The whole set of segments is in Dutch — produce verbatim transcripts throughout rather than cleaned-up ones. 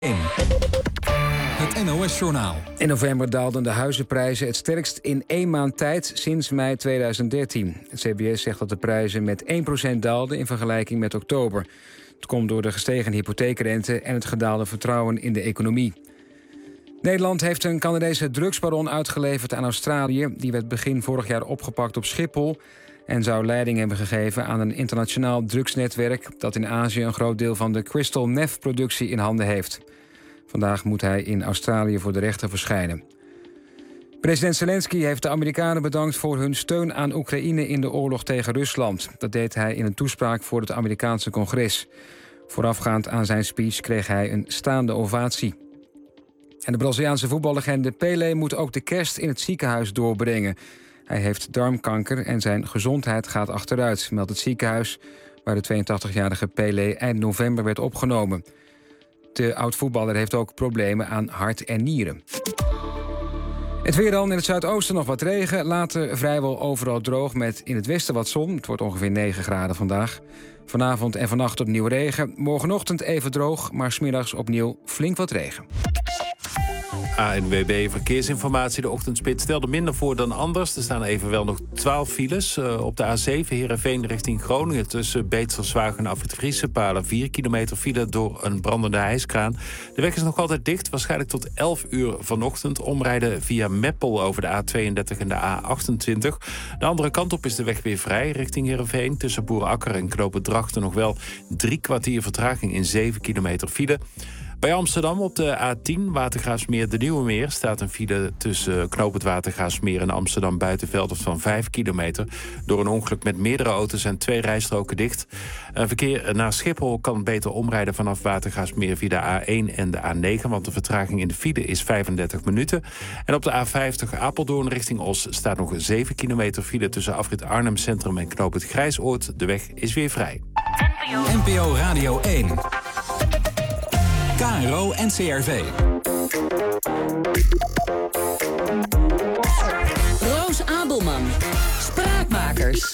Het N O S-journaal. In november daalden de huizenprijzen het sterkst in één maand tijd sinds mei tweeduizend dertien. Het C B S zegt dat de prijzen met één procent daalden in vergelijking met oktober. Het komt door de gestegen hypotheekrente en het gedaalde vertrouwen in de economie. Nederland heeft een Canadese drugsbaron uitgeleverd aan Australië. Die werd begin vorig jaar opgepakt op Schiphol en zou leiding hebben gegeven aan een internationaal drugsnetwerk dat in Azië een groot deel van de crystal meth-productie in handen heeft. Vandaag moet hij in Australië voor de rechter verschijnen. President Zelensky heeft de Amerikanen bedankt voor hun steun aan Oekraïne in de oorlog tegen Rusland. Dat deed hij in een toespraak voor het Amerikaanse congres. Voorafgaand aan zijn speech kreeg hij een staande ovatie. En de Braziliaanse voetballegende Pelé moet ook de kerst in het ziekenhuis doorbrengen. Hij heeft darmkanker en zijn gezondheid gaat achteruit, meldt het ziekenhuis waar de tweeëntachtigjarige Pelé eind november werd opgenomen. De oud-voetballer heeft ook problemen aan hart en nieren. Het weer dan, in het zuidoosten nog wat regen. Later vrijwel overal droog met in het westen wat zon. Het wordt ongeveer negen graden vandaag. Vanavond en vannacht opnieuw regen. Morgenochtend even droog, maar 's middags opnieuw flink wat regen. A N W B Verkeersinformatie. De ochtendspit stelde minder voor dan anders. Er staan evenwel nog twaalf files. Uh, op de A zeven Heerenveen richting Groningen tussen Beetserswagen en Afrit Riesenpalen. vier kilometer file door een brandende hijskraan. De weg is nog altijd dicht, waarschijnlijk tot elf uur vanochtend. Omrijden via Meppel over de A tweeëndertig en de A achtentwintig. De andere kant op is de weg weer vrij richting Heerenveen. Tussen Boerakker en Knopen Drachten nog wel drie kwartier vertraging in zeven kilometer file. Bij Amsterdam op de A tien, Watergraafsmeer de Nieuwe Meer, staat een file tussen Knoopend Watergraafsmeer en Amsterdam Buitenveldert van vijf kilometer. Door een ongeluk met meerdere auto's zijn twee rijstroken dicht. Verkeer naar Schiphol kan beter omrijden vanaf Watergraafsmeer via de A één en de A negen, want de vertraging in de file is vijfendertig minuten. En op de A vijftig Apeldoorn richting Os staat nog zeven kilometer file tussen afrit Arnhem Centrum en Knoopend Grijsoord. De weg is weer vrij. N P O Radio één. K R O en C R V. Roos Abelman. Spraakmakers.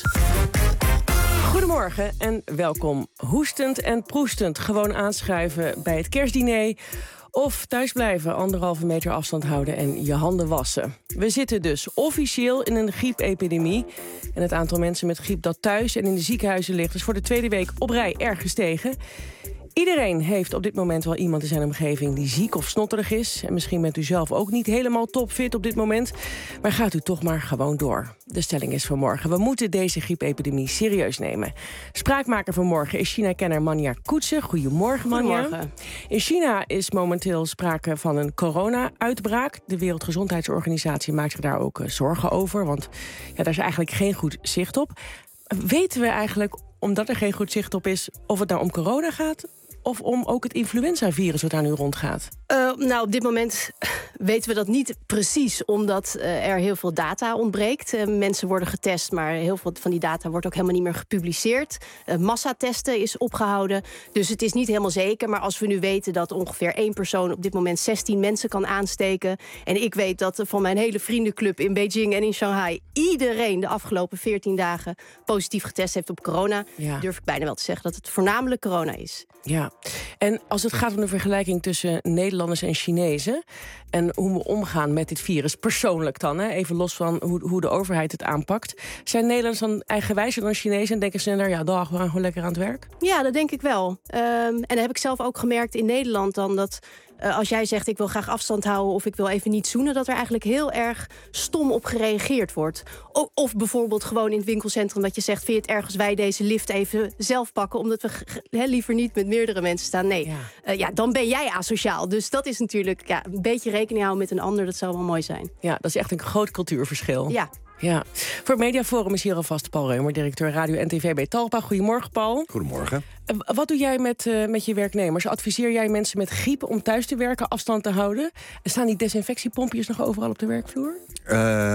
Goedemorgen en welkom. Hoestend en proestend gewoon aanschuiven bij het kerstdiner. Of thuisblijven, anderhalve meter afstand houden en je handen wassen. We zitten dus officieel in een griepepidemie. En het aantal mensen met griep dat thuis en in de ziekenhuizen ligt is voor de tweede week op rij erg gestegen. Iedereen heeft op dit moment wel iemand in zijn omgeving die ziek of snotterig is. En misschien bent u zelf ook niet helemaal topfit op dit moment. Maar gaat u toch maar gewoon door. De stelling is vanmorgen: we moeten deze griepepidemie serieus nemen. Spraakmaker vanmorgen is China-kenner Manja Koetsen. Goedemorgen, Manja. Goedemorgen. In China is momenteel sprake van een corona-uitbraak. De Wereldgezondheidsorganisatie maakt zich daar ook uh, zorgen over. Want ja, daar is eigenlijk geen goed zicht op. Weten we eigenlijk, omdat er geen goed zicht op is, of het nou om corona gaat of om ook het influenzavirus wat daar nu rondgaat? Uh, nou, op dit moment weten we dat niet precies, omdat uh, er heel veel data ontbreekt. Uh, mensen worden getest, maar heel veel van die data wordt ook helemaal niet meer gepubliceerd. Uh, massatesten is opgehouden, dus het is niet helemaal zeker. Maar als we nu weten dat ongeveer één persoon op dit moment zestien mensen kan aansteken, en ik weet dat van mijn hele vriendenclub in Beijing en in Shanghai iedereen de afgelopen veertien dagen positief getest heeft op corona, Ja. durf ik bijna wel te zeggen dat het voornamelijk corona is. Ja, en als het gaat om de vergelijking tussen Nederlanders en Chinezen en hoe we omgaan met dit virus, persoonlijk dan, hè, even los van hoe, hoe de overheid het aanpakt, zijn Nederlanders dan eigenwijzer dan Chinezen en denken sneller, ja, dag, we gaan gewoon lekker aan het werk? Ja, dat denk ik wel. Um, en dat heb ik zelf ook gemerkt in Nederland dan, dat uh, als jij zegt ik wil graag afstand houden of ik wil even niet zoenen, dat er eigenlijk heel erg stom op gereageerd wordt. O, of bijvoorbeeld gewoon in het winkelcentrum dat je zegt, vind je het erg als wij deze lift even zelf pakken, omdat we he, liever niet met meerdere mensen staan? Nee, Ja. Uh, ja, dan ben jij asociaal. Dus dat is natuurlijk, ja, een beetje rekening houden met een ander, dat zou wel mooi zijn. Ja, dat is echt een groot cultuurverschil. Ja. Ja. Voor het Mediaforum is hier alvast Paul Reumer, directeur radio en tv bij Talpa. Goedemorgen, Paul. Goedemorgen. Uh, wat doe jij met, uh, met je werknemers? Adviseer jij mensen met griep om thuis te werken, afstand te houden? En staan die desinfectiepompjes nog overal op de werkvloer? Uh,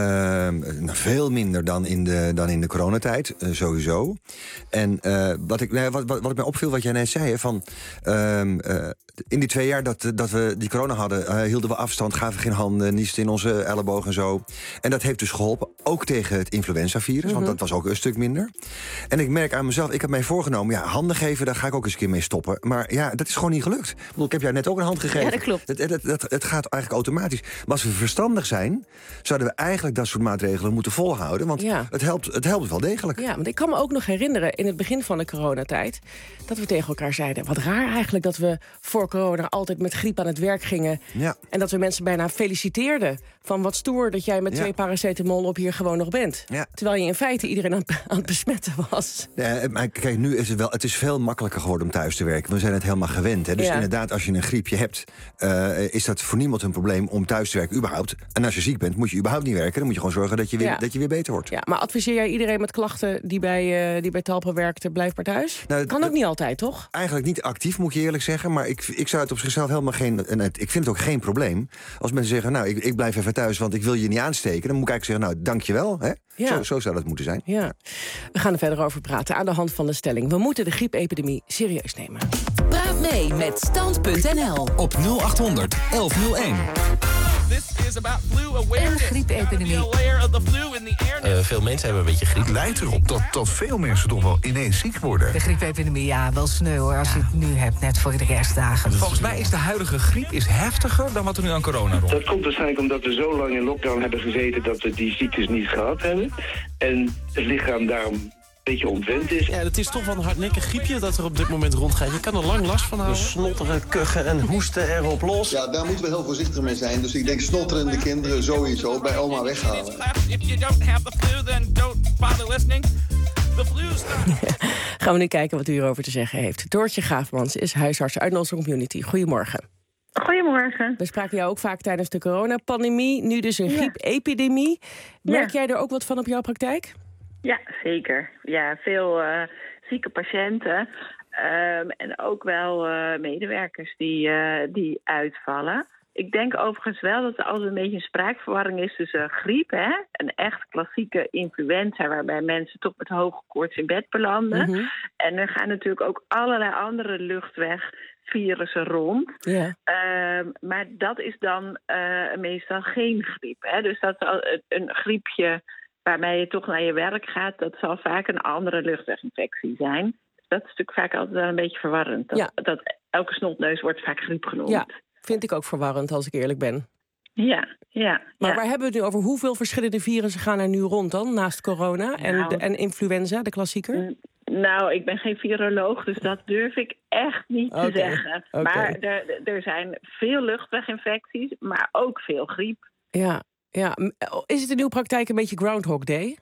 nou, veel minder dan in de, dan in de coronatijd, uh, sowieso. En uh, wat, ik, nou, wat, wat, wat ik mij opviel, wat jij net zei, hè, van uh, uh, in die twee jaar dat, dat we die corona hadden, uh, hielden we afstand, gaven geen handen, niesten in onze elleboog en zo. En dat heeft dus geholpen, ook tegen het influenzavirus, mm-hmm. want dat was ook een stuk minder. En ik merk aan mezelf, ik heb mij voorgenomen, ja, handen geven, leven, daar ga ik ook eens een keer mee stoppen. Maar ja, dat is gewoon niet gelukt. Ik bedoel, ik heb jou net ook een hand gegeven. Ja, dat klopt. Het, het, het, het, het gaat eigenlijk automatisch. Maar als we verstandig zijn, zouden we eigenlijk dat soort maatregelen moeten volhouden. Want Ja. het, helpt, het helpt wel degelijk. Ja, want ik kan me ook nog herinneren in het begin van de coronatijd dat we tegen elkaar zeiden, wat raar eigenlijk dat we voor corona altijd met griep aan het werk gingen. Ja. En dat we mensen bijna feliciteerden van wat stoer dat jij met Ja. twee paracetamol op hier gewoon nog bent. Ja. Terwijl je in feite iedereen aan, aan het besmetten was. Ja, maar kijk, nu is het wel. Het is veel makkelijker geworden om thuis te werken. We zijn het helemaal gewend. Hè? Dus Ja. inderdaad, als je een griepje hebt, uh, is dat voor niemand een probleem om thuis te werken, überhaupt. En als je ziek bent, moet je überhaupt niet werken. Dan moet je gewoon zorgen dat je weer, Ja. dat je weer beter wordt. Ja, maar adviseer jij iedereen met klachten die bij, uh, die bij Talpa werkte, blijf maar thuis? Nou, kan ook het- niet altijd, toch? Eigenlijk niet actief, moet je eerlijk zeggen. Maar ik, ik zou het op zichzelf helemaal geen. En het, ik vind het ook geen probleem. Als mensen zeggen, nou, ik, ik blijf even thuis, want ik wil je niet aansteken. Dan moet ik eigenlijk zeggen, nou, dankjewel. Hè? Ja. Zo, zo zou dat moeten zijn. Ja. We gaan er verder over praten aan de hand van de stelling. We moeten de griepepidemie serieus nemen. Praat mee met stand punt n l. Op nul acht honderd elf nul één. Een griepepidemie. Uh, veel mensen hebben een beetje griep. Lijkt erop dat, dat veel mensen toch wel ineens ziek worden. De griepepidemie, ja, wel sneu hoor, als je het nu hebt, net voor de kerstdagen. Volgens mij is de huidige griep is heftiger dan wat er nu aan corona rond. Dat komt waarschijnlijk omdat we zo lang in lockdown hebben gezeten dat we die ziektes niet gehad hebben. En het lichaam daarom een beetje ontwend is. Ja, het is toch wel een hardnekkig griepje dat er op dit moment rondgaat. Je kan er lang last van houden. Dus snotteren, kuchen en hoesten erop los. Ja, daar moeten we heel voorzichtig mee zijn. Dus ik denk snotterende kinderen sowieso bij oma weghalen. Gaan we nu kijken wat u hierover te zeggen heeft. Doortje Gaafmans is huisarts uit onze community. Goedemorgen. Goedemorgen. We spraken jou ook vaak tijdens de coronapandemie. Nu dus een Ja. griepepidemie. Merk Ja. jij er ook wat van op jouw praktijk? Ja, zeker. Ja, veel uh, zieke patiënten. Um, en ook wel uh, medewerkers die, uh, die uitvallen. Ik denk overigens wel dat er altijd een beetje een spraakverwarring is tussen griep, hè, een echt klassieke influenza waarbij mensen toch met hoge koorts in bed belanden. Mm-hmm. En er gaan natuurlijk ook allerlei andere luchtwegvirussen rond. Ja. Um, maar dat is dan uh, meestal geen griep. Hè? Dus dat is al een, een griepje waarmee je toch naar je werk gaat, dat zal vaak een andere luchtweginfectie zijn. Dus dat is natuurlijk vaak altijd wel een beetje verwarrend. Dat, Ja. dat elke snotneus wordt vaak griep genoemd. Ja, vind ik ook verwarrend als ik eerlijk ben. ja. ja Maar ja. waar hebben we het nu over? Hoeveel verschillende virussen gaan er nu rond dan, naast corona en, Nou, de, en influenza, de klassieker? Nou, ik ben geen viroloog, dus dat durf ik echt niet te Oké, zeggen. oké. Maar er, er zijn veel luchtweginfecties, maar ook veel griep. Ja, ja. M- Is het in uw praktijk een beetje Groundhog Day?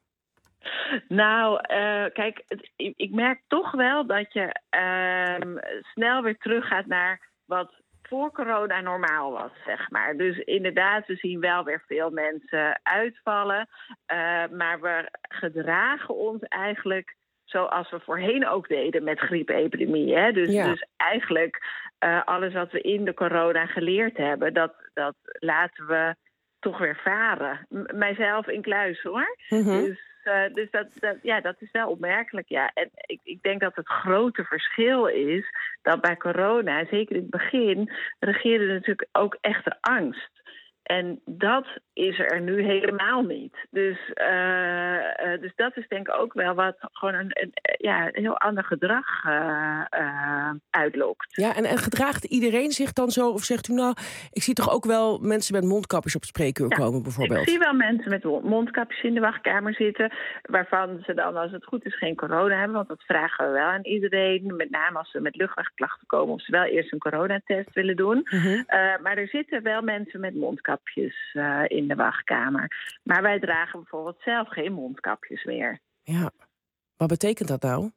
Nou, uh, kijk, het, ik, ik merk toch wel dat je uh, snel weer teruggaat naar wat voor corona normaal was, zeg maar. Dus inderdaad, we zien wel weer veel mensen uitvallen. Uh, maar we gedragen ons eigenlijk zoals we voorheen ook deden met griepepidemie. Hè? Dus, Ja. dus eigenlijk uh, alles wat we in de corona geleerd hebben, dat, dat laten we toch weer varen. M- mijzelf incluis, hoor. Mm-hmm. Dus, uh, dus dat, dat, ja, dat is wel opmerkelijk, ja. En ik, ik denk dat het grote verschil is dat bij corona, zeker in het begin, regeerde natuurlijk ook echt de angst. En dat is er nu helemaal niet. Dus, uh, uh, dus dat is denk ik ook wel wat gewoon een, een, ja, een heel ander gedrag uh, uh, uitlokt. Ja, en, en gedraagt iedereen zich dan zo? Of zegt u nou, ik zie toch ook wel mensen met mondkapjes op het spreekuur Ja, komen bijvoorbeeld? Ik zie wel mensen met mondkapjes in de wachtkamer zitten, waarvan ze dan, als het goed is, geen corona hebben. Want dat vragen we wel aan iedereen. Met name als ze met luchtwegklachten komen, of ze wel eerst een coronatest willen doen. Mm-hmm. Uh, maar er zitten wel mensen met mondkapjes Uh, in de wachtkamer. Maar wij dragen bijvoorbeeld zelf geen mondkapjes meer. Ja, wat betekent dat nou?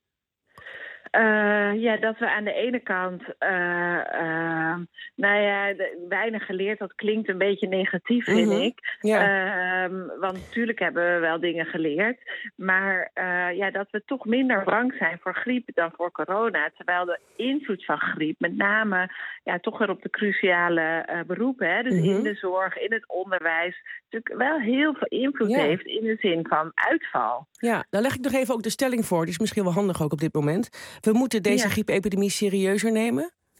Uh, ja, dat we aan de ene kant, uh, uh, nou ja, de, weinig geleerd, dat klinkt een beetje negatief, vind Mm-hmm. ik. Ja. Uh, want natuurlijk hebben we wel dingen geleerd. Maar uh, ja, dat we toch minder bang zijn voor griep dan voor corona. Terwijl de invloed van griep, met name ja, toch weer op de cruciale uh, beroepen, hè, dus Mm-hmm. in de zorg, in het onderwijs, natuurlijk wel heel veel invloed Ja. heeft in de zin van uitval. Ja, dan leg ik nog even ook de stelling voor. Die is misschien wel handig ook op dit moment. We moeten deze Ja. griepepidemie serieuzer nemen?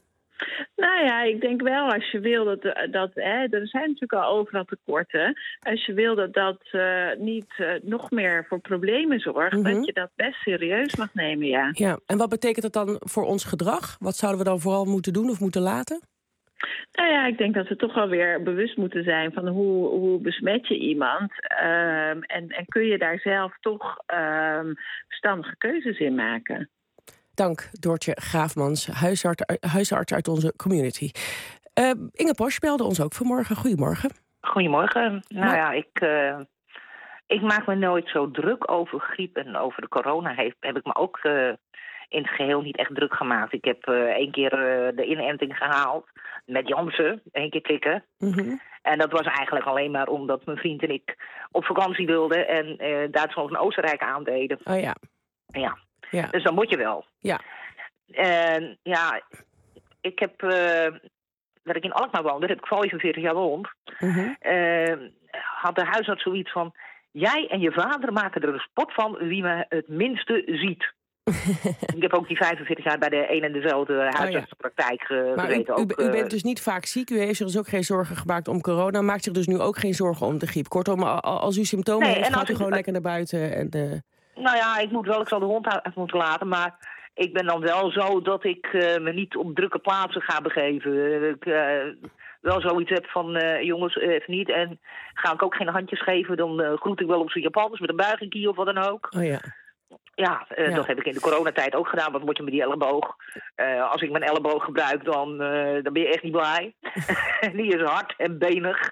Nou ja, ik denk wel als je wil dat... dat hè, er zijn natuurlijk al overal tekorten. Als je wil dat dat uh, niet uh, nog meer voor problemen zorgt... Mm-hmm. dat je dat best serieus mag nemen, ja. Ja, en wat betekent dat dan voor ons gedrag? Wat zouden we dan vooral moeten doen of moeten laten? Nou ja, ik denk dat we toch wel weer bewust moeten zijn van hoe, hoe besmet je iemand. Um, en, en kun je daar zelf toch um, verstandige keuzes in maken. Dank, Doortje Graafmans, huisarts, huisarts uit onze community. Uh, Inge Posch belde ons ook vanmorgen. Goedemorgen. Goedemorgen. Nou ja, ik, uh, ik maak me nooit zo druk over griep en over de corona. Heb, heb ik me ook uh, in het geheel niet echt druk gemaakt. Ik heb uh, één keer uh, de inenting gehaald met Janssen, één keer klikken. Mm-hmm. En dat was eigenlijk alleen maar omdat mijn vriend en ik op vakantie wilden en uh, Duitsland en Oostenrijk aandeden. Oh ja. Ja. Ja. Dus dan moet je wel. Ja. En ja, ik heb, uh, dat ik in Alkmaar woonde, heb ik vijfenveertig jaar gewoond. Mm-hmm. Uh, had de huisarts zoiets van, jij en je vader maken er een sport van wie me het minste ziet. Ik heb ook die vijfenveertig jaar bij de een en dezelfde huisartsenpraktijk uh, maar gezeten. U, ook, u, u bent dus niet vaak ziek. U heeft zich dus ook geen zorgen gemaakt om corona. Maakt zich dus nu ook geen zorgen om de griep. Kortom, als u symptomen nee, heeft, gaat u ik, gewoon lekker naar buiten. En, uh... Nou ja, ik moet wel, ik zal de hond uit moeten laten, maar ik ben dan wel zo dat ik uh, me niet op drukke plaatsen ga begeven. Uh, ik uh, wel zoiets heb van, uh, jongens, even niet. En ga ik ook geen handjes geven, dan uh, groet ik wel op zijn Japans met een buigingkie of wat dan ook. Oh ja. Ja, uh, ja, dat heb ik in de coronatijd ook gedaan. Wat moet je met die elleboog? Uh, als ik mijn elleboog gebruik, dan, uh, dan ben je echt niet blij. Die is hard en benig.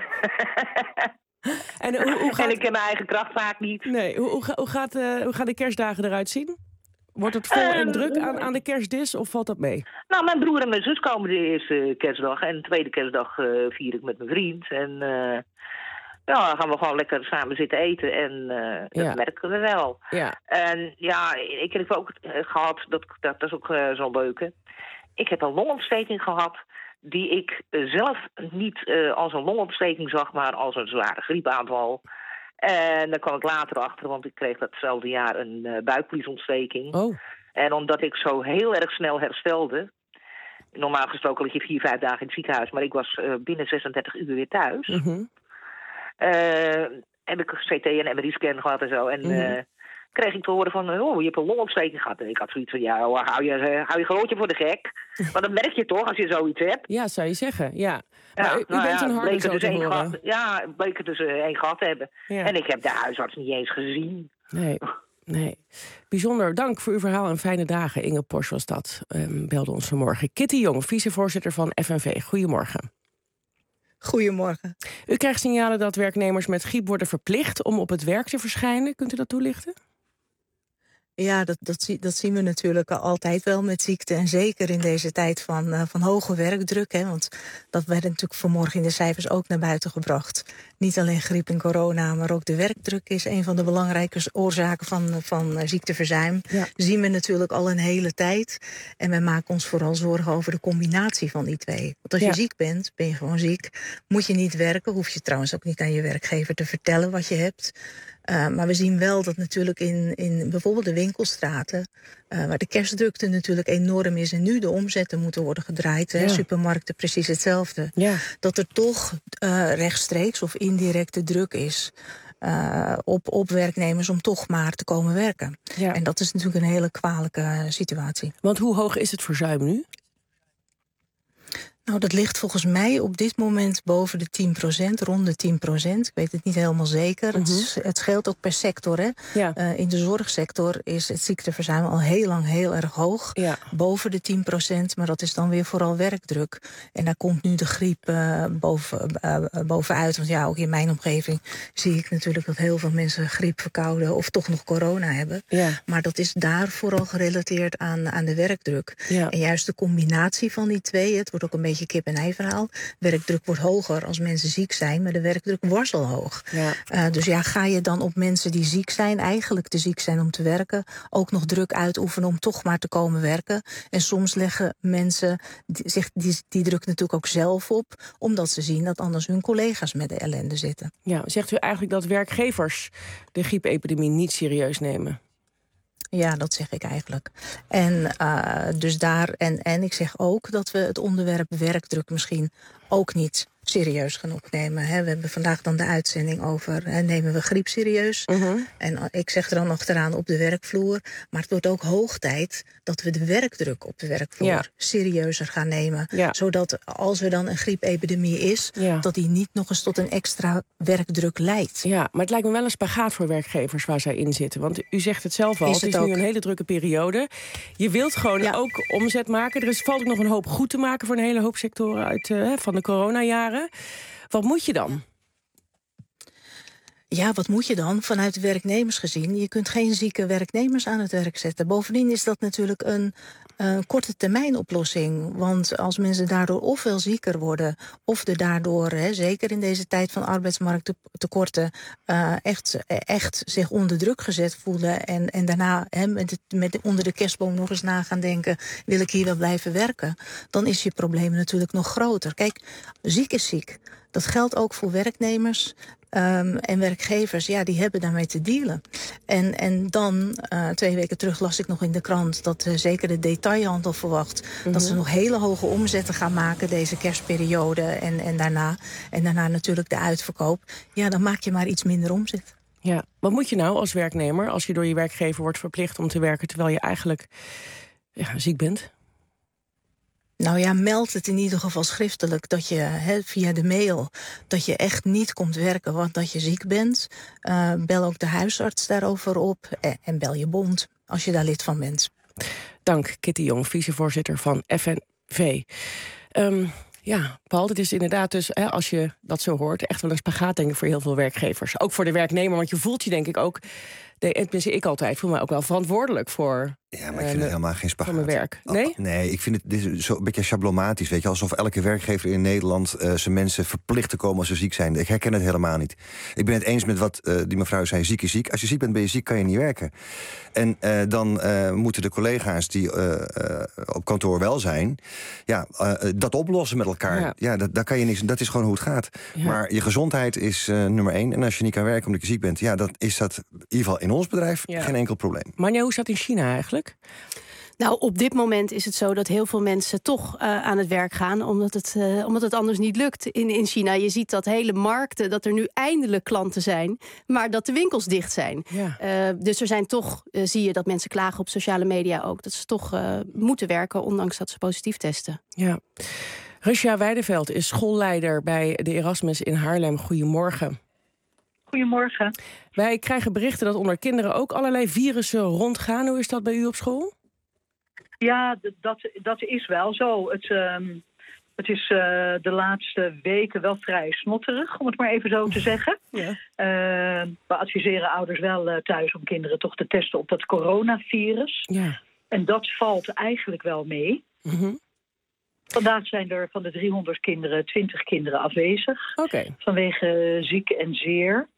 En, hoe, hoe gaat... en ik ken mijn eigen kracht vaak niet. Nee, hoe, hoe, hoe, gaat, uh, hoe gaan de kerstdagen eruit zien? Wordt het vol en uh, druk aan, aan de kerstdis of valt dat mee? Nou, mijn broer en mijn zus komen de eerste kerstdag. En de tweede kerstdag uh, vier ik met mijn vriend. En uh, ja, dan gaan we gewoon lekker samen zitten eten. En uh, dat ja. merken we wel. Ja. En ja, ik heb ook uh, gehad, dat, dat, dat is ook uh, zo'n leuke. Ik heb een longontsteking gehad die ik uh, zelf niet uh, als een longontsteking zag, maar als een zware griepaanval. En daar kwam ik later achter, want ik kreeg datzelfde jaar een uh, buikvliesontsteking. Oh. En omdat ik zo heel erg snel herstelde, normaal gesproken lig je vier, vijf dagen in het ziekenhuis, maar ik was uh, binnen zesendertig uur weer thuis. Mm-hmm. Uh, heb ik een C T en M R I-scan gehad en zo. En mm-hmm. uh, kreeg ik te horen van, oh, je hebt een longontsteking gehad. En ik had zoiets van, ja, hou je, hou je grootje voor de gek. Maar dat merk je toch als je zoiets hebt. Ja, zou je zeggen, ja. Maar ja, u, u nou bent ja, een harde zo dus te horen. gat, ja, bleek het dus uh, één gat te hebben. Ja. En ik heb de huisarts niet eens gezien. Nee, nee. Bijzonder, dank voor uw verhaal en fijne dagen. Inge Posch was dat, um, belde ons vanmorgen. Kitty Jong, vicevoorzitter van F N V. Goedemorgen. Goedemorgen. U krijgt signalen dat werknemers met griep worden verplicht om op het werk te verschijnen. Kunt u dat toelichten? Ja, dat, dat, dat zien we natuurlijk altijd wel met ziekte. En zeker in deze tijd van, uh, van hoge werkdruk. Hè, want dat werd natuurlijk vanmorgen in de cijfers ook naar buiten gebracht. Niet alleen griep en corona, maar ook de werkdruk is een van de belangrijke oorzaken van, van uh, ziekteverzuim. Ja. Zien we natuurlijk al een hele tijd. En we maken ons vooral zorgen over de combinatie van die twee. Want als je ja. ziek bent, ben je gewoon ziek. Moet je niet werken, hoef je trouwens ook niet aan je werkgever te vertellen wat je hebt. Uh, maar we zien wel dat natuurlijk in, in bijvoorbeeld de winkelstraten, uh, waar de kerstdrukte natuurlijk enorm is en nu de omzetten moeten worden gedraaid, ja. hè, supermarkten precies hetzelfde, ja. dat er toch uh, rechtstreeks of indirecte druk is uh, op, op werknemers om toch maar te komen werken. Ja. En dat is natuurlijk een hele kwalijke situatie. Want hoe hoog is het verzuim nu? Nou, dat ligt volgens mij op dit moment boven de tien procent, rond de tien procent. Ik weet het niet helemaal zeker. Mm-hmm. Het, het scheelt ook per sector. Hè? Ja. Uh, in de zorgsector is het ziekteverzuim al heel lang heel erg hoog. Ja. Boven de tien procent, maar dat is dan weer vooral werkdruk. En daar komt nu de griep uh, boven, uh, bovenuit. Want ja, ook in mijn omgeving zie ik natuurlijk dat heel veel mensen griep, verkouden of toch nog corona hebben. Ja. Maar dat is daar vooral gerelateerd aan, aan de werkdruk. Ja. En juist de combinatie van die twee, het wordt ook een beetje kip-en-ei verhaal. Werkdruk wordt hoger als mensen ziek zijn, maar de werkdruk was al hoog. Ja. Uh, dus ja, ga je dan op mensen die ziek zijn, eigenlijk te ziek zijn om te werken, ook nog druk uitoefenen om toch maar te komen werken. En soms leggen mensen die, zich die, die druk natuurlijk ook zelf op, omdat ze zien dat anders hun collega's met de ellende zitten. Ja, zegt u eigenlijk dat werkgevers de griepepidemie niet serieus nemen? Ja, dat zeg ik eigenlijk. En uh, dus daar en, en ik zeg ook dat we het onderwerp werkdruk misschien ook niet serieus genoeg nemen. Hè. We hebben vandaag dan de uitzending over, hè, nemen we griep serieus? Uh-huh. En uh, ik zeg er dan achteraan op de werkvloer. Maar het wordt ook hoog tijd dat we de werkdruk op de werkvloer ja. serieuzer gaan nemen. Ja. Zodat als er dan een griepepidemie is, ja. dat die niet nog eens tot een extra werkdruk leidt. Ja, maar het lijkt me wel een spagaat voor werkgevers waar zij in zitten. Want u zegt het zelf al, is het, het is ook nu een hele drukke periode. Je wilt gewoon ja. ook omzet maken. Er is, valt ook nog een hoop goed te maken voor een hele hoop sectoren uit uh, van de coronajaren. Wat moet je dan? Ja, wat moet je dan? Vanuit de werknemers gezien. Je kunt geen zieke werknemers aan het werk zetten. Bovendien is dat natuurlijk een uh, korte termijn oplossing. Want als mensen daardoor ofwel zieker worden, of er daardoor, hè, zeker in deze tijd van arbeidsmarkttekorten, uh, echt, echt zich onder druk gezet voelen. En, en daarna hè, met het, met onder de kerstboom nog eens na gaan denken, wil ik hier wel blijven werken? Dan is je probleem natuurlijk nog groter. Kijk, ziek is ziek. Dat geldt ook voor werknemers. Um, en werkgevers, ja, die hebben daarmee te dealen. En, en dan, uh, twee weken terug las ik nog in de krant dat uh, zeker de detailhandel verwacht mm-hmm. dat ze nog hele hoge omzetten gaan maken deze kerstperiode en, en daarna. En daarna natuurlijk de uitverkoop. Ja, dan maak je maar iets minder omzet. Ja, wat moet je nou als werknemer als je door je werkgever wordt verplicht om te werken terwijl je eigenlijk ja, ziek bent? Nou ja, meld het in ieder geval schriftelijk dat je he, via de mail dat je echt niet komt werken, want dat je ziek bent. Uh, bel ook de huisarts daarover op en, en bel je bond als je daar lid van bent. Dank, Kitty Jong, vicevoorzitter van F N V. Um, ja, Paul, het is inderdaad dus, hè, als je dat zo hoort, echt wel een spagaat, denk ik, voor heel veel werkgevers. Ook voor de werknemer, want je voelt je, denk ik, ook, de, tenminste ik altijd, voel me ook wel verantwoordelijk voor. Ja, maar ik vind het helemaal geen spagaat. Van mijn werk. Nee? Oh, nee, ik vind het dit is zo een beetje schablomatisch, weet je, alsof elke werkgever in Nederland uh, zijn mensen verplicht te komen als ze ziek zijn. Ik herken het helemaal niet. Ik ben het eens met wat uh, die mevrouw zei, ziek is ziek. Als je ziek bent, ben je ziek, kan je niet werken. En uh, dan uh, moeten de collega's die uh, uh, op kantoor wel zijn, ja, uh, dat oplossen met elkaar. Ja, ja dat, daar kan je niks, dat is gewoon hoe het gaat. Ja. Maar je gezondheid is uh, nummer één. En als je niet kan werken omdat je ziek bent, ja, dat is dat in ieder geval in ons bedrijf ja. geen enkel probleem. Manja, hoe staat het in China eigenlijk? Nou, op dit moment is het zo dat heel veel mensen toch uh, aan het werk gaan, omdat het, uh, omdat het anders niet lukt in, in China. Je ziet dat hele markten, dat er nu eindelijk klanten zijn, maar dat de winkels dicht zijn. Ja. Uh, dus er zijn toch, uh, zie je dat mensen klagen op sociale media ook, dat ze toch uh, moeten werken, ondanks dat ze positief testen. Ja. Rusja Weideveld is schoolleider bij de Erasmus in Haarlem. Goedemorgen. Goedemorgen. Wij krijgen berichten dat onder kinderen ook allerlei virussen rondgaan. Hoe is dat bij u op school? Ja, dat, dat is wel zo. Het, um, het is uh, de laatste weken wel vrij snotterig, om het maar even zo te zeggen. Ja. Uh, we adviseren ouders wel uh, thuis om kinderen toch te testen op dat coronavirus. Ja. En dat valt eigenlijk wel mee. Mm-hmm. Vandaag zijn er van de driehonderd kinderen twintig kinderen afwezig. Okay. Vanwege ziek en zeer.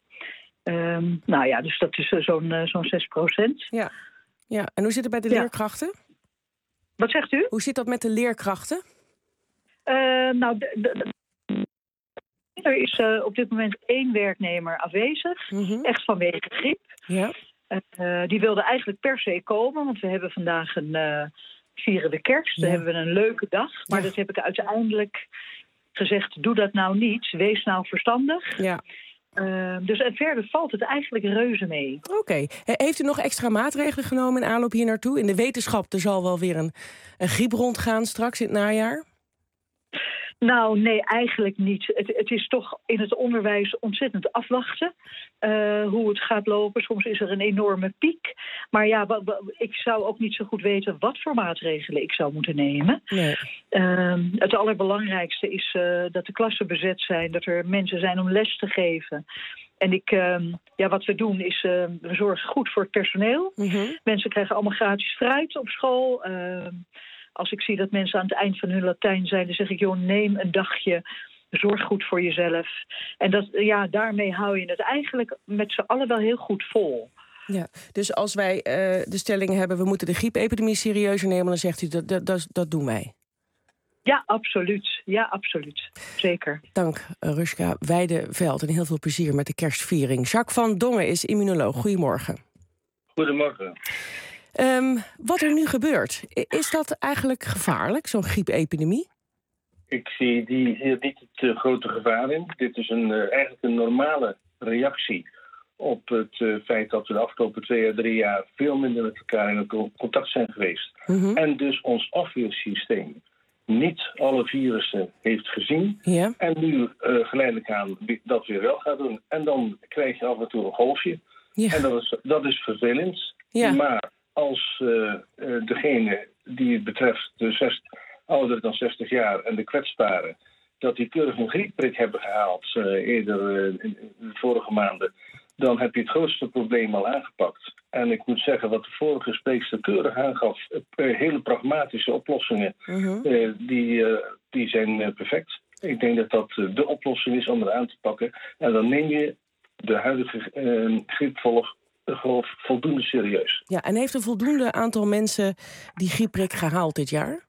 Um, nou ja, dus dat is uh, zo'n uh, zo'n zes procent. Ja. Ja, en hoe zit het bij de ja. leerkrachten? Wat zegt u? Hoe zit dat met de leerkrachten? Uh, nou, de, de, de, er is uh, op dit moment één werknemer afwezig. Mm-hmm. Echt vanwege griep. Ja. Uh, die wilde eigenlijk per se komen, want we hebben vandaag een uh, vieren we kerst. Ja. Dan hebben we een leuke dag. Maar ja. dat heb ik uiteindelijk gezegd, doe dat nou niet. Wees nou verstandig. Ja. Uh, dus en verder valt het eigenlijk reuze mee. Oké. Okay. Heeft u nog extra maatregelen genomen in aanloop hier naartoe? In de wetenschap, er zal wel weer een, een griep rondgaan straks in het najaar? Nou, nee, eigenlijk niet. Het, het is toch in het onderwijs ontzettend afwachten uh, hoe het gaat lopen. Soms is er een enorme piek. Maar ja, w- w- ik zou ook niet zo goed weten wat voor maatregelen ik zou moeten nemen. Nee. Uh, het allerbelangrijkste is uh, dat de klassen bezet zijn, dat er mensen zijn om les te geven. En ik, uh, ja, wat we doen is, uh, we zorgen goed voor het personeel. Mm-hmm. Mensen krijgen allemaal gratis fruit op school. Uh, Als ik zie dat mensen aan het eind van hun Latijn zijn, dan zeg ik, joh, neem een dagje, zorg goed voor jezelf. En dat, ja, daarmee hou je het eigenlijk met z'n allen wel heel goed vol. Ja, dus als wij uh, de stelling hebben, we moeten de griepepidemie serieuzer nemen, dan zegt u, dat, dat, dat, dat doen wij. Ja, absoluut. Ja, absoluut. Zeker. Dank, Ruska Weideveld. En heel veel plezier met de kerstviering. Jacques van Dongen is immunoloog. Goedemorgen. Goedemorgen. Um, wat er nu gebeurt, is dat eigenlijk gevaarlijk, zo'n griepepidemie? Ik zie die hier niet het uh, grote gevaar in. Dit is een, uh, eigenlijk een normale reactie op het uh, feit dat we de afgelopen twee à drie jaar veel minder met elkaar in contact zijn geweest. Mm-hmm. En dus ons afweersysteem niet alle virussen heeft gezien. Ja. En nu uh, geleidelijk aan dat weer wel gaat doen. En dan krijg je af en toe een golfje. Ja. En dat is, dat is vervelend. Ja. Maar als uh, uh, degene die het betreft, de zes, ouder dan zestig jaar en de kwetsbaren, dat die keurig een griepprik hebben gehaald uh, eerder uh, in, in de vorige maanden, dan heb je het grootste probleem al aangepakt. En ik moet zeggen, wat de vorige spreekster keurig aangaf, uh, hele pragmatische oplossingen, uh-huh. uh, die, uh, die zijn uh, perfect. Ik denk dat dat uh, de oplossing is om het aan te pakken. En dan neem je de huidige uh, griepvolg uh, voldoende serieus. Ja, en heeft een voldoende aantal mensen die griepprik gehaald dit jaar?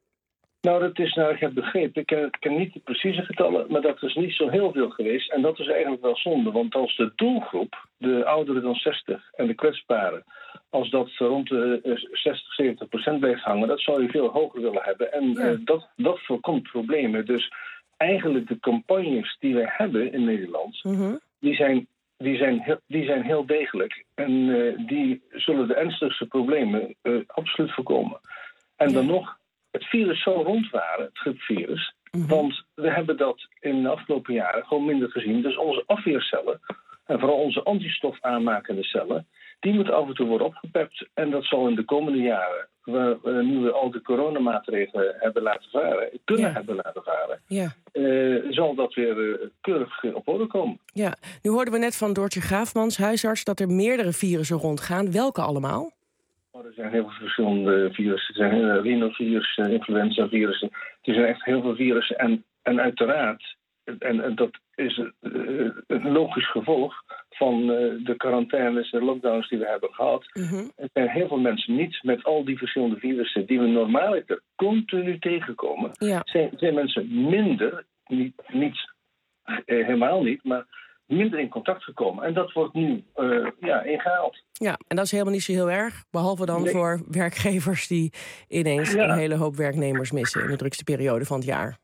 Nou, dat is, nou, ik heb begrepen, ik ken, ik ken niet de precieze getallen, maar dat is niet zo heel veel geweest. En dat is eigenlijk wel zonde, want als de doelgroep, de ouderen dan zestig en de kwetsbaren, als dat rond de zestig, zeventig procent blijft hangen, dat zou je veel hoger willen hebben. En ja. uh, dat, dat voorkomt problemen. Dus eigenlijk de campagnes die wij hebben in Nederland, mm-hmm. die zijn, die zijn, heel, die zijn heel degelijk. En uh, die zullen de ernstigste problemen uh, absoluut voorkomen. En ja. dan nog, het virus zou rondwaren, het griepvirus. Mm-hmm. Want we hebben dat in de afgelopen jaren gewoon minder gezien. Dus onze afweercellen, en vooral onze antistof aanmakende cellen, die moeten af en toe worden opgepept. En dat zal in de komende jaren, waar, waar nu we al de coronamaatregelen hebben laten varen, kunnen ja. hebben laten varen, ja. uh, zal dat weer uh, keurig uh, op orde komen. Ja, nu hoorden we net van Doortje Graafmans, huisarts, dat er meerdere virussen rondgaan. Welke allemaal? Oh, er zijn heel veel verschillende virussen. Er zijn uh, rhinovirus, uh, influenza-virussen. Er zijn echt heel veel virussen. En, en uiteraard, en, en dat is uh, een logisch gevolg van uh, de quarantaines en lockdowns die we hebben gehad. Mm-hmm. Er zijn heel veel mensen niet met al die verschillende virussen die we normaaliter continu tegenkomen. Ja. Zijn, zijn mensen minder, niet, niet uh, helemaal niet, maar minder in contact gekomen. En dat wordt nu uh, ja, ingehaald. Ja, en dat is helemaal niet zo heel erg. Behalve dan nee. voor werkgevers die ineens ja. een hele hoop werknemers missen in de drukste periode van het jaar.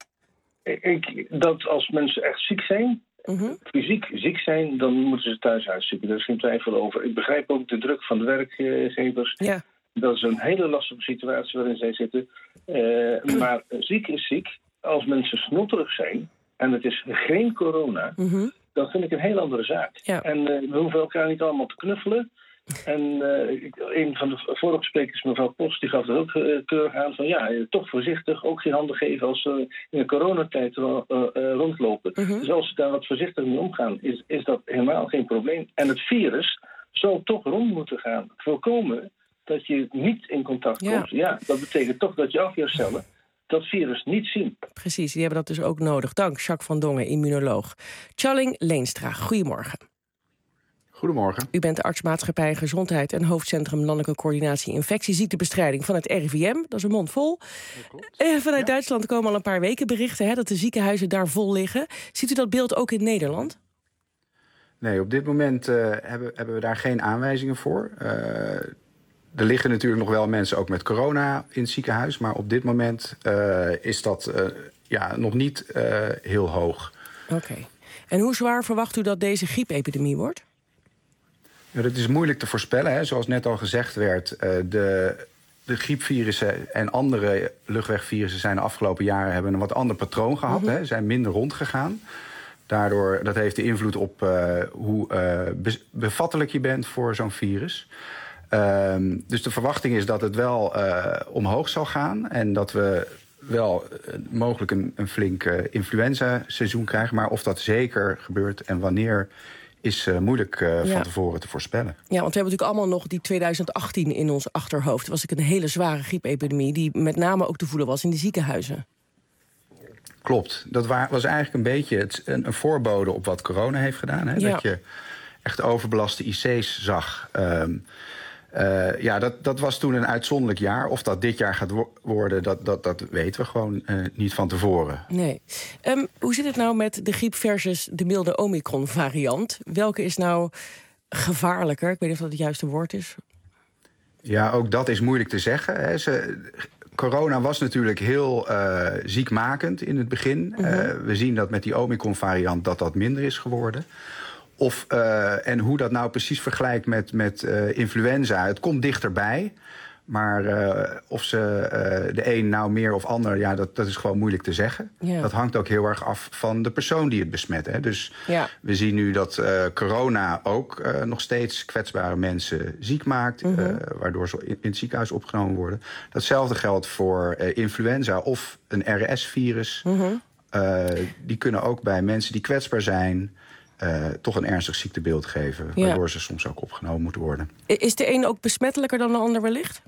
Ik, dat als mensen echt ziek zijn, mm-hmm. fysiek ziek zijn, dan moeten ze thuis uitzoeken. Daar is geen twijfel over. Ik begrijp ook de druk van de werkgevers. Ja. Dat is een hele lastige situatie waarin zij zitten. Uh, maar ziek is ziek. Als mensen snotterig zijn en het is geen corona, mm-hmm. dat vind ik een heel andere zaak. Ja. En uh, we hoeven elkaar niet allemaal te knuffelen. En uh, ik, een van de vorige sprekers, mevrouw Post, die gaf er ook uh, keurig aan van ja, toch voorzichtig, ook geen handen geven als ze uh, in de coronatijd uh, uh, rondlopen. Uh-huh. Dus als ze daar wat voorzichtig mee omgaan, is, is dat helemaal geen probleem. En het virus zal toch rond moeten gaan. Voorkomen dat je niet in contact komt. Ja, ja dat betekent toch dat je afweercellen dat virus niet zien. Precies, die hebben dat dus ook nodig. Dank, Jacques van Dongen, immunoloog. Tjalling Leenstra, goedemorgen. Goedemorgen. U bent de artsmaatschappij Gezondheid en hoofdcentrum Landelijke Coördinatie Infectieziektebestrijding van het R I V M. Dat is een mond vol. En vanuit ja. Duitsland komen al een paar weken berichten hè, dat de ziekenhuizen daar vol liggen. Ziet u dat beeld ook in Nederland? Nee, op dit moment uh, hebben, hebben we daar geen aanwijzingen voor. Uh, er liggen natuurlijk nog wel mensen ook met corona in het ziekenhuis, maar op dit moment uh, is dat uh, ja, nog niet uh, heel hoog. Oké. Okay. En hoe zwaar verwacht u dat deze griepepidemie wordt? Ja, dat is moeilijk te voorspellen. Hè. Zoals net al gezegd werd, uh, de, de griepvirussen en andere luchtwegvirussen zijn de afgelopen jaren hebben een wat ander patroon gehad. Mm-hmm. Hè, zijn minder rondgegaan. Daardoor, dat heeft de invloed op uh, hoe uh, bevattelijk je bent voor zo'n virus. Um, dus de verwachting is dat het wel uh, omhoog zal gaan en dat we wel uh, mogelijk een, een flink uh, influenza-seizoen krijgen. Maar of dat zeker gebeurt en wanneer is uh, moeilijk uh, ja. van tevoren te voorspellen. Ja, want we hebben natuurlijk allemaal nog die tweeduizend achttien in ons achterhoofd. Dat was een hele zware griepepidemie die met name ook te voelen was in de ziekenhuizen. Klopt. Dat was eigenlijk een beetje het, een, een voorbode op wat corona heeft gedaan. Hè? Ja. Dat je echt overbelaste I C's zag. Um, uh, ja, dat, dat was toen een uitzonderlijk jaar. Of dat dit jaar gaat wo- worden, dat, dat, dat weten we gewoon uh, niet van tevoren. Nee. Um, hoe zit het nou met de griep versus de milde Omicron-variant? Welke is nou gevaarlijker? Ik weet niet of dat het juiste woord is. Ja, ook dat is moeilijk te zeggen. Hè. Ze, corona was natuurlijk heel uh, ziekmakend in het begin. Uh-huh. Uh, we zien dat met die Omicron-variant dat dat minder is geworden. Of, uh, en hoe dat nou precies vergelijkt met, met uh, influenza, het komt dichterbij. Maar uh, of ze uh, de een nou meer of ander, ja, dat, dat is gewoon moeilijk te zeggen. Ja. Dat hangt ook heel erg af van de persoon die het besmet. Hè. Dus ja. we zien nu dat uh, corona ook uh, nog steeds kwetsbare mensen ziek maakt. Uh-huh. uh, waardoor ze in, in het ziekenhuis opgenomen worden. Datzelfde geldt voor uh, influenza of een R S-virus. Uh-huh. Uh, die kunnen ook bij mensen die kwetsbaar zijn Uh, toch een ernstig ziektebeeld geven. Ja. Waardoor ze soms ook opgenomen moeten worden. Is de een ook besmettelijker dan de ander wellicht?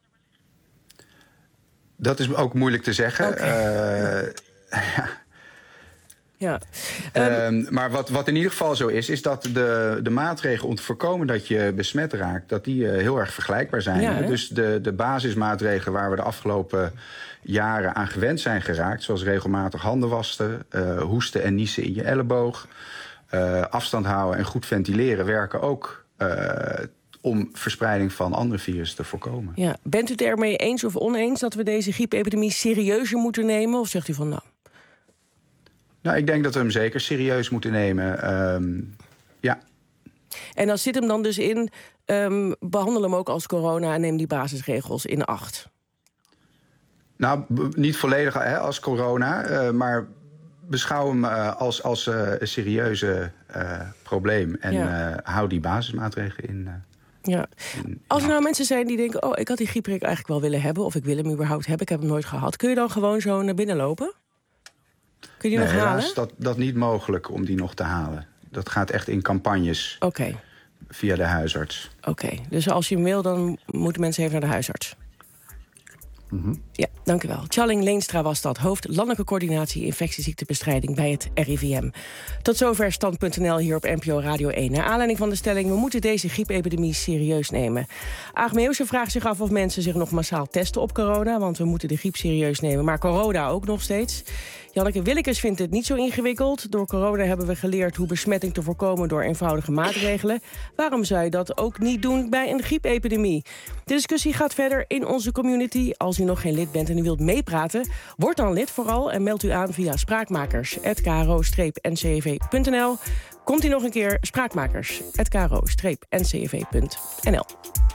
Dat is ook moeilijk te zeggen. Okay. Uh, ja. Ja. Um, um, maar wat, wat in ieder geval zo is, is dat de, de maatregelen om te voorkomen dat je besmet raakt, dat die uh, heel erg vergelijkbaar zijn. Ja, dus de, de basismaatregelen waar we de afgelopen jaren aan gewend zijn geraakt, zoals regelmatig handen wassen, uh, hoesten en niezen in je elleboog, uh, afstand houden en goed ventileren, werken ook uh, om verspreiding van andere virussen te voorkomen. Ja. Bent u het ermee eens of oneens dat we deze griepepidemie serieuzer moeten nemen? Of zegt u van nou? Nou, ik denk dat we hem zeker serieus moeten nemen. Um, ja. En dan zit hem dan dus in, um, behandel hem ook als corona en neem die basisregels in acht. Nou, b- niet volledig hè, als corona, uh, maar beschouw hem uh, als, als uh, een serieuze uh, probleem. En ja. uh, hou die basismaatregelen in. Uh, ja. in als er nou mensen zijn die denken, oh, ik had die griepprik eigenlijk wel willen hebben, of ik wil hem überhaupt hebben, ik heb hem nooit gehad. Kun je dan gewoon zo naar binnen lopen? Kun je die nee, nog helaas halen? dat dat niet mogelijk om die nog te halen. Dat gaat echt in campagnes. Oké. Okay. Via de huisarts. Oké, okay. Dus als je hem wil, dan moeten mensen even naar de huisarts. Mm-hmm. Ja, dank u wel. Tjalling Leenstra was dat, hoofd Landelijke Coördinatie Infectieziektebestrijding bij het R I V M. Tot zover stand punt n l hier op N P O Radio één. Naar aanleiding van de stelling, we moeten deze griepepidemie serieus nemen. Aag Meeuwse vraagt zich af of mensen zich nog massaal testen op corona, want we moeten de griep serieus nemen, maar corona ook nog steeds. Janneke Willekes vindt het niet zo ingewikkeld. Door corona hebben we geleerd hoe besmetting te voorkomen door eenvoudige maatregelen. Waarom zou je dat ook niet doen bij een griepepidemie? De discussie gaat verder in onze community. Als u nog geen lid bent en u wilt meepraten, word dan lid vooral en meld u aan via spraakmakers punt k r o n c v punt n l. Komt u nog een keer, spraakmakers punt k r o n c v punt n l.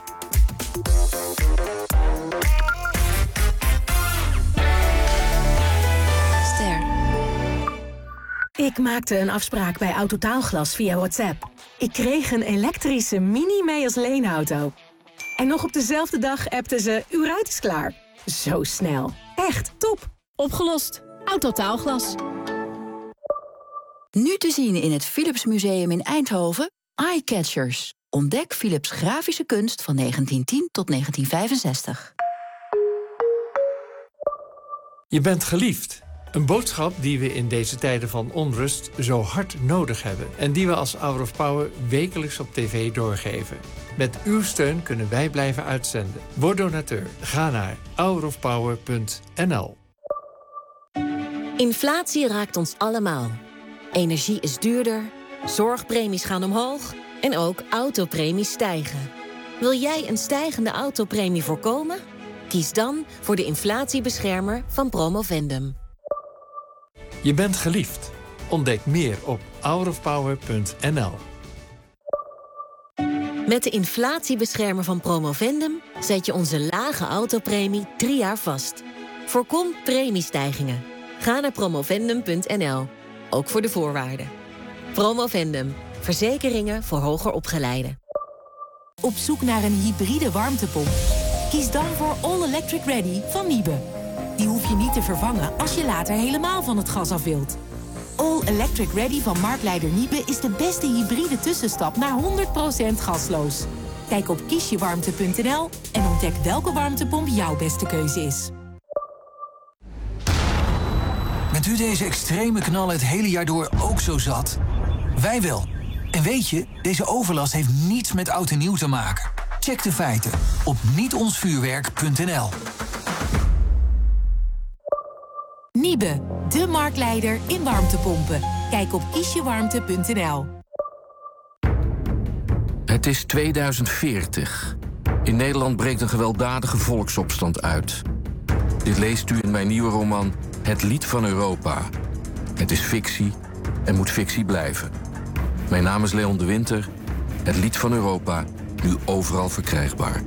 Ik maakte een afspraak bij Autotaalglas via WhatsApp. Ik kreeg een elektrische Mini mee als leenauto. En nog op dezelfde dag appten ze, uw ruit is klaar. Zo snel. Echt top. Opgelost. Autotaalglas. Nu te zien in het Philips Museum in Eindhoven, Eyecatchers. Ontdek Philips grafische kunst van negentien tien tot negentien vijfenzestig. Je bent geliefd. Een boodschap die we in deze tijden van onrust zo hard nodig hebben. En die we als Hour of Power wekelijks op tv doorgeven. Met uw steun kunnen wij blijven uitzenden. Word donateur. Ga naar hour of power punt n l. Inflatie raakt ons allemaal. Energie is duurder, zorgpremies gaan omhoog en ook autopremies stijgen. Wil jij een stijgende autopremie voorkomen? Kies dan voor de inflatiebeschermer van Promovendum. Je bent geliefd. Ontdek meer op hour of power punt n l. Met de inflatiebeschermer van Promovendum zet je onze lage autopremie drie jaar vast. Voorkom premiestijgingen. Ga naar promovendum punt n l. Ook voor de voorwaarden. Promovendum. Verzekeringen voor hoger opgeleiden. Op zoek naar een hybride warmtepomp? Kies dan voor All Electric Ready van Niebe. Die hoef je niet te vervangen als je later helemaal van het gas af wilt. All Electric Ready van marktleider Niebe is de beste hybride tussenstap naar honderd procent gasloos. Kijk op kiesjewarmte punt n l en ontdek welke warmtepomp jouw beste keuze is. Bent u deze extreme knallen het hele jaar door ook zo zat? Wij wel. En weet je, deze overlast heeft niets met oud en nieuw te maken. Check de feiten op niet ons vuurwerk punt n l. Niebe, de marktleider in warmtepompen. Kijk op kiesjewarmte punt n l. Het is tweeduizend veertig. In Nederland breekt een gewelddadige volksopstand uit. Dit leest u in mijn nieuwe roman Het Lied van Europa. Het is fictie en moet fictie blijven. Mijn naam is Leon de Winter. Het Lied van Europa, nu overal verkrijgbaar.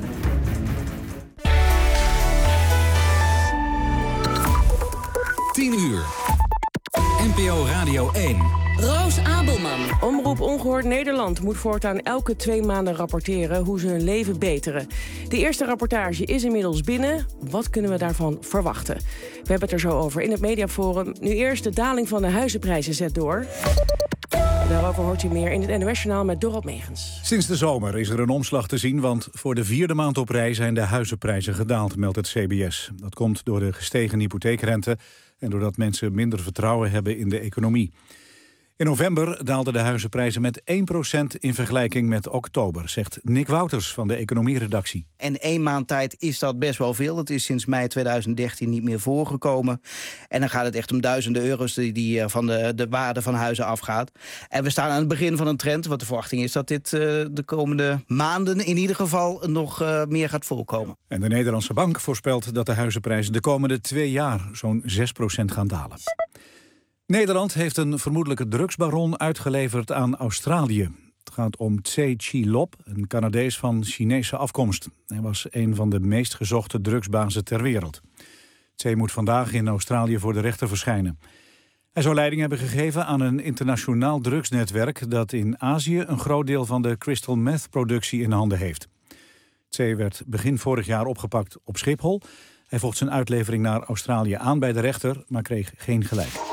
tien uur. N P O Radio één. Roos Abelman. Omroep Ongehoord Nederland moet voortaan elke twee maanden rapporteren hoe ze hun leven beteren. De eerste rapportage is inmiddels binnen. Wat kunnen we daarvan verwachten? We hebben het er zo over in het Mediaforum. Nu eerst de daling van de huizenprijzen zet door. Daarover hoort u meer in het N O S-journaal met Dorot Megens. Sinds de zomer is er een omslag te zien, want voor de vierde maand op rij zijn de huizenprijzen gedaald, meldt het C B S. Dat komt door de gestegen hypotheekrente en doordat mensen minder vertrouwen hebben in de economie. In november daalden de huizenprijzen met één procent in vergelijking met oktober, zegt Nick Wouters van de economieredactie. En één maand tijd is dat best wel veel. Dat is sinds mei tweeduizend dertien niet meer voorgekomen. En dan gaat het echt om duizenden euro's die, die van de, de waarde van huizen afgaat. En we staan aan het begin van een trend. Wat de verwachting is dat dit uh, de komende maanden in ieder geval nog uh, meer gaat voorkomen. En de Nederlandse Bank voorspelt dat de huizenprijzen de komende twee jaar zo'n zes procent gaan dalen. Nederland heeft een vermoedelijke drugsbaron uitgeleverd aan Australië. Het gaat om Tse Chi Lop, een Canadees van Chinese afkomst. Hij was een van de meest gezochte drugsbazen ter wereld. Tse moet vandaag in Australië voor de rechter verschijnen. Hij zou leiding hebben gegeven aan een internationaal drugsnetwerk dat in Azië een groot deel van de crystal meth-productie in handen heeft. Tse werd begin vorig jaar opgepakt op Schiphol. Hij vocht zijn uitlevering naar Australië aan bij de rechter, maar kreeg geen gelijk.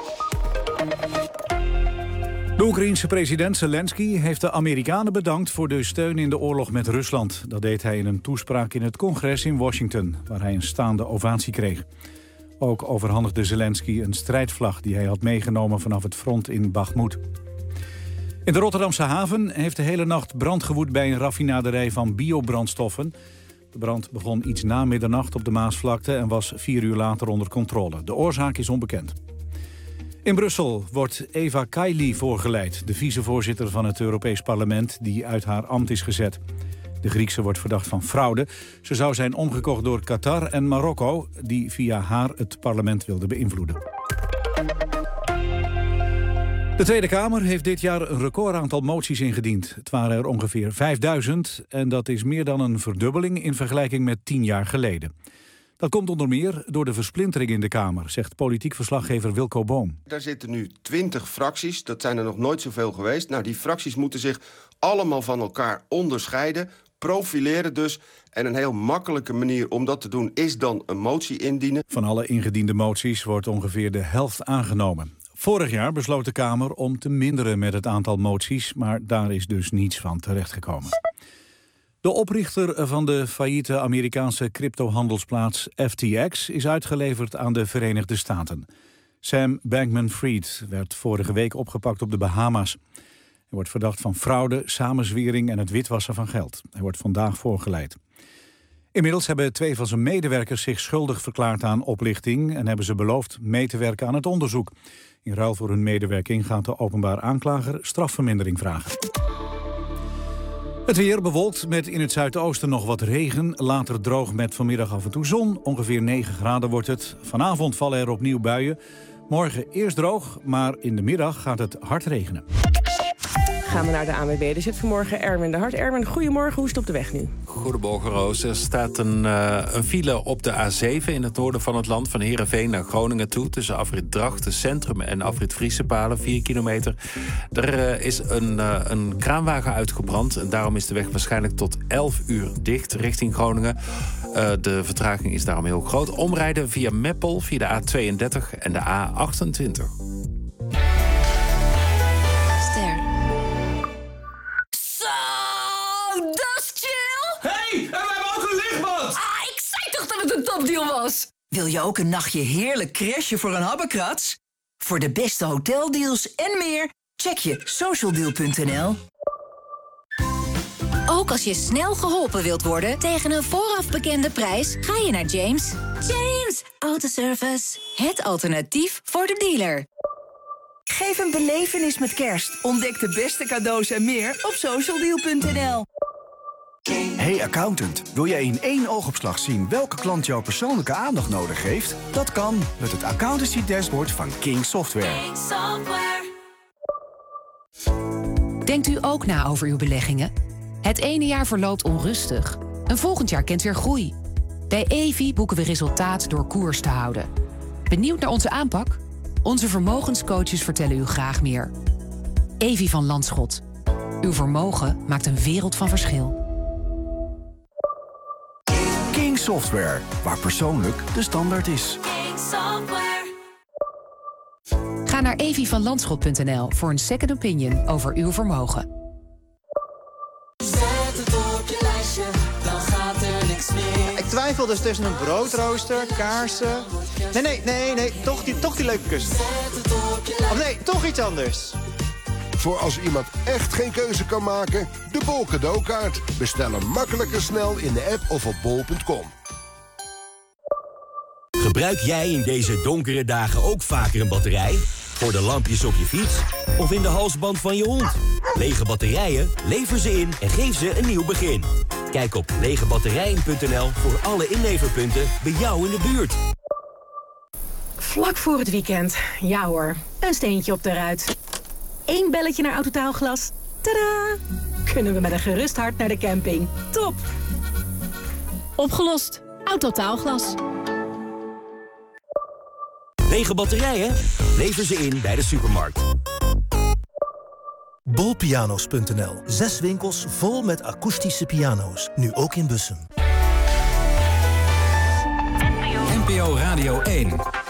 De Oekraïense president Zelensky heeft de Amerikanen bedankt voor de steun in de oorlog met Rusland. Dat deed hij in een toespraak in het congres in Washington, waar hij een staande ovatie kreeg. Ook overhandigde Zelensky een strijdvlag die hij had meegenomen vanaf het front in Bakhmut. In de Rotterdamse haven heeft de hele nacht brand gewoed bij een raffinaderij van biobrandstoffen. De brand begon iets na middernacht op de Maasvlakte en was vier uur later onder controle. De oorzaak is onbekend. In Brussel wordt Eva Kaili voorgeleid, de vicevoorzitter van het Europees Parlement die uit haar ambt is gezet. De Griekse wordt verdacht van fraude. Ze zou zijn omgekocht door Qatar en Marokko, die via haar het parlement wilden beïnvloeden. De Tweede Kamer heeft dit jaar een recordaantal moties ingediend. Het waren er ongeveer vijfduizend en dat is meer dan een verdubbeling in vergelijking met tien jaar geleden. Dat komt onder meer door de versplintering in de Kamer, zegt politiek verslaggever Wilco Boom. Daar zitten nu twintig fracties, dat zijn er nog nooit zoveel geweest. Nou, die fracties moeten zich allemaal van elkaar onderscheiden, profileren dus. En een heel makkelijke manier om dat te doen is dan een motie indienen. Van alle ingediende moties wordt ongeveer de helft aangenomen. Vorig jaar besloot de Kamer om te minderen met het aantal moties, maar daar is dus niets van terechtgekomen. De oprichter van de failliete Amerikaanse cryptohandelsplaats F T X is uitgeleverd aan de Verenigde Staten. Sam Bankman-Fried werd vorige week opgepakt op de Bahama's. Hij wordt verdacht van fraude, samenzwering en het witwassen van geld. Hij wordt vandaag voorgeleid. Inmiddels hebben twee van zijn medewerkers zich schuldig verklaard aan oplichting en hebben ze beloofd mee te werken aan het onderzoek. In ruil voor hun medewerking gaat de openbaar aanklager strafvermindering vragen. Het weer bewolkt met in het zuidoosten nog wat regen. Later droog met vanmiddag af en toe zon. Ongeveer negen graden wordt het. Vanavond vallen er opnieuw buien. Morgen eerst droog, maar in de middag gaat het hard regenen. Gaan we naar de A N W B. Er zit vanmorgen Erwin de Hart. Erwin, goedemorgen. Hoe is het op de weg nu? Goedemorgen, Roos. Er staat een, uh, een file op de A zeven in het noorden van het land, van Heerenveen naar Groningen toe, tussen afrit Drachten Centrum en afrit Friesepalen, vier kilometer. Er uh, is een, uh, een kraanwagen uitgebrand en daarom is de weg waarschijnlijk tot elf uur dicht richting Groningen. Uh, de vertraging is daarom heel groot. Omrijden via Meppel, via de A tweeëndertig en de A achtentwintig. Hey, en we hebben ook een lichtbad! Ah, ik zei toch dat het een topdeal was? Wil je ook een nachtje heerlijk crashen voor een habbekrats? Voor de beste hoteldeals en meer, check je socialdeal punt n l. Ook als je snel geholpen wilt worden tegen een vooraf bekende prijs, ga je naar James. James Autoservice, het alternatief voor de dealer. Geef een belevenis met kerst. Ontdek de beste cadeaus en meer op socialdeal punt n l. Hey accountant, wil jij in één oogopslag zien welke klant jouw persoonlijke aandacht nodig heeft? Dat kan met het accountancy dashboard van King Software. King Software. Denkt u ook na over uw beleggingen? Het ene jaar verloopt onrustig. Een volgend jaar kent weer groei. Bij Evi boeken we resultaat door koers te houden. Benieuwd naar onze aanpak? Onze vermogenscoaches vertellen u graag meer. Evi van Landschot. Uw vermogen maakt een wereld van verschil. King Software, waar persoonlijk de standaard is. King Software. Ga naar evi van landschot punt n l voor een second opinion over uw vermogen. Zet het op je lijstje, dan gaat er niks meer. Ik twijfel dus tussen een broodrooster, kaarsen... Nee, nee, nee, nee, toch die, toch die leuke kussen. Of nee, toch iets anders. Voor als iemand echt geen keuze kan maken, de Bol cadeaukaart. Bestel hem makkelijk en snel in de app of op bol punt com. Gebruik jij in deze donkere dagen ook vaker een batterij? Voor de lampjes op je fiets? Of in de halsband van je hond? Lege batterijen? Lever ze in en geef ze een nieuw begin. Kijk op legebatterijen punt n l voor alle inleverpunten bij jou in de buurt. Vlak voor het weekend. Ja hoor, een steentje op de ruit. Eén belletje naar Autotaalglas. Tadaa! Kunnen we met een gerust hart naar de camping. Top! Opgelost. Autotaalglas. Lege batterijen? Lever ze in bij de supermarkt. bol pianos punt n l. Zes winkels vol met akoestische piano's. Nu ook in Bussum. N P O Radio één.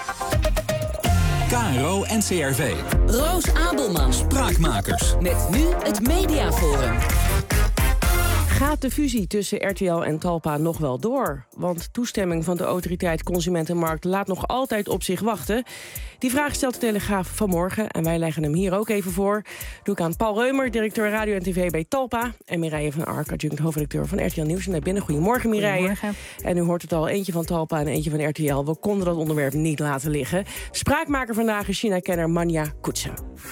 K R O N C R V. Roos Abelman. Spraakmakers. Met nu het Mediaforum. Gaat de fusie tussen R T L en Talpa nog wel door? Want toestemming van de Autoriteit Consumentenmarkt laat nog altijd op zich wachten. Die vraag stelt de Telegraaf vanmorgen en wij leggen hem hier ook even voor. Doe ik aan Paul Reumer, directeur radio en tv bij Talpa. En Mireille van Ark, adjunct hoofdredacteur van R T L Nieuws. En daar binnen. Goedemorgen Mireille. Goedemorgen. En u hoort het al, eentje van Talpa en eentje van R T L. We konden dat onderwerp niet laten liggen. Spraakmaker vandaag is China-kenner Manja Koetsen.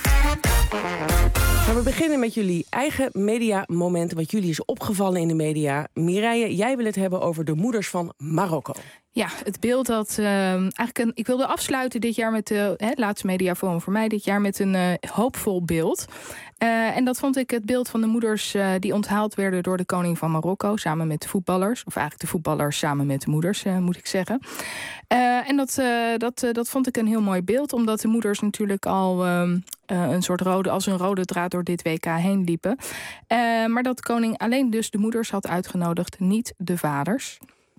Maar we beginnen met jullie eigen mediamomenten, wat jullie is opgevallen in de media. Mireille, jij wil het hebben over de moeders van Marokko. Ja, het beeld dat uh, eigenlijk een, ik wilde afsluiten dit jaar met de uh, laatste mediaforum voor mij dit jaar met een uh, hoopvol beeld. Uh, en dat vond ik het beeld van de moeders uh, die onthaald werden door de koning van Marokko samen met de voetballers, of eigenlijk de voetballers samen met de moeders, uh, moet ik zeggen. Uh, en dat, uh, dat, uh, dat vond ik een heel mooi beeld, omdat de moeders natuurlijk al uh, uh, een soort rode, als een rode draad door dit W K heen liepen. Uh, maar dat de koning alleen dus de moeders had uitgenodigd, niet de vaders.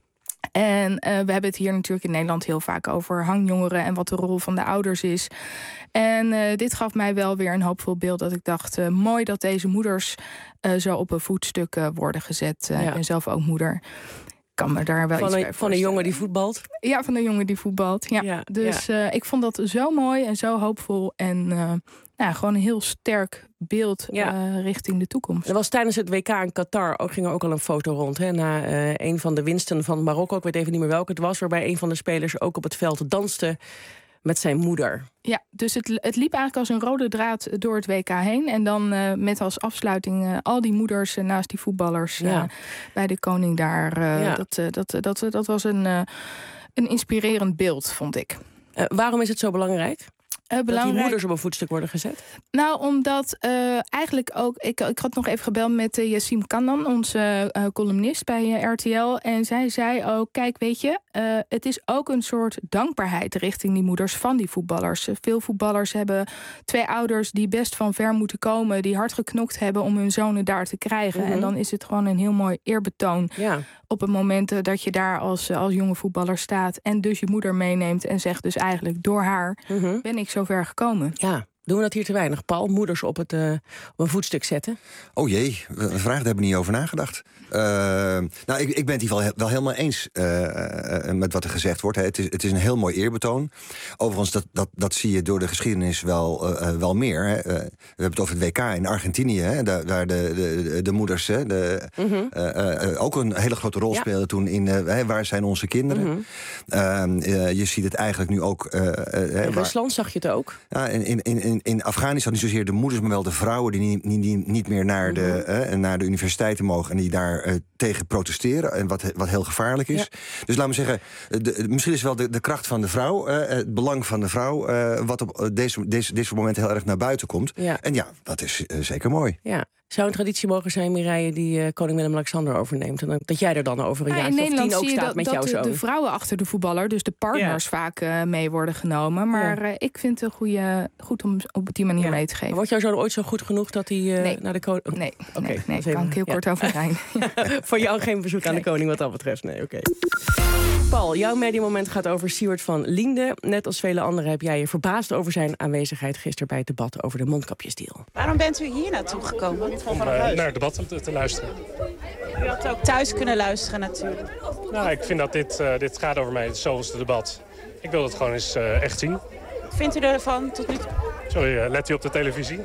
En uh, we hebben het hier natuurlijk in Nederland heel vaak over hangjongeren en wat de rol van de ouders is. En uh, dit gaf mij wel weer een hoopvol beeld dat ik dacht, uh, mooi dat deze moeders uh, zo op een voetstuk uh, worden gezet. Uh, ja. Ik ben zelf ook moeder. Kan me daar wel van iets een, bij Van een jongen die voetbalt? Ja, van een jongen die voetbalt. Ja. ja dus ja. Uh, ik vond dat zo mooi en zo hoopvol. En uh, nou, gewoon een heel sterk beeld ja. uh, richting de toekomst. Er was tijdens het W K in Qatar ook, ging er ook al een foto rond. Hè, na uh, een van de winsten van Marokko. Ik weet even niet meer welke het was. Waarbij een van de spelers ook op het veld danste met zijn moeder. Ja, dus het, het liep eigenlijk als een rode draad door het W K heen. En dan uh, met als afsluiting uh, al die moeders uh, naast die voetballers uh, ja. bij de koning daar. Uh, ja. dat, uh, dat, dat, dat, dat was een, uh, een inspirerend beeld, vond ik. Uh, waarom is het zo belangrijk? Uh, belangrijk. Dat die moeders op een voetstuk worden gezet? Nou, omdat uh, eigenlijk ook... Ik, ik had nog even gebeld met uh, Yassim Kanan, onze uh, columnist bij uh, R T L. En zij zei ook, kijk, weet je... Uh, het is ook een soort dankbaarheid richting die moeders van die voetballers. Uh, veel voetballers hebben twee ouders die best van ver moeten komen... die hard geknokt hebben om hun zonen daar te krijgen. Mm-hmm. En dan is het gewoon een heel mooi eerbetoon... Ja. op het moment uh, dat je daar als, uh, als jonge voetballer staat... en dus je moeder meeneemt en zegt dus eigenlijk... door haar mm-hmm. ben ik zo ver gekomen. Ja. Doen we dat hier te weinig, Paul? Moeders op, het, uh, op een voetstuk zetten? Oh jee, we vragen, daar hebben we niet over nagedacht. Uh, nou, ik, ik ben het hier wel, wel helemaal eens uh, uh, met wat er gezegd wordt. Hè. Het, is, het is een heel mooi eerbetoon. Overigens, dat, dat, dat zie je door de geschiedenis wel, uh, wel meer. Hè. Uh, we hebben het over het W K in Argentinië, hè, daar, waar de, de, de moeders hè, de, mm-hmm. uh, uh, ook een hele grote rol ja. speelden toen in uh, waar zijn onze kinderen. Mm-hmm. Uh, uh, je ziet het eigenlijk nu ook... Uh, uh, in Rusland zag je het ook. Ja, in, in, in in, in Afghanistan niet zozeer de moeders, maar wel de vrouwen die niet, niet, niet meer naar de, mm-hmm. uh, naar de universiteiten mogen en die daar uh, tegen protesteren. En wat, wat heel gevaarlijk is. Ja. Dus laten we zeggen, de, misschien is wel de, de kracht van de vrouw, uh, het belang van de vrouw, uh, wat op deze, deze, deze moment heel erg naar buiten komt. Ja. En ja, dat is uh, zeker mooi. Ja. Zou een traditie mogen zijn, Mireille, die uh, koning Willem-Alexander overneemt? En dat jij er dan over een ja, jaar of tien ook staat dat, met dat jouw zoon? De, de vrouwen achter de voetballer, dus de partners, ja. vaak uh, mee worden genomen. Maar ja. uh, ik vind het goede, goed om op die manier ja. mee te geven. Maar wordt jouw zoon ooit zo goed genoeg dat hij uh, nee. naar de koning... Nee, okay, nee, nee daar kan ik heel ja. kort over zijn. Voor jou geen bezoek nee. aan de koning wat dat betreft. Nee, oké. Okay. Paul, jouw mediamoment gaat over Siewert van Liende. Net als vele anderen heb jij je verbaasd over zijn aanwezigheid gisteren bij het debat over de mondkapjesdeal. Waarom bent u hier naartoe gekomen? Om uh, naar het debat te, te luisteren. U had ook thuis kunnen luisteren natuurlijk. Nou, ik vind dat dit, uh, dit gaat over mij, het zoveelste debat. Ik wil het gewoon eens uh, echt zien. Wat vindt u ervan tot nu toe? Sorry, uh, let u op de televisie?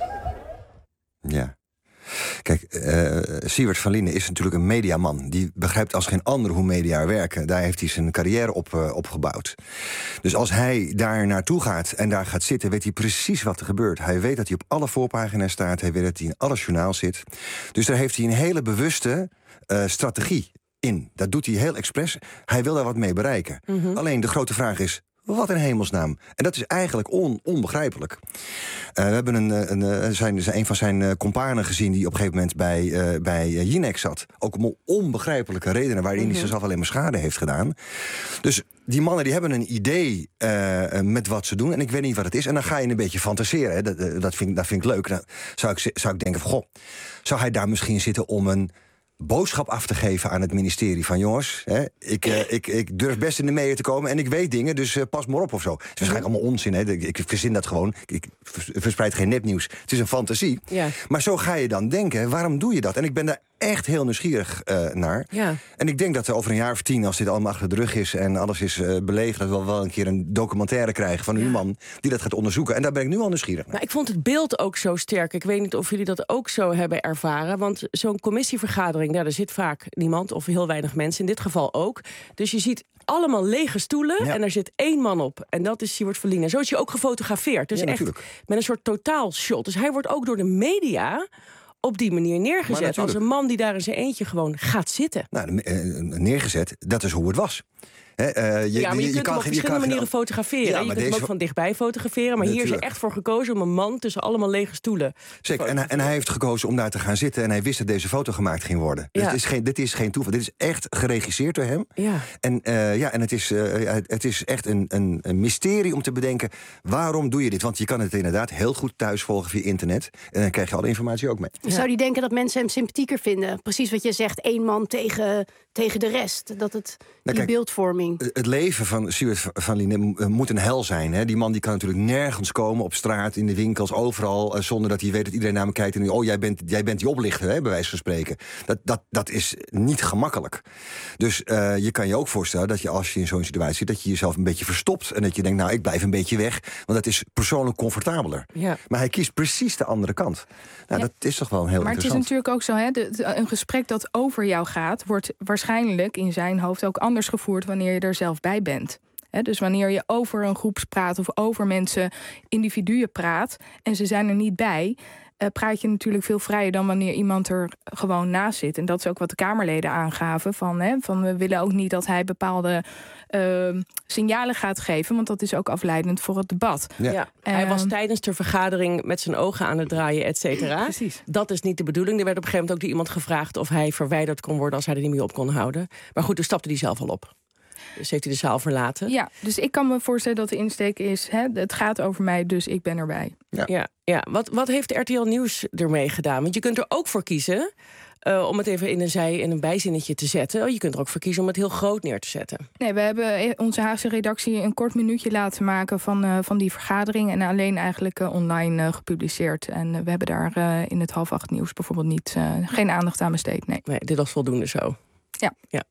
Ja. Kijk, uh, Siewert van Liende is natuurlijk een mediaman. Die begrijpt als geen ander hoe media werken. Daar heeft hij zijn carrière op uh, opgebouwd. Dus als hij daar naartoe gaat en daar gaat zitten, weet hij precies wat er gebeurt. Hij weet dat hij op alle voorpagina's staat. Hij weet dat hij in alle journaals zit. Dus daar heeft hij een hele bewuste uh, strategie in. Dat doet hij heel expres. Hij wil daar wat mee bereiken. Mm-hmm. Alleen de grote vraag is, wat in hemelsnaam? En dat is eigenlijk on, onbegrijpelijk. Uh, we hebben een, een, een, zijn, een van zijn uh, companen gezien die op een gegeven moment bij, uh, bij uh, Jinek zat. Ook om onbegrijpelijke redenen waarin mm-hmm. hij zichzelf alleen maar schade heeft gedaan. Dus die mannen die hebben een idee uh, met wat ze doen. En ik weet niet wat het is. En dan ga je een beetje fantaseren. Hè. Dat, dat, vind, dat vind ik leuk. Dan zou ik, zou ik denken, goh, zou hij daar misschien zitten om een boodschap af te geven aan het ministerie van jongens, hè, ik, uh, ik, ik durf best in de media te komen en ik weet dingen, dus uh, pas maar op of zo. Het is waarschijnlijk allemaal onzin, hè. Ik, ik verzin dat gewoon. Ik verspreid geen nepnieuws. Het is een fantasie. Ja. Maar zo ga je dan denken, waarom doe je dat? En ik ben daar echt heel nieuwsgierig uh, naar. Ja. En ik denk dat er over een jaar of tien, als dit allemaal achter de rug is en alles is uh, belegerd, dat we wel een keer een documentaire krijgen van een ja. man die dat gaat onderzoeken. En daar ben ik nu al nieuwsgierig naar. Maar ik vond het beeld ook zo sterk. Ik weet niet of jullie dat ook zo hebben ervaren. Want zo'n commissievergadering, daar zit vaak niemand of heel weinig mensen. In dit geval ook. Dus je ziet allemaal lege stoelen ja. en er zit één man op. En dat is Siewert van Liende. Zo is hij ook gefotografeerd. Dus ja, echt met een soort totaalshot. Dus hij wordt ook door de media op die manier neergezet. Als een man die daar in zijn eentje gewoon gaat zitten. Nou, neergezet, dat is hoe het was. He, uh, je, ja, maar je, je kunt je kan, hem op verschillende je manieren fotograferen. Ja, je kunt deze... hem ook van dichtbij fotograferen. Maar Natuurlijk. Hier is er echt voor gekozen om een man tussen allemaal lege stoelen. Zeker, en hij, en hij heeft gekozen om daar te gaan zitten. En hij wist dat deze foto gemaakt ging worden. Ja. Dus dit is, geen, dit is geen toeval. Dit is echt geregisseerd door hem. Ja. En, uh, ja, en het, is, uh, het is echt een, een, een mysterie om te bedenken, waarom doe je dit? Want je kan het inderdaad heel goed thuis volgen via internet. En dan krijg je alle informatie ook mee. Ja. Zou die denken dat mensen hem sympathieker vinden? Precies wat je zegt, één man tegen, tegen de rest. Dat het, die nou, kijk, beeldvorming. Het leven van Siewert van Liende moet een hel zijn. Hè? Die man die kan natuurlijk nergens komen, op straat, in de winkels, overal, uh, zonder dat hij weet dat iedereen naar hem kijkt en oh, jij bent, jij bent die oplichter, hè, bij wijze van spreken. Dat, dat, dat is niet gemakkelijk. Dus uh, je kan je ook voorstellen dat je, als je in zo'n situatie zit, dat je jezelf een beetje verstopt en dat je denkt, nou, ik blijf een beetje weg, want dat is persoonlijk comfortabeler. Ja. Maar hij kiest precies de andere kant. Nou, ja. Dat is toch wel heel maar interessant. Maar het is natuurlijk ook zo, hè, de, de, een gesprek dat over jou gaat, wordt waarschijnlijk in zijn hoofd ook anders gevoerd wanneer je er zelf bij bent. He, dus wanneer je over een groep praat of over mensen, individuen praat en ze zijn er niet bij, uh, praat je natuurlijk veel vrijer dan wanneer iemand er gewoon naast zit. En dat is ook wat de Kamerleden aangaven. Van, he, van we willen ook niet dat hij bepaalde uh, signalen gaat geven, want dat is ook afleidend voor het debat. Ja. Ja. Uh, hij was tijdens de vergadering met zijn ogen aan het draaien, et cetera. Precies. Dat is niet de bedoeling. Er werd op een gegeven moment ook door iemand gevraagd of hij verwijderd kon worden als hij er niet meer op kon houden. Maar goed, toen stapte hij zelf al op. Dus heeft hij de zaal verlaten. Ja, dus ik kan me voorstellen dat de insteek is, hè, het gaat over mij, dus ik ben erbij. Ja, ja, ja. Wat, wat heeft R T L Nieuws ermee gedaan? Want je kunt er ook voor kiezen, uh, om het even in een zij- in een bijzinnetje te zetten. Je kunt er ook voor kiezen om het heel groot neer te zetten. Nee, we hebben onze Haagse redactie een kort minuutje laten maken van, uh, van die vergadering en alleen eigenlijk uh, online uh, gepubliceerd. En uh, we hebben daar uh, in het half acht nieuws bijvoorbeeld niet, uh, geen aandacht aan besteed. Nee. nee, dit was voldoende zo. Ja. ja.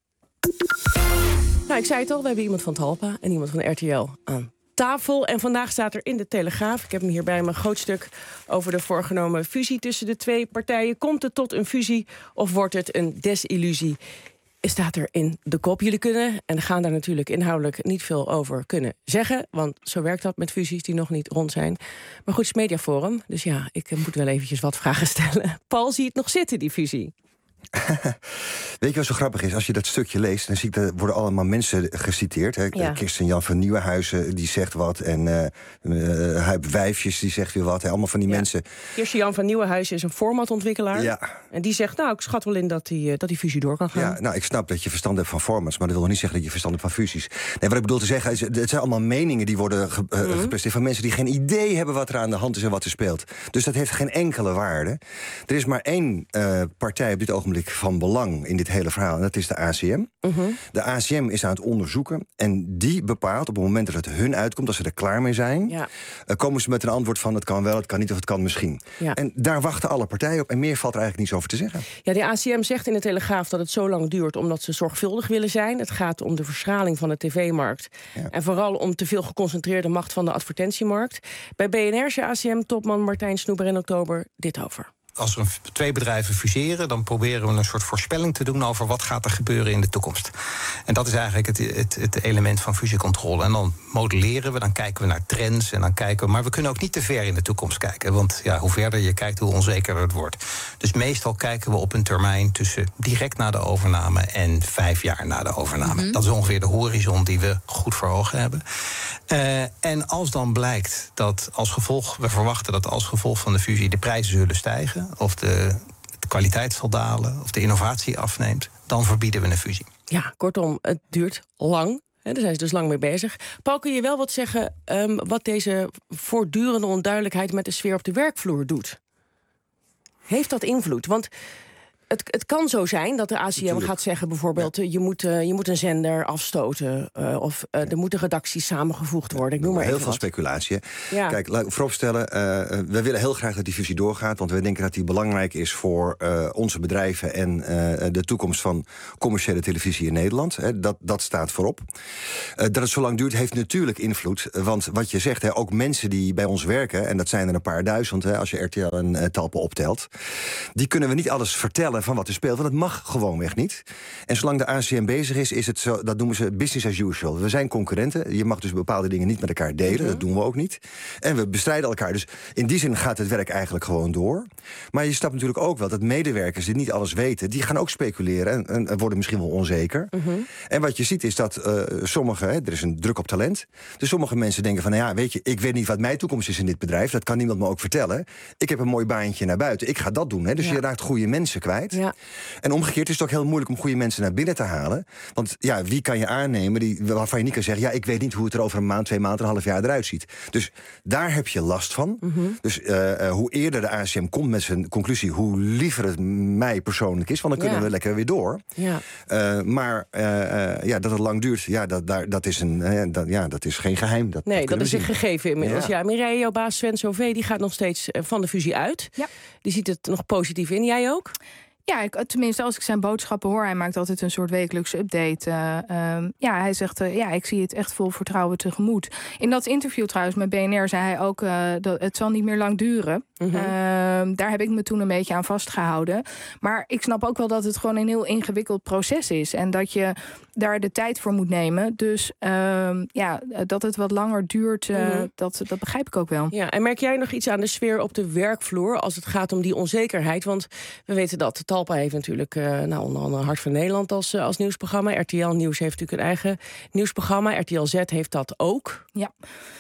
Nou, ik zei het al, we hebben iemand van Talpa en iemand van R T L aan tafel. En vandaag staat er in de Telegraaf, ik heb hem hier bij me, een groot stuk over de voorgenomen fusie tussen de twee partijen. Komt het tot een fusie of wordt het een desillusie? staat er in de kop. Jullie kunnen en gaan daar natuurlijk inhoudelijk niet veel over kunnen zeggen. Want zo werkt dat met fusies die nog niet rond zijn. Maar goed, het is Mediaforum. Dus ja, ik moet wel eventjes wat vragen stellen. Paul, zie je het nog zitten, die fusie? Weet je wat zo grappig is? Als je dat stukje leest, dan zie ik dat worden allemaal mensen geciteerd. Hè? Ja. Kirsten Jan van Nieuwenhuizen, die zegt wat. En uh, uh, Huip Wijfjes, die zegt weer wat. Hè? Allemaal van die ja. mensen. Kirsten Jan van Nieuwenhuizen is een formatontwikkelaar. Ja. En die zegt, nou, ik schat wel in dat die, dat die fusie door kan gaan. Ja, nou, ik snap dat je verstand hebt van formats, maar dat wil nog niet zeggen dat je verstand hebt van fusies. Nee, wat ik bedoel te zeggen is, het zijn allemaal meningen die worden ge- uh, mm-hmm. gepresteerd van mensen die geen idee hebben wat er aan de hand is en wat er speelt. Dus dat heeft geen enkele waarde. Er is maar één uh, partij op dit ogenblik van belang in dit hele verhaal, en dat is de A C M. Mm-hmm. De A C M is aan het onderzoeken en die bepaalt op het moment dat het hun uitkomt, als ze er klaar mee zijn, ja. uh, komen ze met een antwoord van het kan wel, het kan niet of het kan misschien. Ja. En daar wachten alle partijen op en meer valt er eigenlijk niets over te zeggen. Ja, de A C M zegt in de Telegraaf dat het zo lang duurt omdat ze zorgvuldig willen zijn. Het gaat om de verschraling van de tv-markt. Ja. En vooral om te veel geconcentreerde macht van de advertentiemarkt. Bij B N R zei A C M-topman Martijn Snoeber in oktober dit over. Als we twee bedrijven fuseren, dan proberen we een soort voorspelling te doen over wat gaat er gebeuren in de toekomst. En dat is eigenlijk het, het, het element van fusiecontrole. En dan modelleren we, dan kijken we naar trends en dan kijken we. Maar we kunnen ook niet te ver in de toekomst kijken. Want ja, hoe verder je kijkt, hoe onzekerder het wordt. Dus meestal kijken we op een termijn tussen direct na de overname en vijf jaar na de overname. Mm-hmm. Dat is ongeveer de horizon die we goed voor ogen hebben. Uh, en als dan blijkt dat als gevolg, we verwachten dat als gevolg van de fusie de prijzen zullen stijgen, of de, de kwaliteit zal dalen, of de innovatie afneemt, dan verbieden we een fusie. Ja, kortom, het duurt lang. Hè, daar zijn ze dus lang mee bezig. Paul, kun je wel wat zeggen um, wat deze voortdurende onduidelijkheid met de sfeer op de werkvloer doet? Heeft dat invloed? Want Het, het kan zo zijn dat de A C M Natuurlijk. gaat zeggen bijvoorbeeld, ja. je, moet, uh, je moet een zender afstoten. Uh, of uh, er moeten redacties samengevoegd worden. Ik noem maar Heel even veel wat. speculatie. Ja. Kijk, laat ik vooropstellen, uh, we willen heel graag dat die fusie doorgaat. Want we denken dat die belangrijk is voor uh, onze bedrijven en uh, de toekomst van commerciële televisie in Nederland. Hè, dat, dat staat voorop. Uh, dat het zo lang duurt heeft natuurlijk invloed. Want wat je zegt, hè, ook mensen die bij ons werken, en dat zijn er een paar duizend, hè, als je R T L en uh, Talpa optelt, die kunnen we niet alles vertellen van wat er speelt, want dat mag gewoonweg niet. En zolang de A C M bezig is, is het zo, dat noemen ze business as usual. We zijn concurrenten, je mag dus bepaalde dingen niet met elkaar delen, mm-hmm. dat doen we ook niet. En we bestrijden elkaar, dus in die zin gaat het werk eigenlijk gewoon door. Maar je snapt natuurlijk ook wel dat medewerkers die niet alles weten, die gaan ook speculeren en, en, en worden misschien wel onzeker. Mm-hmm. En wat je ziet is dat uh, sommige, hè, er is een druk op talent, dus sommige mensen denken van, nou ja, weet je, ik weet niet wat mijn toekomst is in dit bedrijf, dat kan niemand me ook vertellen. Ik heb een mooi baantje naar buiten, ik ga dat doen. Hè. Dus ja. je raakt goede mensen kwijt. Ja. En omgekeerd is het ook heel moeilijk om goede mensen naar binnen te halen. Want ja, wie kan je aannemen die, waarvan je niet kan zeggen, ja, ik weet niet hoe het er over een maand, twee maanden, een half jaar eruit ziet. Dus daar heb je last van. Mm-hmm. Dus uh, uh, hoe eerder de A C M komt met zijn conclusie, hoe liever het mij persoonlijk is, want dan kunnen ja. we lekker weer door. Ja. Uh, maar uh, uh, ja, dat het lang duurt, ja, dat, daar, dat, is, een, uh, dat, ja, dat is geen geheim. Dat, nee, dat, dat is een gegeven inmiddels. Ja, Ja. ja Mireille, jouw baas Sven Sauvé, die gaat nog steeds van de fusie uit. Ja. Die ziet het nog positief in. Jij ook? Ja, ik, tenminste, als ik zijn boodschappen hoor, hij maakt altijd een soort wekelijkse update. Uh, um, ja, hij zegt, uh, ja, ik zie het echt vol vertrouwen tegemoet. In dat interview trouwens met B N R zei hij ook, uh, dat het zal niet meer lang duren. Mm-hmm. Uh, daar heb ik me toen een beetje aan vastgehouden. Maar ik snap ook wel dat het gewoon een heel ingewikkeld proces is. En dat je daar de tijd voor moet nemen. Dus uh, ja, dat het wat langer duurt, uh, mm-hmm. dat, dat begrijp ik ook wel. Ja, en merk jij nog iets aan de sfeer op de werkvloer als het gaat om die onzekerheid? Want we weten dat Talpa heeft natuurlijk uh, nou, onder andere Hart van Nederland als, uh, als nieuwsprogramma. R T L Nieuws heeft natuurlijk een eigen nieuwsprogramma. R T L Z heeft dat ook. Ja.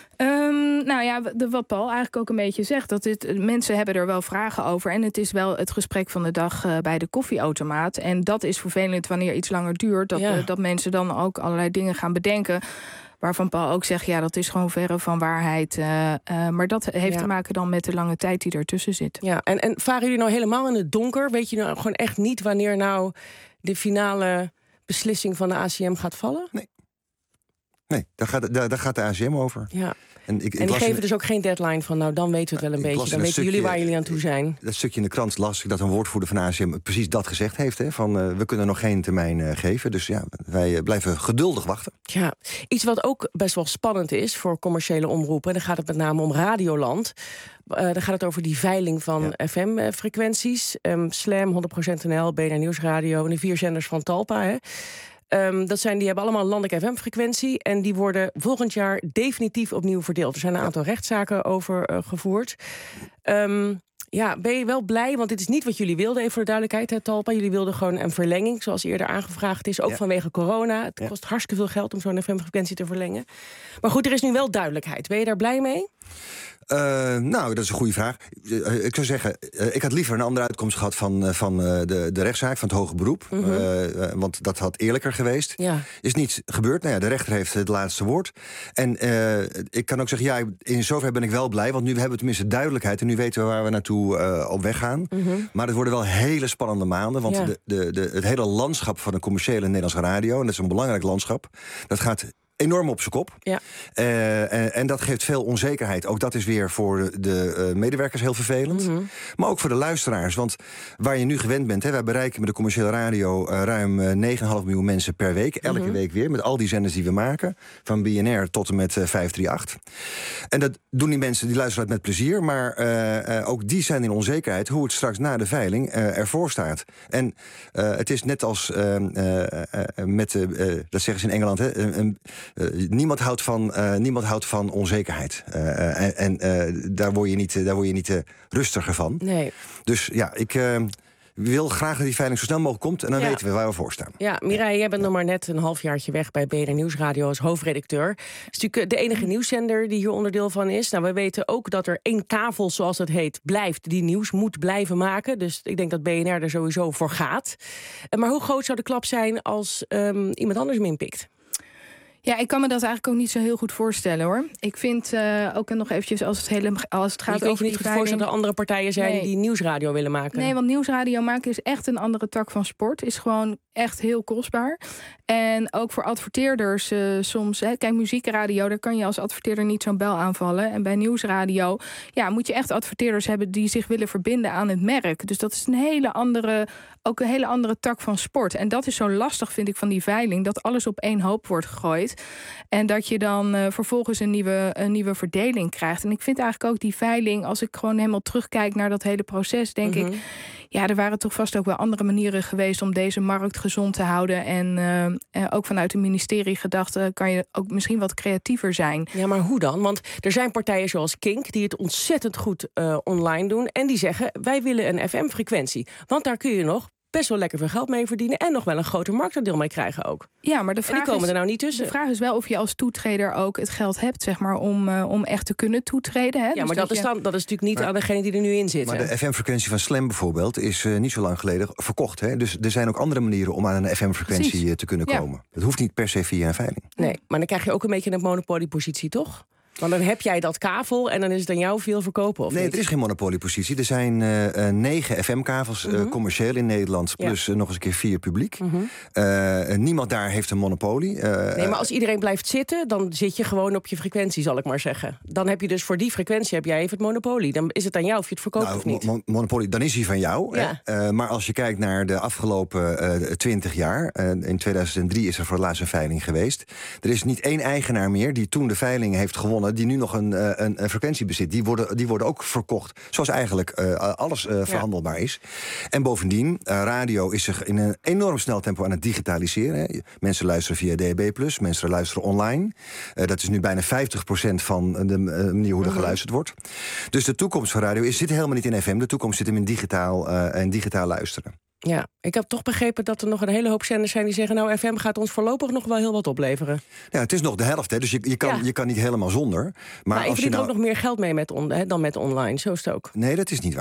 Um, nou ja, de, wat Paul eigenlijk ook een beetje zegt, dat dit, mensen hebben er wel vragen over. En het is wel het gesprek van de dag uh, bij de koffieautomaat. En dat is vervelend wanneer iets langer duurt. Dat, ja. uh, dat mensen dan ook allerlei dingen gaan bedenken, waarvan Paul ook zegt, ja, dat is gewoon verre van waarheid. Uh, uh, maar dat heeft ja. te maken dan met de lange tijd die ertussen zit. Ja, en, en varen jullie nou helemaal in het donker? Weet je nou gewoon echt niet wanneer nou de finale beslissing van de A C M gaat vallen? Nee. Nee, daar gaat, daar, daar gaat de A C M over. Ja. En, ik, en ik die geven in, dus ook geen deadline van, nou, dan weten we het wel een beetje. Dan weten stukje, jullie waar jullie aan toe zijn. Dat stukje in de krant las ik dat een woordvoerder van A C M precies dat gezegd heeft. Hè, van, uh, we kunnen nog geen termijn uh, geven. Dus ja, wij uh, blijven geduldig wachten. Ja, iets wat ook best wel spannend is voor commerciële omroepen. Dan gaat het met name om Radioland. Uh, dan gaat het over die veiling van ja. F M-frequenties. Um, Slam, honderd procent N L, B N R Nieuwsradio en de vier zenders van Talpa, hè. Um, dat zijn, die hebben allemaal een landelijke F M-frequentie. En die worden volgend jaar definitief opnieuw verdeeld. Er zijn een aantal rechtszaken over uh, gevoerd. Um, ja, ben je wel blij? Want dit is niet wat jullie wilden, even voor de duidelijkheid, hè, Talpa. Jullie wilden gewoon een verlenging, zoals eerder aangevraagd is. Ook ja. vanwege corona. Het kost ja. hartstikke veel geld om zo'n F M-frequentie te verlengen. Maar goed, er is nu wel duidelijkheid. Ben je daar blij mee? Uh, nou, dat is een goede vraag. Uh, ik zou zeggen, uh, ik had liever een andere uitkomst gehad van, uh, van uh, de, de rechtszaak, van het hoge beroep. Mm-hmm. uh, uh, want dat had eerlijker geweest. Ja. Is niet gebeurd. Nou ja, de rechter heeft het laatste woord. En uh, ik kan ook zeggen, ja, in zover ben ik wel blij. Want nu hebben we tenminste duidelijkheid. En nu weten we waar we naartoe uh, op weg gaan. Mm-hmm. Maar het worden wel hele spannende maanden. Want ja. de, de, de, het hele landschap van de commerciële Nederlandse radio, en dat is een belangrijk landschap, dat gaat enorm op zijn kop. Ja. Uh, en, en dat geeft veel onzekerheid. Ook dat is weer voor de, de uh, medewerkers heel vervelend. Mm-hmm. Maar ook voor de luisteraars. Want waar je nu gewend bent, hè, wij bereiken met de commerciële radio uh, ruim uh, negen komma vijf miljoen mensen per week. Elke mm-hmm. week weer, met al die zenders die we maken. Van B N R tot en met uh, vijf drie acht. En dat doen die mensen, die luisteren het met plezier. Maar uh, uh, ook die zijn in onzekerheid hoe het straks na de veiling uh, ervoor staat. En uh, het is net als uh, uh, uh, met, uh, uh, dat zeggen ze in Engeland, hè, een, een Uh, niemand, houdt van, uh, niemand houdt van onzekerheid. Uh, uh, en en uh, daar word je niet, uh, daar word je niet uh, rustiger van. Nee. Dus ja, ik uh, wil graag dat die veiling zo snel mogelijk komt. En dan ja. weten we waar we voor staan. Ja, Mireille, jij bent nog maar net een halfjaartje weg bij B N R Nieuwsradio als hoofdredacteur. Het is natuurlijk de enige nieuwszender die hier onderdeel van is. Nou, we weten ook dat er één kavel, zoals het heet, blijft, die nieuws moet blijven maken. Dus ik denk dat B N R er sowieso voor gaat. Maar hoe groot zou de klap zijn als um, iemand anders hem inpikt? Ja, ik kan me dat eigenlijk ook niet zo heel goed voorstellen, hoor. Ik vind uh, ook nog eventjes als het, hele, als het gaat je over niet goed voorstellen dat er andere partijen zijn nee. die nieuwsradio willen maken. Nee, want nieuwsradio maken is echt een andere tak van sport. Is gewoon echt heel kostbaar. En ook voor adverteerders uh, soms. Hè, kijk, muziekradio, daar kan je als adverteerder niet zo'n bel aanvallen. En bij nieuwsradio ja, moet je echt adverteerders hebben die zich willen verbinden aan het merk. Dus dat is een hele andere, ook een hele andere tak van sport. En dat is zo lastig, vind ik, van die veiling. Dat alles op één hoop wordt gegooid. En dat je dan uh, vervolgens een nieuwe, een nieuwe verdeling krijgt. En ik vind eigenlijk ook die veiling, als ik gewoon helemaal terugkijk naar dat hele proces, denk mm-hmm. ik, ja, er waren toch vast ook wel andere manieren geweest om deze markt gezond te houden. En uh, ook vanuit het ministerie gedacht, uh, kan je ook misschien wat creatiever zijn. Ja, maar hoe dan? Want er zijn partijen zoals Kink die het ontzettend goed uh, online doen. En die zeggen, wij willen een F M-frequentie. Want daar kun je nog best wel lekker veel geld mee verdienen en nog wel een groter marktaandeel mee krijgen ook. Ja, maar de vraag en die komen is, er nou niet tussen. De vraag is wel of je als toetreder ook het geld hebt, zeg maar, om, uh, om echt te kunnen toetreden. Hè? Ja, dus maar dat, dat, is dan, dat is natuurlijk niet maar, aan degene die er nu in zitten. Maar de F M-frequentie van Slam bijvoorbeeld is uh, niet zo lang geleden verkocht. Hè? Dus er zijn ook andere manieren om aan een F M-frequentie uh, te kunnen ja. komen. Het hoeft niet per se via een veiling. Nee, maar dan krijg je ook een beetje een monopoliepositie, toch? Want dan heb jij dat kavel en dan is het aan jou veel verkopen, of Nee, niet? er is geen monopoliepositie. Er zijn uh, negen F M-kavels uh, mm-hmm. commercieel in Nederland, plus ja. uh, nog eens een keer vier publiek. Mm-hmm. Uh, niemand daar heeft een monopolie. Uh, nee, maar als iedereen blijft zitten, dan zit je gewoon op je frequentie, zal ik maar zeggen. Dan heb je dus voor die frequentie heb jij even het monopolie. Dan is het aan jou of je het verkoopt nou, of niet. Mo- monopolie, dan is hij van jou. Ja. Uh, maar als je kijkt naar de afgelopen twintig uh, jaar, uh, in tweeduizend drie is er voor het laatst een veiling geweest. Er is niet één eigenaar meer die toen de veiling heeft gewonnen, die nu nog een, uh, een, een frequentie bezit. Die worden, die worden ook verkocht, zoals eigenlijk uh, alles uh, verhandelbaar ja. is. En bovendien, uh, radio is zich in een enorm snel tempo aan het digitaliseren. Hè. Mensen luisteren via D A B plus, mensen luisteren online. Uh, dat is nu bijna vijftig procent van de uh, manier hoe er mm-hmm. geluisterd wordt. Dus de toekomst van radio is, zit helemaal niet in F M. De toekomst zit hem in digitaal, uh, in digitaal luisteren. Ja, ik heb toch begrepen dat er nog een hele hoop zenders zijn die zeggen, nou, F M gaat ons voorlopig nog wel heel wat opleveren. Ja, het is nog de helft, hè, dus je, je, kan, ja. je kan niet helemaal zonder. Maar, maar ik als verdien je nou... er ook nog meer geld mee met on, hè, dan met online, zo is het ook. Nee, dat is niet waar.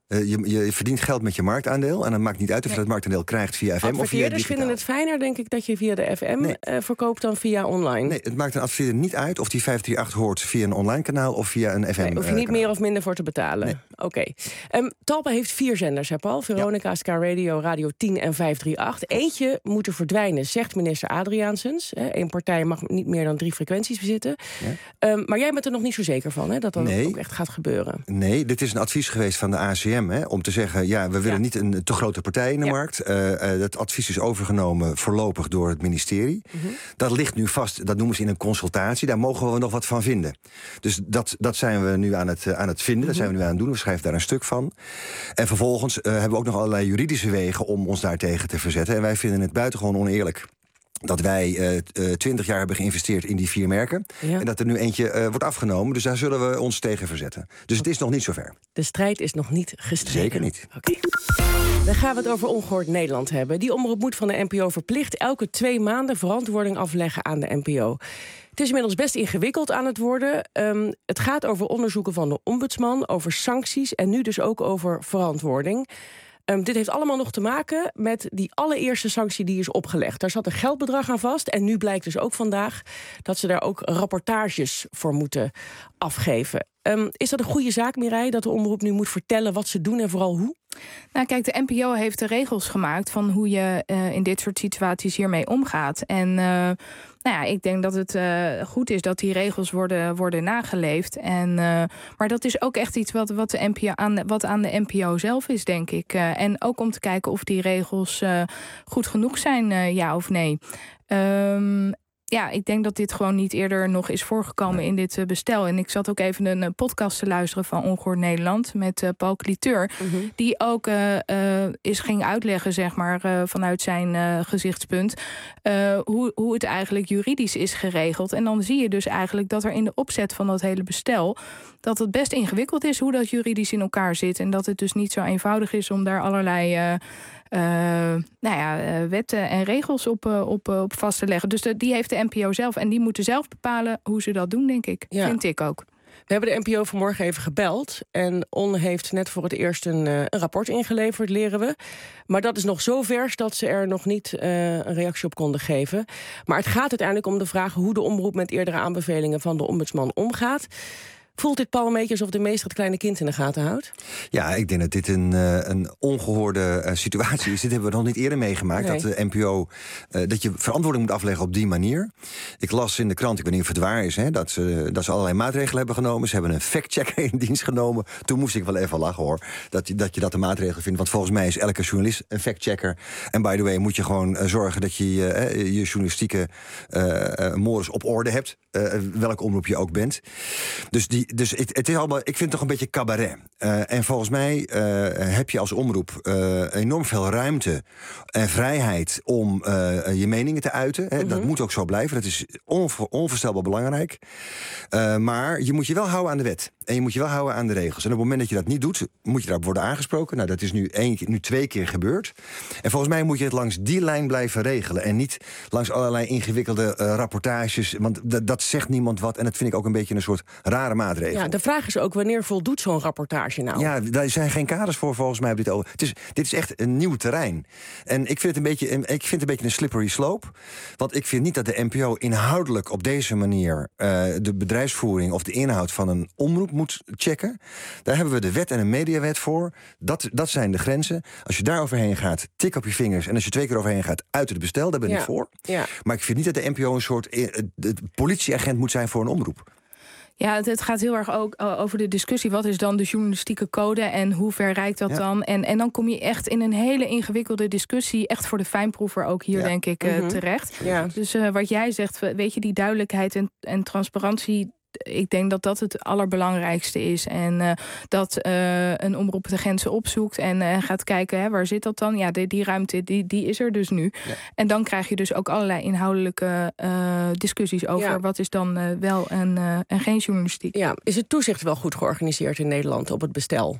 Uh, je, je verdient geld met je marktaandeel. En dan maakt niet uit of je nee. dat marktaandeel krijgt via F M of via digitaal. Adverteerders vinden het fijner, denk ik, dat je via de F M nee. uh, verkoopt dan via online. Nee, het maakt een adverteerder niet uit of die vijf drie acht hoort via een online kanaal of via een F M. Nee, hoef je niet kanaal. meer of minder voor te betalen. Nee. Oké. Okay. Um, Talpa heeft vier zenders, hè Paul? Veronica, ja. Sky Radio, Radio tien en vijf drie acht. Eentje moet er verdwijnen, zegt minister Adriaansens. Eén partij mag niet meer dan drie frequenties bezitten. Ja. Um, maar jij bent er nog niet zo zeker van, hè, dat dat nee. ook echt gaat gebeuren. Nee, dit is een advies geweest van de A C M, hè, om te zeggen, ja, we willen ja. niet een te grote partij in de ja. markt. Uh, uh, dat advies is overgenomen voorlopig door het ministerie. Mm-hmm. Dat ligt nu vast, dat noemen ze in een consultatie. Daar mogen we nog wat van vinden. Dus dat, dat zijn we nu aan het, uh, aan het vinden. Mm-hmm. Dat zijn we nu aan het doen. We schrijven daar een stuk van. En vervolgens uh, hebben we ook nog allerlei juridische wegen om ons daartegen te verzetten. En wij vinden het buitengewoon oneerlijk dat wij twintig uh, jaar hebben geïnvesteerd in die vier merken. Ja. En dat er nu eentje uh, wordt afgenomen. Dus daar zullen we ons tegen verzetten. Dus het is nog niet zover. De strijd is nog niet gestreden. Zeker niet. Oké. Okay. Dan gaan we het over Ongehoord Nederland hebben. Die omroep moet van de N P O verplicht elke twee maanden verantwoording afleggen aan de N P O. Het is inmiddels best ingewikkeld aan het worden. Um, het gaat over onderzoeken van de ombudsman, over sancties en nu dus ook over verantwoording. Um, dit heeft allemaal nog te maken met die allereerste sanctie die is opgelegd. Daar zat een geldbedrag aan vast en nu blijkt dus ook vandaag dat ze daar ook rapportages voor moeten afgeven. Um, is dat een goede zaak, Mireille, dat de omroep nu moet vertellen wat ze doen en vooral hoe? Nou kijk, de N P O heeft de regels gemaakt van hoe je uh, in dit soort situaties hiermee omgaat. En uh, nou ja, ik denk dat het uh, goed is dat die regels worden, worden nageleefd. En, uh, maar dat is ook echt iets wat, wat, de N P O aan, wat aan de N P O zelf is, denk ik. Uh, en ook om te kijken of die regels uh, goed genoeg zijn, uh, ja of nee. Um, Ja, ik denk dat dit gewoon niet eerder nog is voorgekomen in dit uh, bestel. En ik zat ook even een uh, podcast te luisteren van Ongehoord Nederland met uh, Paul Cliteur. Mm-hmm. Die ook uh, uh, is ging uitleggen, zeg maar, uh, vanuit zijn uh, gezichtspunt, Uh, hoe, hoe het eigenlijk juridisch is geregeld. En dan zie je dus eigenlijk dat er in de opzet van dat hele bestel, dat het best ingewikkeld is hoe dat juridisch in elkaar zit. En dat het dus niet zo eenvoudig is om daar allerlei Uh, Uh, nou ja, uh, wetten en regels op, uh, op, uh, op vast te leggen. Dus de, die heeft de N P O zelf en die moeten zelf bepalen hoe ze dat doen, denk ik. Ja. Vind ik ook. We hebben de N P O vanmorgen even gebeld. En On heeft net voor het eerst een, uh, een rapport ingeleverd, leren we. Maar dat is nog zo vers dat ze er nog niet uh, een reactie op konden geven. Maar het gaat uiteindelijk om de vraag hoe de omroep met eerdere aanbevelingen van de ombudsman omgaat. Voelt dit, Paul, een beetje alsof de meester het kleine kind in de gaten houdt? Ja, ik denk dat dit een, uh, een ongehoorde uh, situatie is. Dit hebben we nog niet eerder meegemaakt. Nee. Dat de N P O, uh, dat je verantwoording moet afleggen op die manier. Ik las in de krant, ik weet niet of het waar is, hè, dat, ze, dat ze allerlei maatregelen hebben genomen. Ze hebben een fact-checker in dienst genomen. Toen moest ik wel even lachen, hoor. Dat je dat, je dat de maatregelen vindt. Want volgens mij is elke journalist een fact-checker. En by the way moet je gewoon uh, zorgen dat je uh, je journalistieke uh, uh, mores op orde hebt. Uh, welk omroep je ook bent. Dus die Dus het, het is allemaal, ik vind het toch een beetje cabaret. Uh, en volgens mij uh, heb je als omroep uh, enorm veel ruimte en vrijheid om uh, je meningen te uiten. Hè. Mm-hmm. Dat moet ook zo blijven. Dat is onver, onvoorstelbaar belangrijk. Uh, maar je moet je wel houden aan de wet. En je moet je wel houden aan de regels. En op het moment dat je dat niet doet, moet je daarop worden aangesproken. Nou, dat is nu, één, nu twee keer gebeurd. En volgens mij moet je het langs die lijn blijven regelen. En niet langs allerlei ingewikkelde uh, rapportages. Want d- dat zegt niemand wat. En dat vind ik ook een beetje een soort rare maatregel. Ja, de vraag is ook, wanneer voldoet zo'n rapportage nou? Ja, daar zijn geen kaders voor volgens mij op dit ogenblik. Het is, dit is echt een nieuw terrein. En ik vind het een beetje, ik vind het een, beetje een slippery slope. Want ik vind niet dat de N P O inhoudelijk op deze manier uh, de bedrijfsvoering of de inhoud van een omroep moet checken. Daar hebben we de wet en een mediawet voor. Dat, dat zijn de grenzen. Als je daar overheen gaat, tik op je vingers. En als je twee keer overheen gaat, uit het bestel. Daar ben ja. ik voor. Ja. Maar ik vind niet dat de N P O een soort uh, de politieagent moet zijn voor een omroep. Ja, het, het gaat heel erg ook over de discussie. Wat is dan de journalistieke code en hoe ver reikt dat ja. dan? En, en dan kom je echt in een hele ingewikkelde discussie. Echt voor de fijnproever ook hier, ja. denk ik, uh, mm-hmm. terecht. Ja. Dus uh, wat jij zegt, weet je, die duidelijkheid en, en transparantie, ik denk dat dat het allerbelangrijkste is. En uh, dat uh, een omroep de grenzen opzoekt en uh, gaat kijken, hè, waar zit dat dan? Ja, die, die ruimte, die, die is er dus nu. Ja. En dan krijg je dus ook allerlei inhoudelijke uh, discussies over ja. wat is dan uh, wel en, uh, en geen journalistiek. Ja, is het toezicht wel goed georganiseerd in Nederland op het bestel?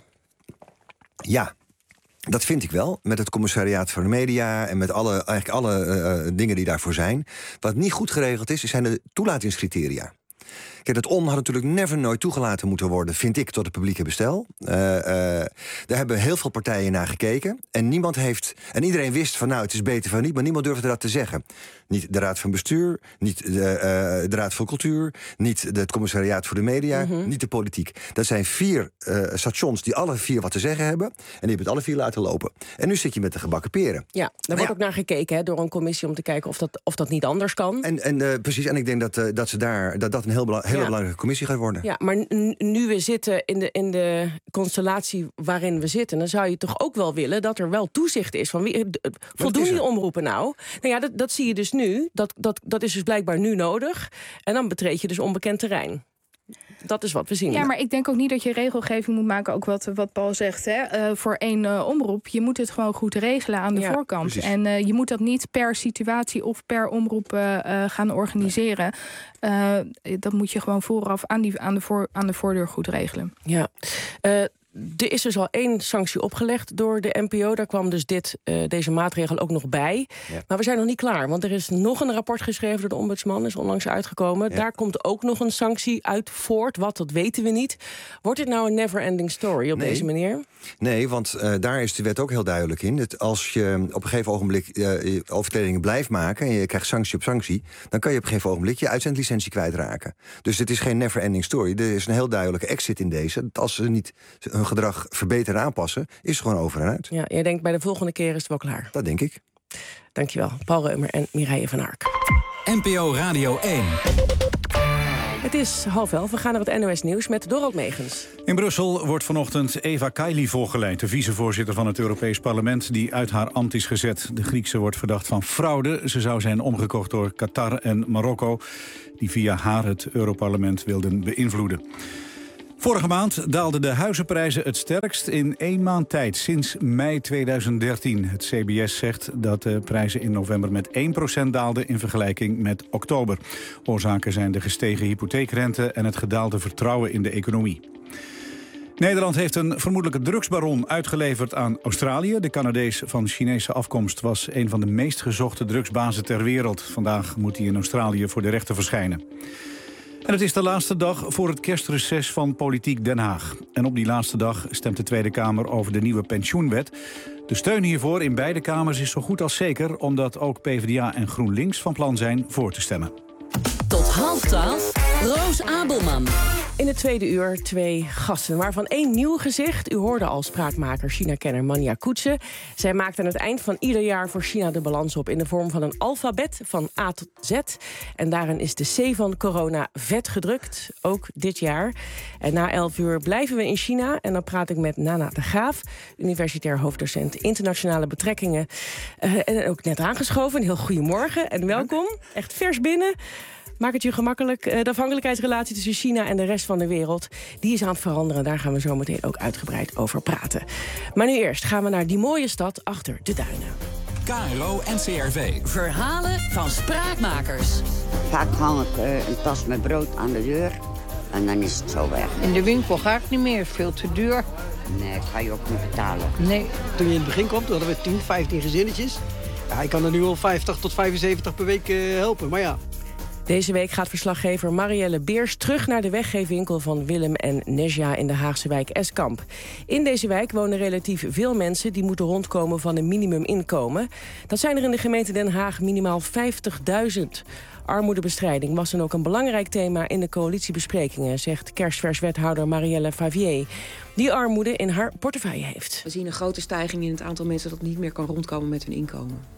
Ja. Dat vind ik wel, met het commissariaat voor de media en met alle, eigenlijk alle uh, dingen die daarvoor zijn. Wat niet goed geregeld is, zijn de toelatingscriteria. Kijk, dat On had natuurlijk never nooit toegelaten moeten worden, vind ik, tot het publieke bestel. Uh, uh, Daar hebben heel veel partijen naar gekeken. En niemand heeft. En iedereen wist van nou, het is beter van niet, maar niemand durfde dat te zeggen. Niet de Raad van Bestuur, niet de, uh, de Raad voor Cultuur, niet het Commissariaat voor de Media, mm-hmm. niet de politiek. Dat zijn vier uh, stations die alle vier wat te zeggen hebben. En die hebben het alle vier laten lopen. En nu zit je met de gebakken peren. Ja, daar wordt ja. ook naar gekeken hè, door een commissie om te kijken of dat, of dat niet anders kan. En, en uh, precies, en ik denk dat, uh, dat, ze daar, dat dat een heel bela- hele ja. belangrijke commissie gaat worden. Ja, maar n- nu we zitten in de, in de constellatie waarin we zitten, dan zou je toch ook wel willen dat er wel toezicht is. Van wie, d- voldoen die omroepen nou? Nou ja, dat, dat zie je dus nu. Dat, dat, dat is dus blijkbaar nu nodig. En dan betreed je dus onbekend terrein. Dat is wat we zien. Ja, maar ik denk ook niet dat je regelgeving moet maken. Ook wat, wat Paul zegt, hè, uh, voor één uh, omroep. Je moet het gewoon goed regelen aan de ja, voorkant. Precies. En uh, je moet dat niet per situatie of per omroep uh, uh, gaan organiseren. Uh, dat moet je gewoon vooraf aan, die, aan, de, voor, aan de voordeur goed regelen. Ja. Uh, Er is dus al één sanctie opgelegd door de N P O. Daar kwam dus dit, uh, deze maatregel ook nog bij. Ja. Maar we zijn nog niet klaar, want er is nog een rapport geschreven door de ombudsman, is onlangs uitgekomen. Ja. Daar komt ook nog een sanctie uit voort. Wat, dat weten we niet. Wordt dit nou een never-ending story op nee. deze manier? Nee, want uh, daar is de wet ook heel duidelijk in. Dat als je op een gegeven ogenblik uh, overtredingen blijft maken en je krijgt sanctie op sanctie, dan kan je op een gegeven ogenblik je uitzendlicentie kwijtraken. Dus het is geen never-ending story. Er is een heel duidelijke exit in deze. Dat als ze niet hun gedrag verbeteren aanpassen, is het gewoon over en uit. Ja, jij denkt bij de volgende keer is het wel klaar. Dat denk ik. Dankjewel, Paul Reumer en Mireille van Ark. N P O Radio één. Het is half elf, we gaan naar het N O S Nieuws met Dorald Megens. In Brussel wordt vanochtend Eva Kaili voorgeleid, de vicevoorzitter van het Europees Parlement, die uit haar ambt is gezet. De Griekse wordt verdacht van fraude. Ze zou zijn omgekocht door Qatar en Marokko, die via haar het Europarlement wilden beïnvloeden. Vorige maand daalden de huizenprijzen het sterkst in één maand tijd, sinds mei tweeduizend dertien. Het C B S zegt dat de prijzen in november met één procent daalden in vergelijking met oktober. Oorzaken zijn de gestegen hypotheekrente en het gedaalde vertrouwen in de economie. Nederland heeft een vermoedelijke drugsbaron uitgeleverd aan Australië. De Canadees van Chinese afkomst was een van de meest gezochte drugsbazen ter wereld. Vandaag moet hij in Australië voor de rechter verschijnen. En het is de laatste dag voor het kerstreces van Politiek Den Haag. En op die laatste dag stemt de Tweede Kamer over de nieuwe pensioenwet. De steun hiervoor in beide kamers is zo goed als zeker, omdat ook PvdA en GroenLinks van plan zijn voor te stemmen. Tot half twaalf, Roos Abelman. In het tweede uur twee gasten, waarvan één nieuw gezicht. U hoorde al spraakmaker China-kenner Manja Koetsen. Zij maakt aan het eind van ieder jaar voor China de balans op in de vorm van een alfabet van A tot Z. En daarin is de C van corona vet gedrukt, ook dit jaar. En na elf uur blijven we in China en dan praat ik met Nana de Graaf, universitair hoofddocent internationale betrekkingen. Uh, en ook net aangeschoven. Een heel goedemorgen en welkom. Echt vers binnen. Maak het je gemakkelijk. De afhankelijkheidsrelatie tussen China en de rest van de wereld, die is aan het veranderen. Daar gaan we zo meteen ook uitgebreid over praten. Maar nu eerst gaan we naar die mooie stad achter de duinen. K R O en C R V. Verhalen van spraakmakers. Vaak hang ik uh, een tas met brood aan de deur en dan is het zo weg. In de winkel ga ik niet meer, veel te duur. Nee, dat ga je ook niet betalen. Nee. Toen je in het begin kwam, toen hadden we tien, vijftien gezinnetjes. Ja, ik kan er nu al vijftig tot vijfenzeventig per week uh, helpen, maar ja. Deze week gaat verslaggever Marielle Beers terug naar de weggeefwinkel van Willem en Nesja in de Haagse wijk Eskamp. In deze wijk wonen relatief veel mensen die moeten rondkomen van een minimuminkomen. Dat zijn er in de gemeente Den Haag minimaal vijftigduizend. Armoedebestrijding was dan ook een belangrijk thema in de coalitiebesprekingen, zegt kerstverswethouder Marielle Favier, die armoede in haar portefeuille heeft. We zien een grote stijging in het aantal mensen dat niet meer kan rondkomen met hun inkomen.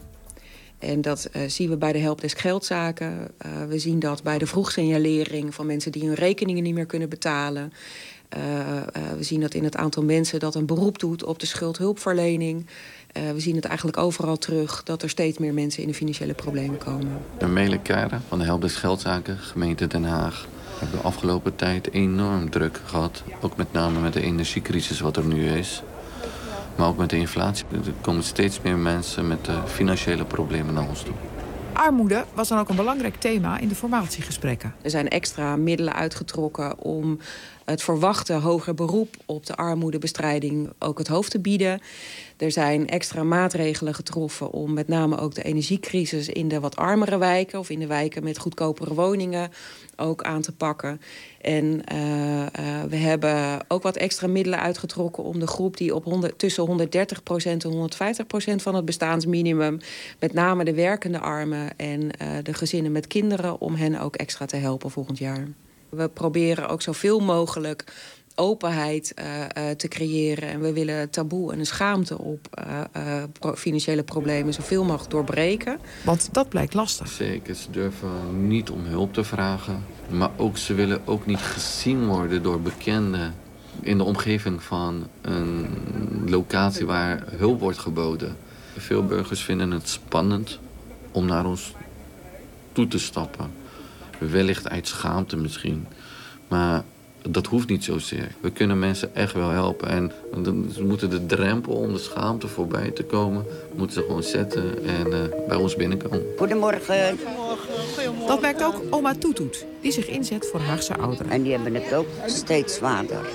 En dat uh, zien we bij de helpdesk geldzaken. Uh, we zien dat bij de vroegsignalering van mensen die hun rekeningen niet meer kunnen betalen. Uh, uh, we zien dat in het aantal mensen dat een beroep doet op de schuldhulpverlening. Uh, we zien het eigenlijk overal terug dat er steeds meer mensen in de financiële problemen komen. De meelijkaren van de helpdesk geldzaken, gemeente Den Haag, hebben de afgelopen tijd enorm druk gehad. Ook met name met de energiecrisis wat er nu is. Maar ook met de inflatie. Er komen steeds meer mensen met uh, financiële problemen naar ons toe. Armoede was dan ook een belangrijk thema in de formatiegesprekken. Er zijn extra middelen uitgetrokken om het verwachte hoger beroep op de armoedebestrijding ook het hoofd te bieden. Er zijn extra maatregelen getroffen om met name ook de energiecrisis in de wat armere wijken of in de wijken met goedkopere woningen ook aan te pakken. En uh, uh, we hebben ook wat extra middelen uitgetrokken om de groep die op honderd, tussen honderddertig procent en honderdvijftig procent van het bestaansminimum, met name de werkende armen en uh, de gezinnen met kinderen, om hen ook extra te helpen volgend jaar. We proberen ook zoveel mogelijk openheid uh, uh, te creëren. En we willen taboe en een schaamte op uh, uh, pro- financiële problemen zoveel mogelijk doorbreken. Want dat blijkt lastig. Zeker, ze durven niet om hulp te vragen. Maar ook, ze willen ook niet gezien worden door bekenden in de omgeving van een locatie waar hulp wordt geboden. Veel burgers vinden het spannend om naar ons toe te stappen. Wellicht uit schaamte misschien. Maar dat hoeft niet zozeer. We kunnen mensen echt wel helpen. En ze moeten de drempel om de schaamte voorbij te komen, moeten ze gewoon zetten en uh, bij ons binnenkomen. Goedemorgen. Dat merkt ook oma Toetoet, die zich inzet voor Haagse ouderen. En die hebben het ook steeds zwaarder.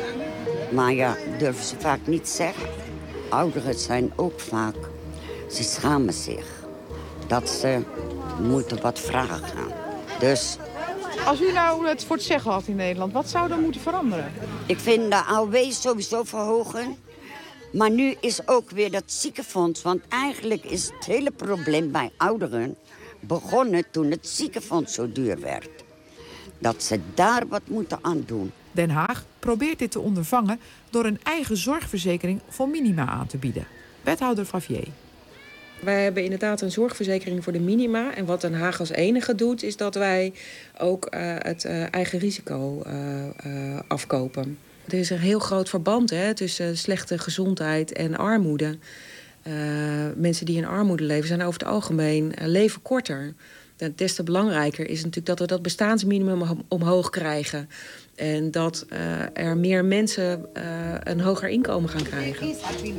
Maar ja, durven ze vaak niet zeggen. Ouderen zijn ook vaak, ze schamen zich dat ze moeten wat vragen. Dus als u nou het voor het zeggen had in Nederland, wat zou dan moeten veranderen? ik vind de A O W sowieso verhogen. Maar nu is ook weer dat ziekenfonds. Want eigenlijk is het hele probleem bij ouderen begonnen toen het ziekenfonds zo duur werd. Dat ze daar wat moeten aan doen. Den Haag probeert dit te ondervangen door een eigen zorgverzekering voor minima aan te bieden. Wethouder Favier. Wij hebben inderdaad een zorgverzekering voor de minima. En wat Den Haag als enige doet, is dat wij ook uh, het uh, eigen risico uh, uh, afkopen. Er is een heel groot verband hè, tussen slechte gezondheid en armoede. Uh, mensen die in armoede leven zijn over het algemeen uh, leven korter. Des te belangrijker is natuurlijk dat we dat bestaansminimum omhoog krijgen. En dat uh, er meer mensen uh, een hoger inkomen gaan krijgen.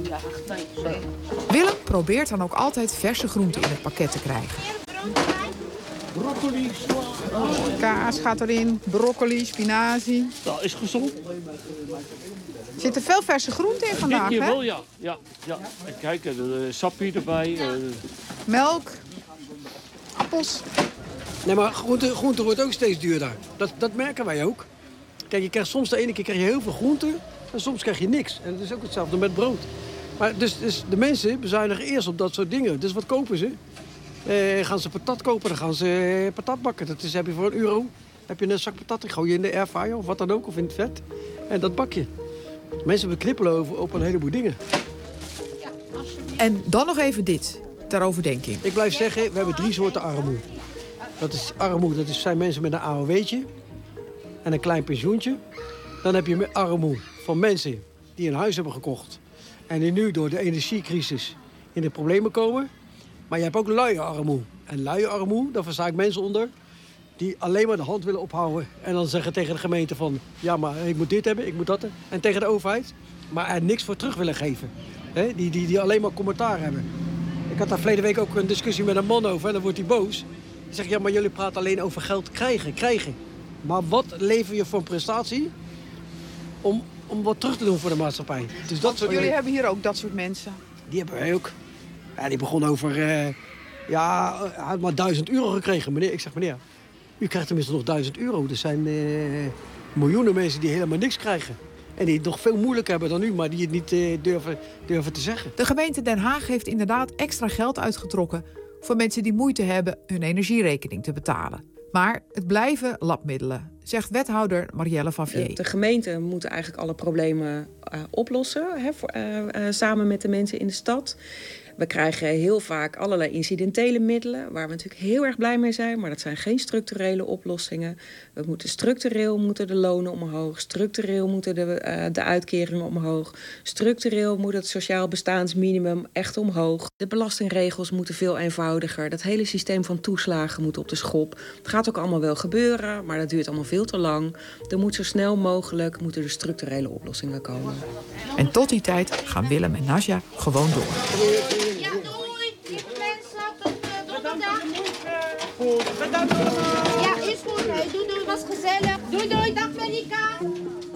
Willem probeert dan ook altijd verse groenten in het pakket te krijgen. Broccoli, Kaas gaat erin, broccoli, spinazie. dat is gezond. Er zitten veel verse groenten in vandaag, Dit keer hè? wel, ja. ja, ja. En kijk, de sappie erbij. Uh, Melk, appels. Nee, maar groente, groente wordt ook steeds duurder. Dat, dat merken wij ook. Kijk, je krijgt soms de ene keer krijg je heel veel groenten en soms krijg je niks. En dat is ook hetzelfde met brood. Maar dus, dus de mensen bezuinigen eerst op dat soort dingen. Dus wat kopen ze? Eh, gaan ze patat kopen, dan gaan ze eh, patat bakken. Dat is, heb je voor een euro. Heb je een zak patat, die gooi je in de airfryer of wat dan ook, of in het vet. En dat bak je. Mensen beknippelen over op een heleboel dingen. En dan nog even dit, ter overdenking. Ik blijf zeggen, we hebben drie soorten armoede. Dat is armoede, dat is, zijn mensen met een A O W'tje en een klein pensioentje. Dan heb je armoede van mensen die een huis hebben gekocht en die nu door de energiecrisis in de problemen komen. Maar je hebt ook luie armoede. En luie armoede, daar versta ik mensen onder die alleen maar de hand willen ophouden en dan zeggen tegen de gemeente van ja, maar ik moet dit hebben, ik moet dat hebben. En tegen de overheid, maar er niks voor terug willen geven. He, die, die, die alleen maar commentaar hebben. Ik had daar verleden week ook een discussie met een man over en dan wordt hij boos. Dan zeg ik, ja, maar jullie praten alleen over geld krijgen, krijgen. Maar wat lever je voor een prestatie om, om wat terug te doen voor de maatschappij? Dus dat soort jullie hebben hier ook dat soort mensen? Die hebben wij ook. Ja, die begon over, uh, ja, hij had maar duizend euro gekregen. Meneer, ik zeg, meneer, u krijgt tenminste nog duizend euro. Er zijn uh, miljoenen mensen die helemaal niks krijgen. En die het nog veel moeilijker hebben dan u, maar die het niet uh, durven, durven te zeggen. De gemeente Den Haag heeft inderdaad extra geld uitgetrokken voor mensen die moeite hebben hun energierekening te betalen. Maar het blijven labmiddelen, zegt wethouder Marielle Favier. De, de gemeenten moeten eigenlijk alle problemen uh, oplossen, hè, voor, uh, uh, samen met de mensen in de stad. We krijgen heel vaak allerlei incidentele middelen, waar we natuurlijk heel erg blij mee zijn, maar dat zijn geen structurele oplossingen. We moeten structureel moeten de lonen omhoog, structureel moeten de, uh, de uitkeringen omhoog, structureel moet het sociaal bestaansminimum echt omhoog. De belastingregels moeten veel eenvoudiger, dat hele systeem van toeslagen moet op de schop. Het gaat ook allemaal wel gebeuren, maar dat duurt allemaal veel te lang. Er moet zo snel mogelijk moeten er structurele oplossingen komen. En tot die tijd gaan Willem en Nasja gewoon door. Ja, doei. Lieve mensen, tot uh, donderdag. Ja, is goed. Doei, doei. Was gezellig. Doei, doei. Dag, Melika.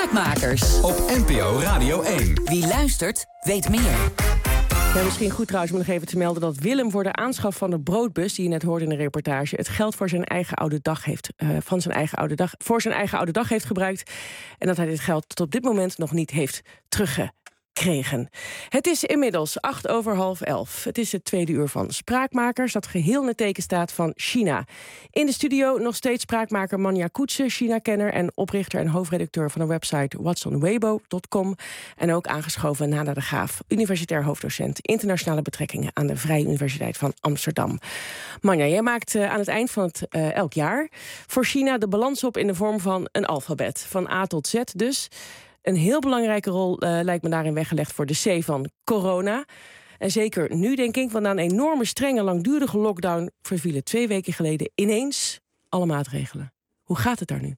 Spraakmakers. Op N P O Radio één. Wie luistert, weet meer. Ja, misschien goed trouwens om nog even te melden dat Willem voor de aanschaf van de broodbus, die je net hoorde in de reportage, het geld voor zijn eigen oude dag heeft, uh, van zijn eigen oude dag, voor zijn eigen oude dag heeft gebruikt. En dat hij dit geld tot op dit moment nog niet heeft teruggekregen. Het is inmiddels acht over half elf. Het is het tweede uur van Spraakmakers, dat geheel in het teken staat van China. In de studio nog steeds spraakmaker Manja Koetsen, China-kenner en oprichter en hoofdredacteur van de website whats on weibo dot com. En ook aangeschoven Nada de Graaf, universitair hoofddocent internationale betrekkingen aan de Vrije Universiteit van Amsterdam. Manja, jij maakt uh, aan het eind van het uh, elk jaar voor China de balans op in de vorm van een alfabet. Van A tot Z dus. Een heel belangrijke rol uh, lijkt me daarin weggelegd voor de C van corona. En zeker nu, denk ik, want na een enorme, strenge, langdurige lockdown vervielen twee weken geleden ineens alle maatregelen. Hoe gaat het daar nu?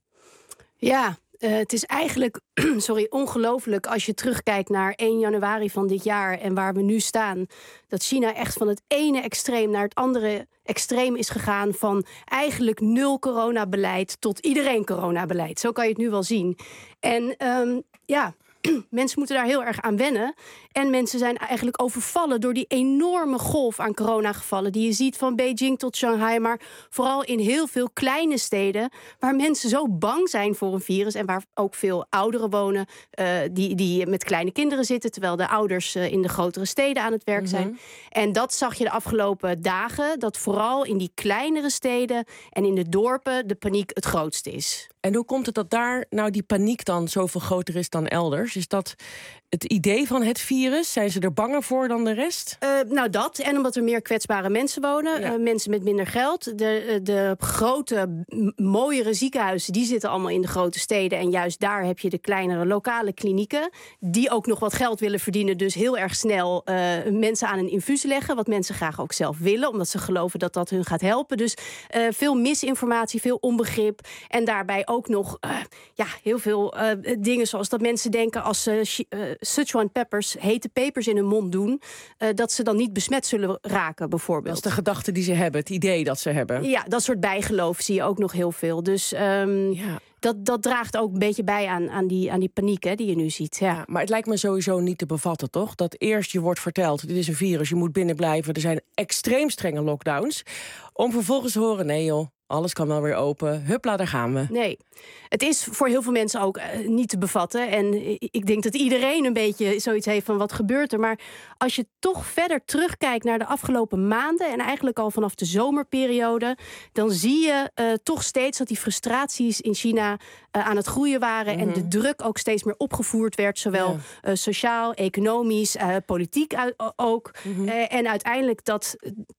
Ja, uh, het is eigenlijk sorry, ongelooflijk als je terugkijkt naar één januari van dit jaar en waar we nu staan. Dat China echt van het ene extreem naar het andere extreem is gegaan, van eigenlijk nul coronabeleid tot iedereen coronabeleid. Zo kan je het nu wel zien. En um, ja, mensen moeten daar heel erg aan wennen. En mensen zijn eigenlijk overvallen door die enorme golf aan coronagevallen die je ziet van Beijing tot Shanghai, maar vooral in heel veel kleine steden waar mensen zo bang zijn voor een virus en waar ook veel ouderen wonen uh, die, die met kleine kinderen zitten, terwijl de ouders uh, in de grotere steden aan het werk zijn. Mm-hmm. En dat zag je de afgelopen dagen, dat vooral in die kleinere steden en in de dorpen de paniek het grootste is. En hoe komt het dat daar nou die paniek dan zoveel groter is dan elders? Is dat het idee van het virus? Zijn ze er banger voor dan de rest? Uh, nou dat, en omdat er meer kwetsbare mensen wonen. Ja. Uh, mensen met minder geld. De, de grote, mooiere ziekenhuizen, die zitten allemaal in de grote steden. En juist daar heb je de kleinere lokale klinieken, die ook nog wat geld willen verdienen. Dus heel erg snel uh, mensen aan een infuus leggen. Wat mensen graag ook zelf willen, omdat ze geloven dat dat hun gaat helpen. Dus uh, veel misinformatie, veel onbegrip. En daarbij ook nog uh, ja, heel veel uh, dingen zoals dat mensen denken als ze uh, Sichuan peppers, hete pepers in hun mond doen, uh, dat ze dan niet besmet zullen raken, bijvoorbeeld. Dat is de gedachte die ze hebben, het idee dat ze hebben. Ja, dat soort bijgeloof zie je ook nog heel veel. Dus um, ja. dat, dat draagt ook een beetje bij aan, aan, die, aan die paniek hè, die je nu ziet. Ja. Ja, maar het lijkt me sowieso niet te bevatten, toch? Dat eerst je wordt verteld, dit is een virus, je moet binnen blijven. Er zijn extreem strenge lockdowns. Om vervolgens te horen, nee joh, alles kan wel weer open. Hupla, daar gaan we. Nee, het is voor heel veel mensen ook uh, niet te bevatten. En ik denk dat iedereen een beetje zoiets heeft van wat gebeurt er. Maar als je toch verder terugkijkt naar de afgelopen maanden en eigenlijk al vanaf de zomerperiode, dan zie je uh, toch steeds dat die frustraties in China uh, aan het groeien waren. Mm-hmm. En de druk ook steeds meer opgevoerd werd. Zowel ja. uh, sociaal, economisch, uh, politiek uit, ook. Mm-hmm. Uh, en uiteindelijk dat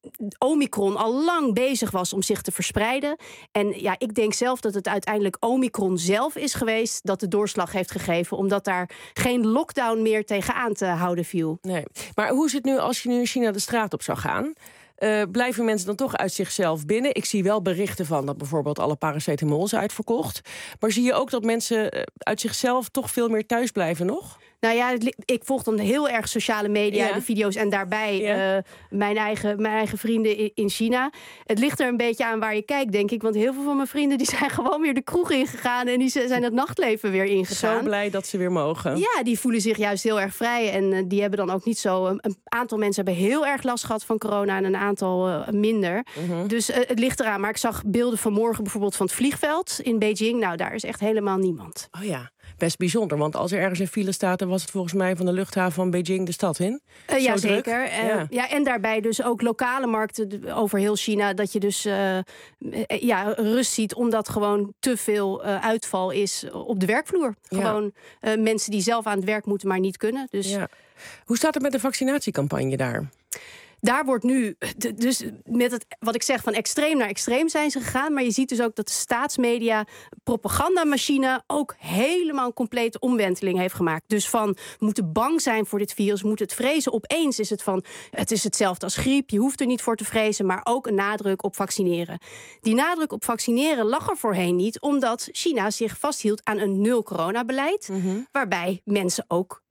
Omicron al lang bezig was om zich te verspreiden. En ja, ik denk zelf dat het uiteindelijk Omicron zelf is geweest dat de doorslag heeft gegeven, omdat daar geen lockdown meer tegenaan te houden viel. Nee. Maar hoe is het nu als je nu in China de straat op zou gaan? Uh, blijven mensen dan toch uit zichzelf binnen? Ik zie wel berichten van dat bijvoorbeeld alle paracetamol is uitverkocht. Maar zie je ook dat mensen uit zichzelf toch veel meer thuis blijven nog? Nou ja, ik volg dan heel erg sociale media, ja. de video's en daarbij ja. uh, mijn, eigen, mijn eigen vrienden in China. Het ligt er een beetje aan waar je kijkt, denk ik. Want heel veel van mijn vrienden die zijn gewoon weer de kroeg ingegaan en die zijn het nachtleven weer ingegaan. Zo blij dat ze weer mogen. Ja, die voelen zich juist heel erg vrij. En uh, die hebben dan ook niet zo... Een, een aantal mensen hebben heel erg last gehad van corona en een aantal uh, minder. Uh-huh. Dus uh, het ligt eraan. Maar ik zag beelden vanmorgen bijvoorbeeld van het vliegveld in Beijing. Nou, daar is echt helemaal niemand. Oh ja. Best bijzonder, want als er ergens een file staat, dan was het volgens mij van de luchthaven van Beijing de stad in. Uh, ja, zeker. Uh, ja. ja, en daarbij dus ook lokale markten over heel China, dat je dus uh, ja, rust ziet, omdat gewoon te veel uh, uitval is op de werkvloer. Ja. Gewoon uh, mensen die zelf aan het werk moeten, maar niet kunnen. Dus... Ja. Hoe staat het met de vaccinatiecampagne daar? Daar wordt nu, dus met het, wat ik zeg, van extreem naar extreem zijn ze gegaan. Maar je ziet dus ook dat de staatsmedia, propagandamachine, ook helemaal een complete omwenteling heeft gemaakt. Dus van, we moeten bang zijn voor dit virus, we moeten het vrezen. Opeens is het van, het is hetzelfde als griep, je hoeft er niet voor te vrezen. Maar ook een nadruk op vaccineren. Die nadruk op vaccineren lag er voorheen niet, omdat China zich vasthield aan een nul-coronabeleid. Mm-hmm. Waarbij mensen ook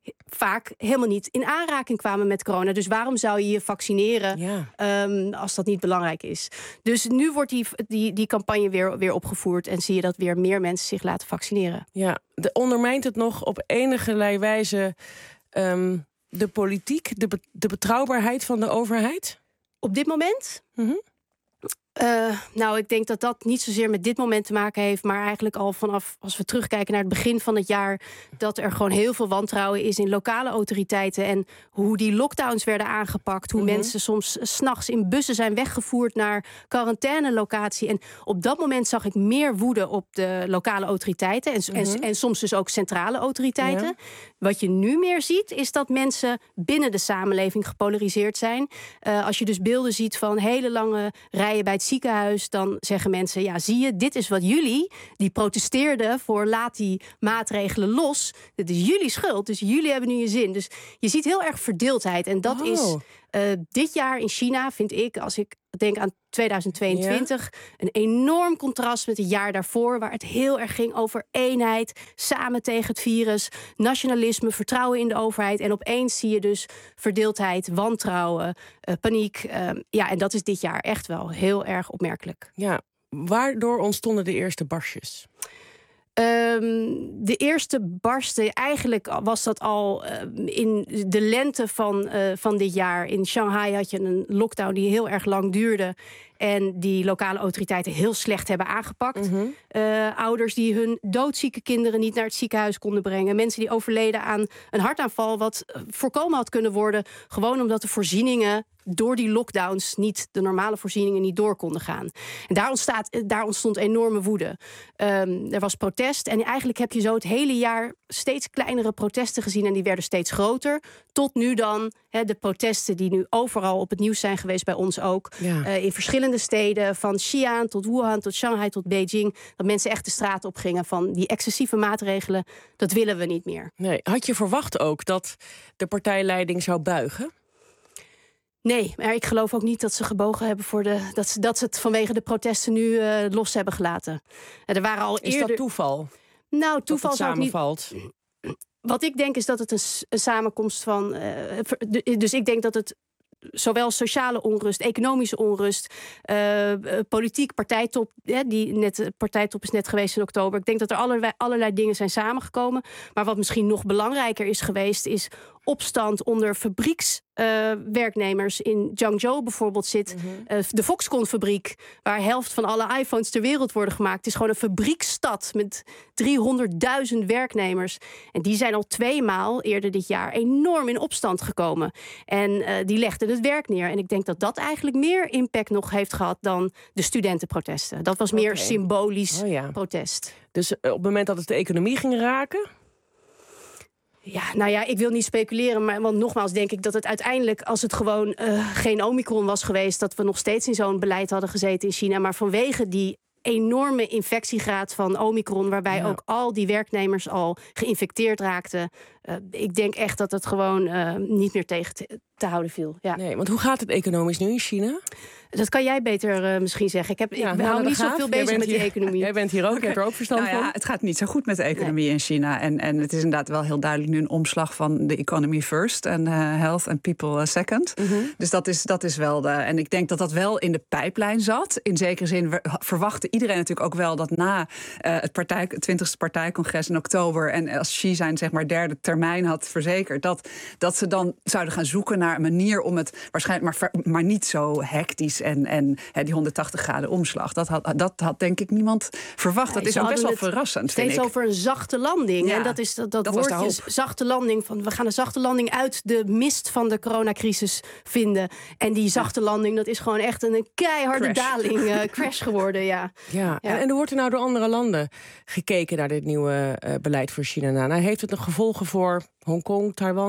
vaak helemaal niet in aanraking kwamen met corona. Dus waarom zou je je vaccineren ja. um, als dat niet belangrijk is? Dus nu wordt die, die, die campagne weer, weer opgevoerd en zie je dat weer meer mensen zich laten vaccineren. Ja, de, ondermijnt het nog op enige wijze um, de politiek, de, be, de betrouwbaarheid van de overheid? Op dit moment? Mm-hmm. Uh, nou, ik denk dat dat niet zozeer met dit moment te maken heeft, maar eigenlijk al vanaf, als we terugkijken naar het begin van het jaar, dat er gewoon heel veel wantrouwen is in lokale autoriteiten en hoe die lockdowns werden aangepakt, hoe mm-hmm. mensen soms 's nachts in bussen zijn weggevoerd naar quarantainelocatie. En op dat moment zag ik meer woede op de lokale autoriteiten en, mm-hmm. en, en soms dus ook centrale autoriteiten. Ja. Wat je nu meer ziet, is dat mensen binnen de samenleving gepolariseerd zijn. Uh, als je dus beelden ziet van hele lange rijen bij het ziekenhuis, dan zeggen mensen, ja, zie je, dit is wat jullie, die protesteerden voor laat die maatregelen los. Dit is jullie schuld, dus jullie hebben nu je zin. Dus je ziet heel erg verdeeldheid. En dat oh. is uh, dit jaar in China, vind ik, als ik denk aan tweeduizend tweeëntwintig, ja. een enorm contrast met het jaar daarvoor, waar het heel erg ging over eenheid, samen tegen het virus, nationalisme, vertrouwen in de overheid. En opeens zie je dus verdeeldheid, wantrouwen, uh, paniek. Uh, ja, en dat is dit jaar echt wel heel erg opmerkelijk. Ja, waardoor ontstonden de eerste barstjes? Um, de eerste barsten, eigenlijk was dat al uh, in de lente van, uh, van dit jaar. In Shanghai had je een lockdown die heel erg lang duurde en die lokale autoriteiten heel slecht hebben aangepakt. Mm-hmm. Uh, ouders die hun doodzieke kinderen niet naar het ziekenhuis konden brengen. Mensen die overleden aan een hartaanval, wat voorkomen had kunnen worden, gewoon omdat de voorzieningen door die lockdowns niet, de normale voorzieningen niet door konden gaan. En daar, ontstaat, daar ontstond enorme woede. Um, er was protest en eigenlijk heb je zo het hele jaar steeds kleinere protesten gezien en die werden steeds groter. Tot nu dan he, de protesten die nu overal op het nieuws zijn geweest, bij ons ook. Ja. Uh, in verschillende steden, van Xi'an tot Wuhan tot Shanghai tot Beijing, dat mensen echt de straat op gingen van die excessieve maatregelen, dat willen we niet meer. Nee, had je verwacht ook dat de partijleiding zou buigen? Nee, maar ik geloof ook niet dat ze gebogen hebben voor de. Dat ze, dat ze het vanwege de protesten nu uh, los hebben gelaten. Er waren al is eerder... dat toeval? Nou, toeval dat het zou samenvalt. Niet... Wat ik denk is dat het een, een samenkomst van. Uh, dus ik denk dat het zowel sociale onrust, economische onrust, uh, politiek, partijtop. Ja, die net, partijtop is net geweest in oktober. Ik denk dat er allerlei, allerlei dingen zijn samengekomen. Maar wat misschien nog belangrijker is geweest, is opstand onder fabriekswerknemers. Uh, in Guangzhou bijvoorbeeld zit mm-hmm. uh, de Foxconn-fabriek, waar helft van alle iPhones ter wereld worden gemaakt. Het is gewoon een fabriekstad met driehonderdduizend werknemers. En die zijn al tweemaal eerder dit jaar enorm in opstand gekomen. En uh, die legden het werk neer. En ik denk dat dat eigenlijk meer impact nog heeft gehad dan de studentenprotesten. Dat was meer okay. symbolisch oh, ja. protest. Dus uh, op het moment dat het de economie ging raken? Ja, nou ja, ik wil niet speculeren, maar want nogmaals denk ik dat het uiteindelijk, als het gewoon uh, geen Omicron was geweest, dat we nog steeds in zo'n beleid hadden gezeten in China. Maar vanwege die enorme infectiegraad van Omicron, waarbij ja. ook al die werknemers al geïnfecteerd raakten, uh, ik denk echt dat het gewoon uh, niet meer tegen te, te houden viel. Ja. Nee, want hoe gaat het economisch nu in China? Dat kan jij beter uh, misschien zeggen. Ik, heb, ja, ik hou me niet zoveel bezig met die hier, economie. Jij bent hier ook, je hebt er ook verstand nou ja, van. Het gaat niet zo goed met de economie nee. in China. En, en het is inderdaad wel heel duidelijk nu een omslag van de economy first en uh, health and people second. Mm-hmm. Dus dat is, dat is wel de... En ik denk dat dat wel in de pijplijn zat. In zekere zin verwachtte iedereen natuurlijk ook wel dat na uh, het, partij, het twintigste partijcongres in oktober en als Xi zijn zeg maar derde termijn had verzekerd, dat, dat ze dan zouden gaan zoeken naar een manier om het waarschijnlijk maar, maar niet zo hectisch en, en he, die honderdtachtig graden omslag. Dat had, dat had denk ik niemand verwacht. Ja, dat is ook best wel verrassend, steeds vind ik. over een zachte landing. Ja, en dat is dat, dat, dat woordje zachte landing. Van, we gaan een zachte landing uit de mist van de coronacrisis vinden. En die zachte ja. landing, dat is gewoon echt een keiharde crash. daling. Uh, crash geworden, ja. Ja, ja. En, en er wordt er nou door andere landen gekeken naar dit nieuwe uh, beleid voor China. Nou, heeft het nog gevolgen voor Hongkong, Taiwan?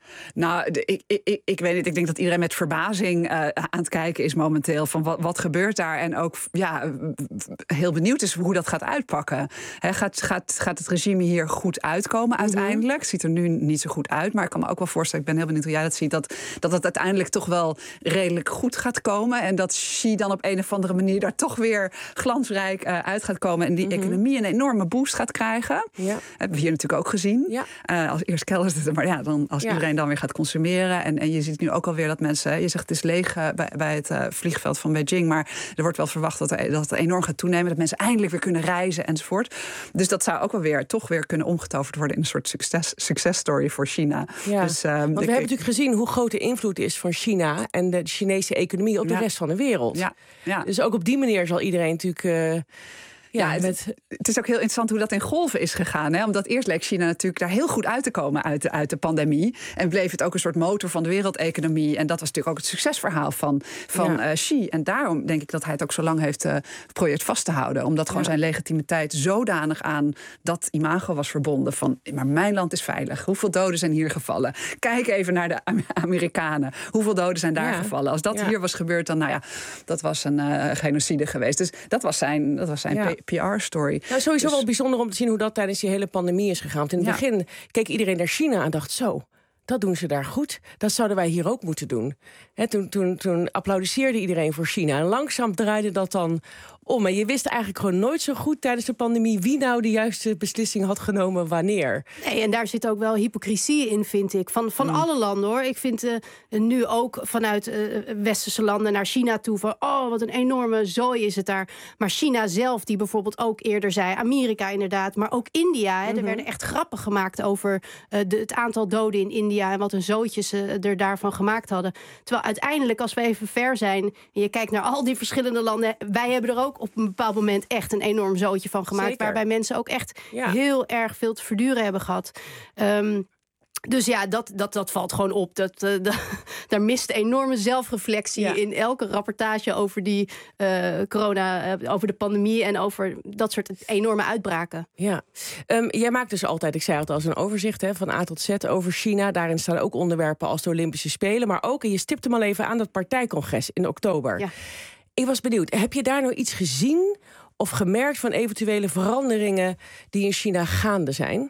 Nou, de, ik, ik, ik weet niet. Ik denk dat iedereen met verbazing uh, aan het kijken is momenteel van wat, wat gebeurt daar. En ook ja, heel benieuwd is hoe dat gaat uitpakken. He, gaat, gaat, gaat het regime hier goed uitkomen uiteindelijk? Mm-hmm. Ziet er nu niet zo goed uit. Maar ik kan me ook wel voorstellen, ik ben heel benieuwd hoe jij dat ziet, dat, dat het uiteindelijk toch wel redelijk goed gaat komen. En dat Xi dan op een of andere manier daar toch weer glansrijk uh, uit gaat komen. En die mm-hmm. economie een enorme boost gaat krijgen. Ja. Dat hebben we hier natuurlijk ook gezien. Ja. Uh, als eerst keldert het, maar ja, dan als ja. iedereen dan weer gaat consumeren. En, en je ziet nu ook alweer dat mensen, je zegt het is leeg uh, bij, bij het uh, vliegveld van Beijing, maar er wordt wel verwacht dat, er, dat het enorm gaat toenemen, dat mensen eindelijk weer kunnen reizen enzovoort. Dus dat zou ook wel weer toch weer kunnen omgetoverd worden in een soort succes, success story voor China. Ja. Dus, uh, Want we ik, hebben natuurlijk gezien hoe groot de invloed is van China en de Chinese economie op de ja. rest van de wereld. Ja. Ja. Dus ook op die manier zal iedereen natuurlijk Uh, Ja, ja met... het is ook heel interessant hoe dat in golven is gegaan. Hè? Omdat eerst leek China natuurlijk daar heel goed uit te komen uit de, uit de pandemie. En bleef het ook een soort motor van de wereldeconomie. En dat was natuurlijk ook het succesverhaal van, van ja. uh, Xi. En daarom denk ik dat hij het ook zo lang heeft uh, geprobeerd vast te houden. Omdat gewoon ja. zijn legitimiteit zodanig aan dat imago was verbonden. Van, maar mijn land is veilig. Hoeveel doden zijn hier gevallen? Kijk even naar de Amerikanen. Hoeveel doden zijn daar ja. gevallen? Als dat ja. hier was gebeurd, dan nou ja, dat was een uh, genocide geweest. Dus dat was zijn, dat was zijn ja. P R-story. Nou, sowieso dus... wel bijzonder om te zien hoe dat tijdens die hele pandemie is gegaan. Want in het ja. begin keek iedereen naar China en dacht zo, dat doen ze daar goed. Dat zouden wij hier ook moeten doen. He, toen, toen, toen applaudisseerde iedereen voor China. En langzaam draaide dat dan om. En je wist eigenlijk gewoon nooit zo goed tijdens de pandemie wie nou de juiste beslissing had genomen wanneer. Nee, en daar zit ook wel hypocrisie in, vind ik. Van, van mm. alle landen, hoor. Ik vind uh, nu ook vanuit uh, westerse landen naar China toe van oh, wat een enorme zooi is het daar. Maar China zelf, die bijvoorbeeld ook eerder zei, Amerika inderdaad, maar ook India. Hè, mm-hmm. Er werden echt grappen gemaakt over uh, de, het aantal doden in India en wat een zootje ze er daarvan gemaakt hadden. Terwijl uiteindelijk, als we even ver zijn en je kijkt naar al die verschillende landen, wij hebben er ook op een bepaald moment echt een enorm zootje van gemaakt. Zeker. Waarbij mensen ook echt ja. heel erg veel te verduren hebben gehad. Um, Dus ja, dat, dat, dat valt gewoon op. Dat, uh, da, daar mist enorme zelfreflectie ja. in elke rapportage over die uh, corona, uh, over de pandemie en over dat soort enorme uitbraken. Ja, um, jij maakt dus altijd, ik zei het als een overzicht hè, van A tot Z over China. Daarin staan ook onderwerpen als de Olympische Spelen, maar ook, en je stipt hem al even aan, dat partijcongres in oktober. Ja. Ik was benieuwd, heb je daar nou iets gezien of gemerkt van eventuele veranderingen die in China gaande zijn?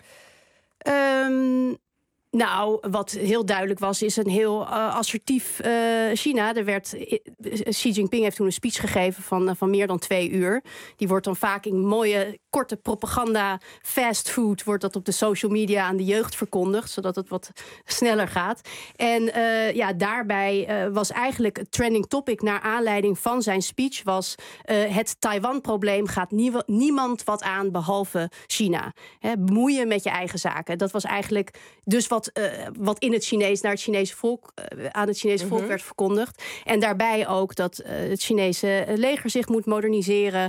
Um... Nou, wat heel duidelijk was, is een heel uh, assertief uh, China. Er werd, uh, Xi Jinping heeft toen een speech gegeven van, uh, van meer dan twee uur. Die wordt dan vaak in mooie, korte propaganda, fast food, wordt dat op de social media aan de jeugd verkondigd, zodat het wat sneller gaat. En uh, ja, daarbij uh, was eigenlijk het trending topic naar aanleiding van zijn speech was uh, het Taiwan-probleem gaat nie- niemand wat aan behalve China. He, bemoeien met je eigen zaken. Dat was eigenlijk dus wat Uh, wat in het Chinees naar het Chinese volk uh, aan het Chinese volk mm-hmm. werd verkondigd. En daarbij ook dat uh, het Chinese leger zich moet moderniseren.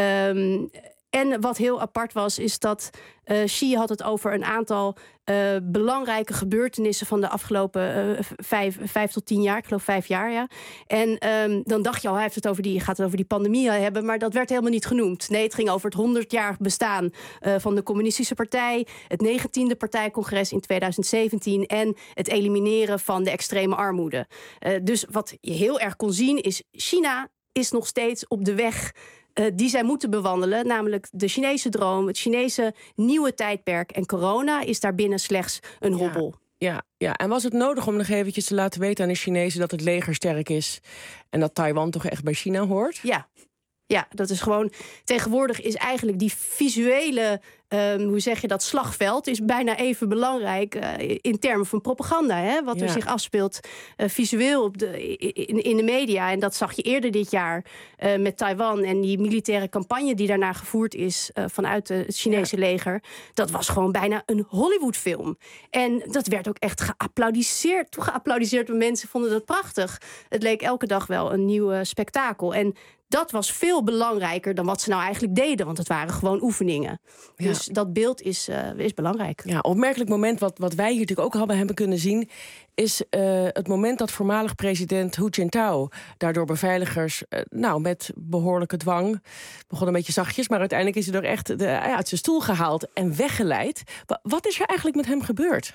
Um, en wat heel apart was, is dat uh, Xi had het over een aantal uh, belangrijke gebeurtenissen van de afgelopen uh, vijf, vijf tot tien jaar. Ik geloof vijf jaar, ja. En um, dan dacht je al, hij heeft het over die, gaat het over die pandemie hebben, maar dat werd helemaal niet genoemd. Nee, het ging over het honderdjarig bestaan uh, van de Communistische Partij, het negentiende partijcongres in tweeduizend zeventien en het elimineren van de extreme armoede. Uh, dus wat je heel erg kon zien is, China is nog steeds op de weg Uh, die zij moeten bewandelen, namelijk de Chinese droom, het Chinese nieuwe tijdperk. En corona is daarbinnen slechts een hobbel. Ja, ja, ja. En was het nodig om nog eventjes te laten weten aan de Chinezen dat het leger sterk is en dat Taiwan toch echt bij China hoort? Ja. Ja, dat is gewoon. Tegenwoordig is eigenlijk die visuele, um, hoe zeg je dat, slagveld is bijna even belangrijk uh, in termen van propaganda. Hè? Wat ja. er zich afspeelt uh, visueel op de, in, in de media. En dat zag je eerder dit jaar uh, met Taiwan en die militaire campagne die daarna gevoerd is uh, vanuit uh, het Chinese ja. leger. Dat was gewoon bijna een Hollywoodfilm. En dat werd ook echt geapplaudiseerd. Toen geapplaudiseerd, mensen vonden dat prachtig. Het leek elke dag wel een nieuw uh, spektakel. En dat was veel belangrijker dan wat ze nou eigenlijk deden. Want het waren gewoon oefeningen. Ja. Dus dat beeld is, uh, is belangrijk. Ja, opmerkelijk moment wat, wat wij hier natuurlijk ook hadden hebben kunnen zien is uh, het moment dat voormalig president Hu Jintao daardoor beveiligers, uh, nou met behoorlijke dwang, begon een beetje zachtjes, maar uiteindelijk is hij er echt de, ja, uit zijn stoel gehaald en weggeleid. Wat is er eigenlijk met hem gebeurd?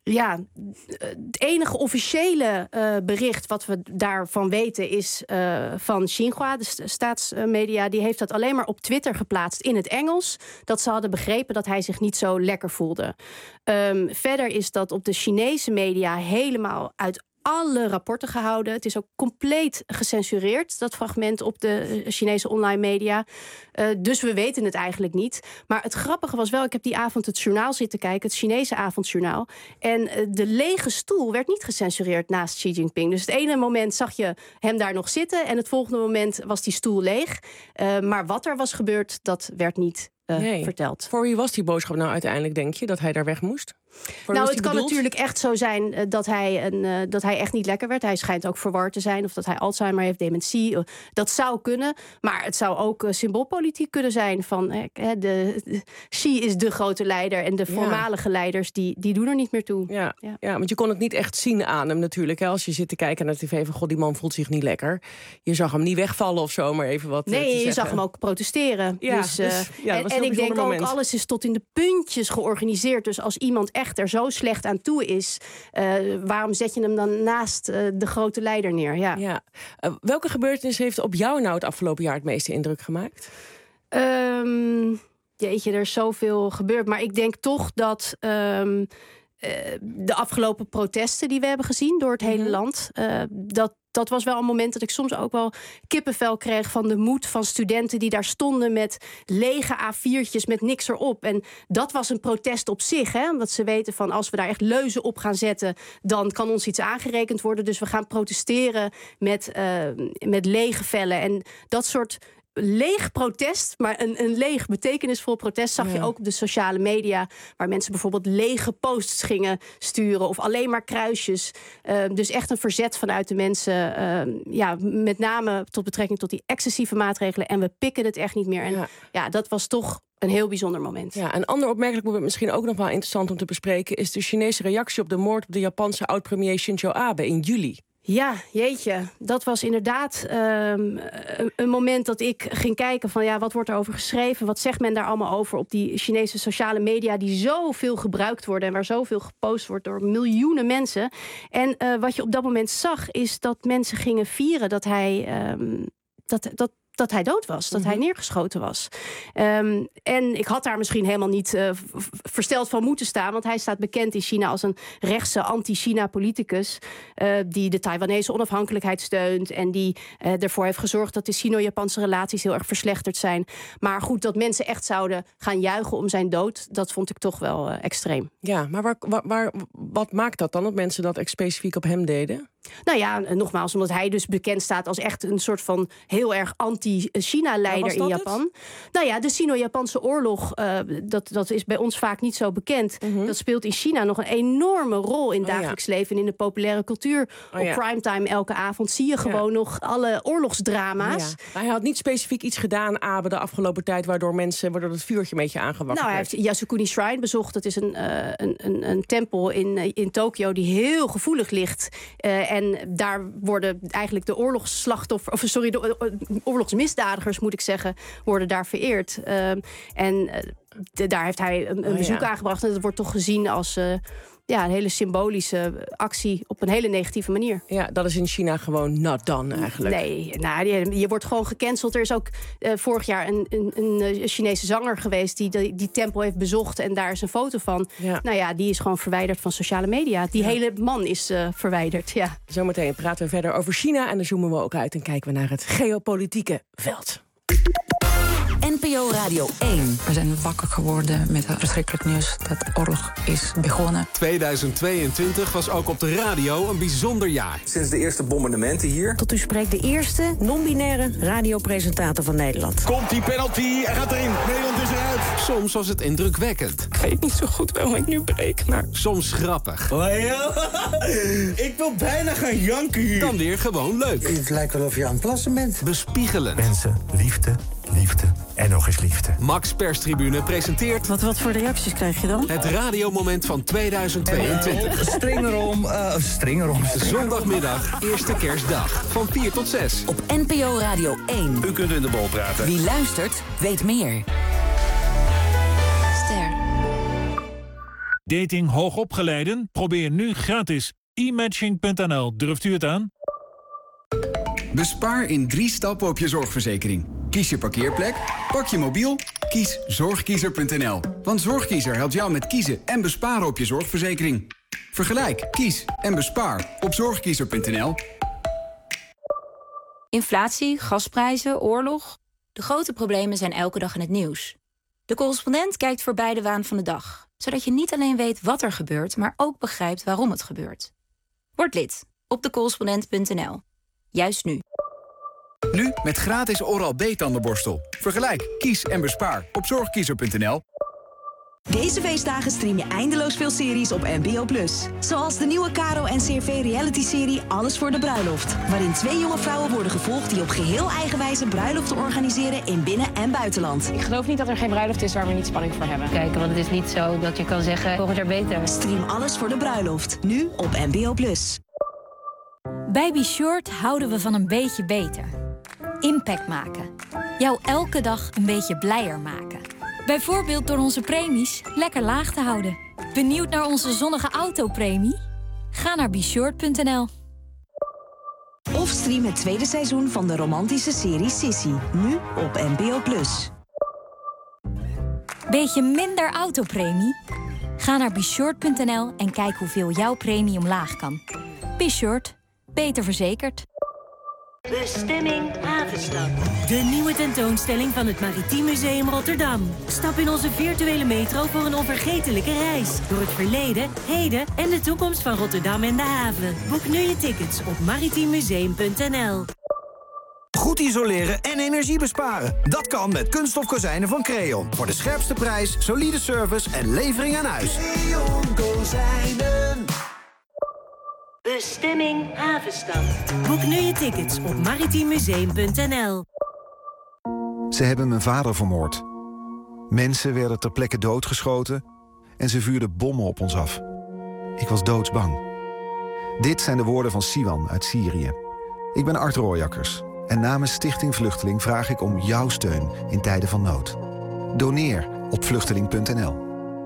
Ja, het enige officiële uh, bericht wat we daarvan weten is uh, van Xinhua, de st- staatsmedia. Die heeft dat alleen maar op Twitter geplaatst in het Engels. Dat ze hadden begrepen dat hij zich niet zo lekker voelde. Um, verder is dat op de Chinese media helemaal uit alle rapporten gehouden. Het is ook compleet gecensureerd, dat fragment op de Chinese online media. Uh, dus we weten het eigenlijk niet. Maar het grappige was wel, ik heb die avond het journaal zitten kijken, het Chinese avondjournaal. En uh, de lege stoel werd niet gecensureerd naast Xi Jinping. Dus het ene moment zag je hem daar nog zitten en het volgende moment was die stoel leeg. Uh, maar wat er was gebeurd, dat werd niet uh, nee. verteld. Voor wie was die boodschap nou uiteindelijk, denk je, dat hij daar weg moest? Voor nou, het kan bedoeld? natuurlijk echt zo zijn uh, dat, hij een, uh, dat hij echt niet lekker werd. Hij schijnt ook verward te zijn of dat hij Alzheimer heeft, dementie. Uh, dat zou kunnen, maar het zou ook uh, symboolpolitiek kunnen zijn. Van, uh, de, de, Xi is de grote leider en de voormalige ja. leiders die, die doen er niet meer toe. Ja, ja. ja, want je kon het niet echt zien aan hem natuurlijk. Hè, als je zit te kijken naar de tv van, god, die man voelt zich niet lekker. Je zag hem niet wegvallen of zo, maar even wat Nee, uh, te je zeggen. zag hem ook protesteren. Ja, dus, uh, dus, ja, en en ik denk moment. ook, alles is tot in de puntjes georganiseerd. Dus als iemand echt er zo slecht aan toe is, uh, waarom zet je hem dan naast uh, de grote leider neer? Ja. Ja. Uh, welke gebeurtenis heeft op jou nou het afgelopen jaar het meeste indruk gemaakt? Um, jeetje, er is zoveel gebeurd. Maar ik denk toch dat um, uh, de afgelopen protesten die we hebben gezien door het mm-hmm. hele land, uh, dat Dat was wel een moment dat ik soms ook wel kippenvel kreeg van de moed van studenten die daar stonden met lege A viertjes met niks erop. En dat was een protest op zich, hè? Omdat ze weten van als we daar echt leuzen op gaan zetten, dan kan ons iets aangerekend worden. Dus we gaan protesteren met, uh, met lege vellen. En dat soort leeg protest, maar een, een leeg betekenisvol protest zag je ja. ook op de sociale media, waar mensen bijvoorbeeld lege posts gingen sturen of alleen maar kruisjes. Uh, dus echt een verzet vanuit de mensen, uh, ja, met name tot betrekking tot die excessieve maatregelen en we pikken het echt niet meer. En ja, ja dat was toch een heel bijzonder moment. Ja, een ander opmerkelijk moment, misschien ook nog wel interessant om te bespreken, is de Chinese reactie op de moord op de Japanse oud-premier Shinzo Abe in juli. Ja, jeetje. Dat was inderdaad um, een, een moment dat ik ging kijken van ja, wat wordt er over geschreven? Wat zegt men daar allemaal over op die Chinese sociale media die zoveel gebruikt worden en waar zoveel gepost wordt door miljoenen mensen. En uh, wat je op dat moment zag is dat mensen gingen vieren dat hij um, dat, dat dat hij dood was, dat mm-hmm. hij neergeschoten was. Um, en ik had daar misschien helemaal niet uh, v- versteld van moeten staan, want hij staat bekend in China als een rechtse anti-China politicus uh, die de Taiwanese onafhankelijkheid steunt en die uh, ervoor heeft gezorgd dat de Sino-Japanse relaties heel erg verslechterd zijn. Maar goed, dat mensen echt zouden gaan juichen om zijn dood, dat vond ik toch wel uh, extreem. Ja, maar waar, waar, waar, wat maakt dat dan, dat mensen dat specifiek op hem deden? Nou ja, nogmaals, omdat hij dus bekend staat als echt een soort van heel erg anti-China-leider in Japan. Het? Nou ja, de Sino-Japanse oorlog, uh, dat, dat is bij ons vaak niet zo bekend. Mm-hmm. Dat speelt in China nog een enorme rol in het oh, dagelijks ja. leven en in de populaire cultuur. Oh, Op ja. primetime elke avond zie je gewoon ja. nog alle oorlogsdrama's. Oh, ja. Hij had niet specifiek iets gedaan, Abe, de afgelopen tijd, waardoor mensen, waardoor het vuurtje een beetje aangewakkerd Nou, hij werd. heeft Yasukuni Shrine bezocht. Dat is een, uh, een, een, een tempel in, uh, in Tokio die heel gevoelig ligt. Uh, En daar worden eigenlijk de oorlogsslachtoffers, of sorry, de oorlogsmisdadigers, moet ik zeggen, worden daar vereerd. Uh, en uh, de, daar heeft hij een, een oh, bezoek ja. aangebracht. En dat wordt toch gezien als uh, ja, een hele symbolische actie op een hele negatieve manier. Ja, dat is in China gewoon not done eigenlijk. Nee, nou, je, je wordt gewoon gecanceld. Er is ook uh, vorig jaar een, een, een Chinese zanger geweest die, die die tempel heeft bezocht en daar is een foto van. Ja. Nou ja, die is gewoon verwijderd van sociale media. Die ja. hele man is uh, verwijderd, ja. Zometeen praten we verder over China en dan zoomen we ook uit en kijken we naar het geopolitieke veld. N P O Radio één. We zijn wakker geworden met het verschrikkelijk nieuws dat oorlog is begonnen. tweeduizend tweeëntwintig was ook op de radio een bijzonder jaar. Sinds de eerste bombardementen hier. Tot u spreekt de eerste non-binaire radiopresentator van Nederland. Komt die penalty, hij gaat erin. Nederland is eruit. Soms was het indrukwekkend. Ik weet niet zo goed waarom ik nu breek, maar... Soms grappig. Ik wil bijna gaan janken hier. Dan weer gewoon leuk. Het lijkt wel of je aan het plassen bent. Bespiegelend. Mensen, liefde, liefde en nog eens liefde. Max Perstribune presenteert... Wat, wat voor reacties krijg je dan? Het radiomoment van tweeduizend tweeëntwintig. Uh, string erom, uh, string erom. Zondagmiddag, eerste kerstdag. Van vier tot zes. Op N P O Radio één. U kunt in de bol praten. Wie luistert, weet meer. Dating hoogopgeleiden? Probeer nu gratis e matching punt n l. Durft u het aan? Bespaar in drie stappen op je zorgverzekering. Kies je parkeerplek, pak je mobiel, kies zorgkiezer punt n l. Want Zorgkiezer helpt jou met kiezen en besparen op je zorgverzekering. Vergelijk, kies en bespaar op zorgkiezer punt n l. Inflatie, gasprijzen, oorlog. De grote problemen zijn elke dag in het nieuws. De correspondent kijkt voorbij de waan van de dag. Zodat je niet alleen weet wat er gebeurt, maar ook begrijpt waarom het gebeurt. Word lid op de correspondent punt n l. Juist nu. Nu met gratis Oral-B tandenborstel. Vergelijk, kies en bespaar op zorgkiezer punt n l. Deze feestdagen stream je eindeloos veel series op N P O plus. Zoals de nieuwe Caro en C R V reality-serie Alles voor de bruiloft. Waarin twee jonge vrouwen worden gevolgd die op geheel eigen wijze bruiloften organiseren in binnen- en buitenland. Ik geloof niet dat er geen bruiloft is waar we niet spanning voor hebben. Kijk, want het is niet zo dat je kan zeggen volgend jaar beter. Stream Alles voor de bruiloft. Nu op N P O plus. Bij Be Short houden we van een beetje beter. Impact maken. Jou elke dag een beetje blijer maken. Bijvoorbeeld door onze premies lekker laag te houden. Benieuwd naar onze zonnige autopremie? Ga naar be short punt n l. Of stream het tweede seizoen van de romantische serie Sissy. Nu op N P O plus. Beetje minder autopremie? Ga naar be short punt n l en kijk hoeveel jouw premie omlaag kan. Be Short. Beter verzekerd. Bestemming Havenstad. De nieuwe tentoonstelling van het Maritiem Museum Rotterdam. Stap in onze virtuele metro voor een onvergetelijke reis. Door het verleden, heden en de toekomst van Rotterdam en de haven. Boek nu je tickets op maritiem museum punt n l. Goed isoleren en energie besparen. Dat kan met kunststof kozijnen van Creon. Voor de scherpste prijs, solide service en levering aan huis. Creon Kozijnen. Bestemming Havenstad. Boek nu je tickets op maritiem museum punt n l. Ze hebben mijn vader vermoord. Mensen werden ter plekke doodgeschoten en ze vuurden bommen op ons af. Ik was doodsbang. Dit zijn de woorden van Siwan uit Syrië. Ik ben Art Rooijakkers en namens Stichting Vluchteling vraag ik om jouw steun in tijden van nood. Doneer op vluchteling punt n l.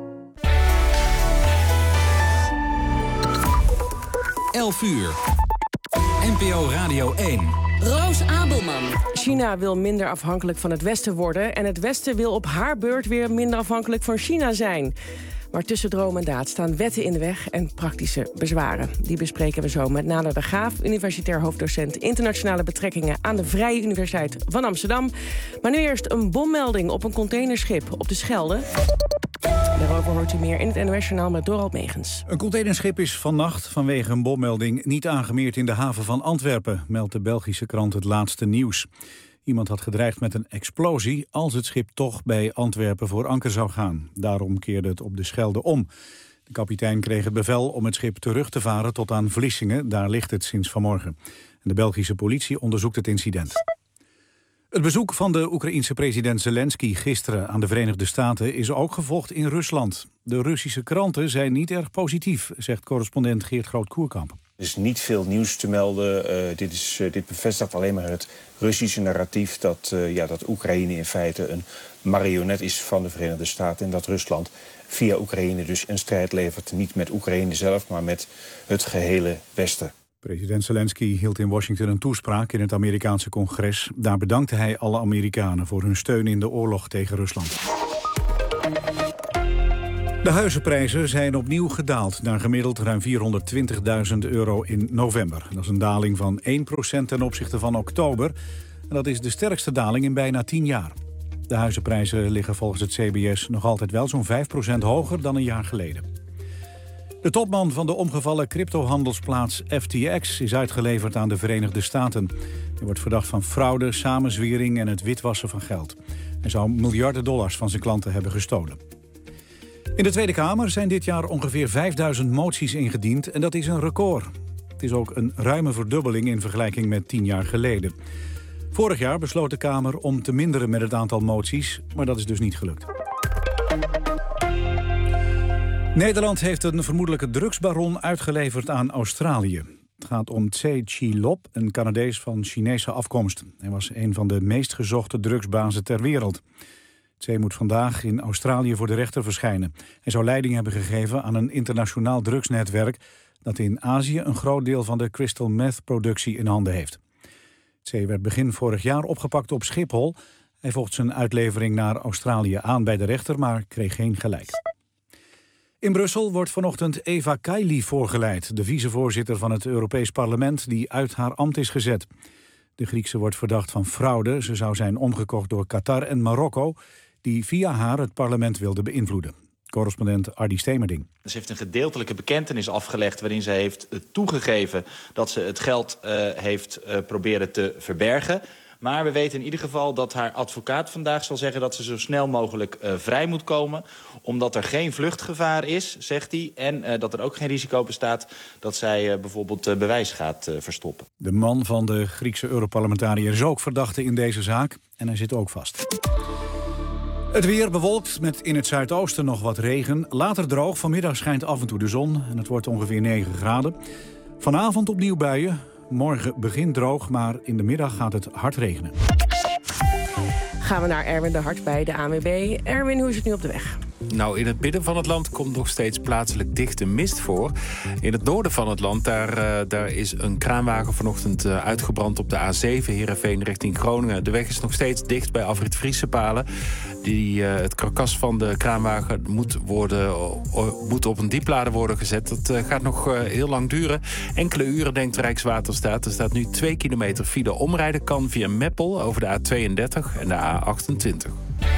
elf uur. N P O Radio één. Roos Abelman. China wil minder afhankelijk van het Westen worden en het Westen wil op haar beurt weer minder afhankelijk van China zijn. Maar tussen droom en daad staan wetten in de weg en praktische bezwaren. Die bespreken we zo met Nader de Graaf, universitair hoofddocent internationale betrekkingen aan de Vrije Universiteit van Amsterdam. Maar nu eerst een bommelding op een containerschip op de Schelde. Daarover hoort u meer in het N O S-journaal met Dorald Megens. Een containerschip is vannacht vanwege een bommelding niet aangemeerd in de haven van Antwerpen, meldt de Belgische krant Het Laatste Nieuws. Iemand had gedreigd met een explosie als het schip toch bij Antwerpen voor anker zou gaan. Daarom keerde het op de Schelde om. De kapitein kreeg het bevel om het schip terug te varen tot aan Vlissingen. Daar ligt het sinds vanmorgen. En de Belgische politie onderzoekt het incident. Het bezoek van de Oekraïense president Zelensky gisteren aan de Verenigde Staten is ook gevolgd in Rusland. De Russische kranten zijn niet erg positief, zegt correspondent Geert Groot-Koerkamp. Er is niet veel nieuws te melden. Uh, dit, is, uh, dit bevestigt alleen maar het Russische narratief dat, uh, ja, dat Oekraïne in feite een marionet is van de Verenigde Staten. En dat Rusland via Oekraïne dus een strijd levert. Niet met Oekraïne zelf, maar met het gehele Westen. President Zelensky hield in Washington een toespraak in het Amerikaanse congres. Daar bedankte hij alle Amerikanen voor hun steun in de oorlog tegen Rusland. De huizenprijzen zijn opnieuw gedaald naar gemiddeld ruim vierhonderdtwintigduizend euro in november. Dat is een daling van één procent ten opzichte van oktober. En dat is de sterkste daling in bijna tien jaar. De huizenprijzen liggen volgens het C B S nog altijd wel zo'n vijf procent hoger dan een jaar geleden. De topman van de omgevallen cryptohandelsplaats F T X is uitgeleverd aan de Verenigde Staten. Hij wordt verdacht van fraude, samenzwering en het witwassen van geld. Hij zou miljarden dollars van zijn klanten hebben gestolen. In de Tweede Kamer zijn dit jaar ongeveer vijfduizend moties ingediend en dat is een record. Het is ook een ruime verdubbeling in vergelijking met tien jaar geleden. Vorig jaar besloot de Kamer om te minderen met het aantal moties, maar dat is dus niet gelukt. Nederland heeft een vermoedelijke drugsbaron uitgeleverd aan Australië. Het gaat om Tse Chi Lop, een Canadees van Chinese afkomst. Hij was een van de meest gezochte drugsbazen ter wereld. Zee moet vandaag in Australië voor de rechter verschijnen. Hij zou leiding hebben gegeven aan een internationaal drugsnetwerk dat in Azië een groot deel van de crystal meth-productie in handen heeft. Zee werd begin vorig jaar opgepakt op Schiphol. Hij vocht zijn uitlevering naar Australië aan bij de rechter, maar kreeg geen gelijk. In Brussel wordt vanochtend Eva Kaili voorgeleid, de vicevoorzitter van het Europees Parlement die uit haar ambt is gezet. De Griekse wordt verdacht van fraude. Ze zou zijn omgekocht door Qatar en Marokko, die via haar het parlement wilden beïnvloeden. Correspondent Ardy Stemerding. Ze heeft een gedeeltelijke bekentenis afgelegd waarin ze heeft toegegeven dat ze het geld uh, heeft uh, proberen te verbergen. Maar we weten in ieder geval dat haar advocaat vandaag zal zeggen dat ze zo snel mogelijk uh, vrij moet komen. Omdat er geen vluchtgevaar is, zegt hij. En uh, dat er ook geen risico bestaat dat zij uh, bijvoorbeeld uh, bewijs gaat uh, verstoppen. De man van de Griekse Europarlementariër is ook verdachte in deze zaak. En hij zit ook vast. Het weer bewolkt met in het zuidoosten nog wat regen. Later droog, vanmiddag schijnt af en toe de zon. En het wordt ongeveer negen graden. Vanavond opnieuw buien. Morgen begint droog, maar in de middag gaat het hard regenen. Gaan we naar Erwin de Hart bij de A N W B. Erwin, hoe is het nu op de weg? Nou, in het midden van het land komt nog steeds plaatselijk dichte mist voor. In het noorden van het land, daar, uh, daar is een kraanwagen vanochtend uh, uitgebrand op de A zeven, Heerenveen richting Groningen. De weg is nog steeds dicht bij afrit Friesepalen. Die, uh, het karkas van de kraanwagen moet, worden, uh, moet op een dieplader worden gezet. Dat uh, gaat nog uh, heel lang duren. Enkele uren, denkt Rijkswaterstaat. Er staat nu twee kilometer file. Omrijden kan via Meppel over de A tweeëndertig en de A achtentwintig.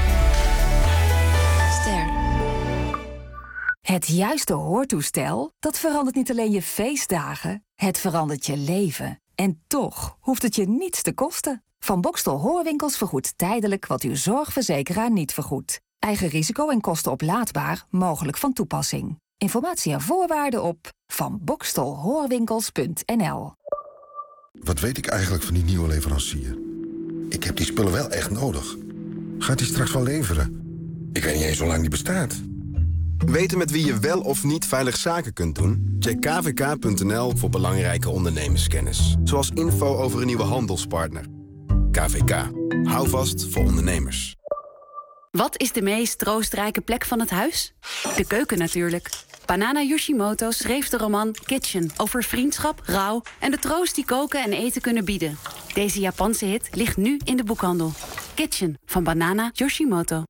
Het juiste hoortoestel, dat verandert niet alleen je feestdagen, het verandert je leven. En toch hoeft het je niets te kosten. Van Boxtel Hoorwinkels vergoedt tijdelijk wat uw zorgverzekeraar niet vergoedt. Eigen risico en kosten oplaadbaar, mogelijk van toepassing. Informatie en voorwaarden op van boxtel hoorwinkels punt n l. Wat weet ik eigenlijk van die nieuwe leverancier? Ik heb die spullen wel echt nodig. Gaat die straks wel leveren? Ik weet niet eens hoe lang die bestaat. Weten met wie je wel of niet veilig zaken kunt doen? Check k v k punt n l voor belangrijke ondernemerskennis. Zoals info over een nieuwe handelspartner. K V K. Hou vast voor ondernemers. Wat is de meest troostrijke plek van het huis? De keuken natuurlijk. Banana Yoshimoto schreef de roman Kitchen over vriendschap, rouw en de troost die koken en eten kunnen bieden. Deze Japanse hit ligt nu in de boekhandel. Kitchen van Banana Yoshimoto.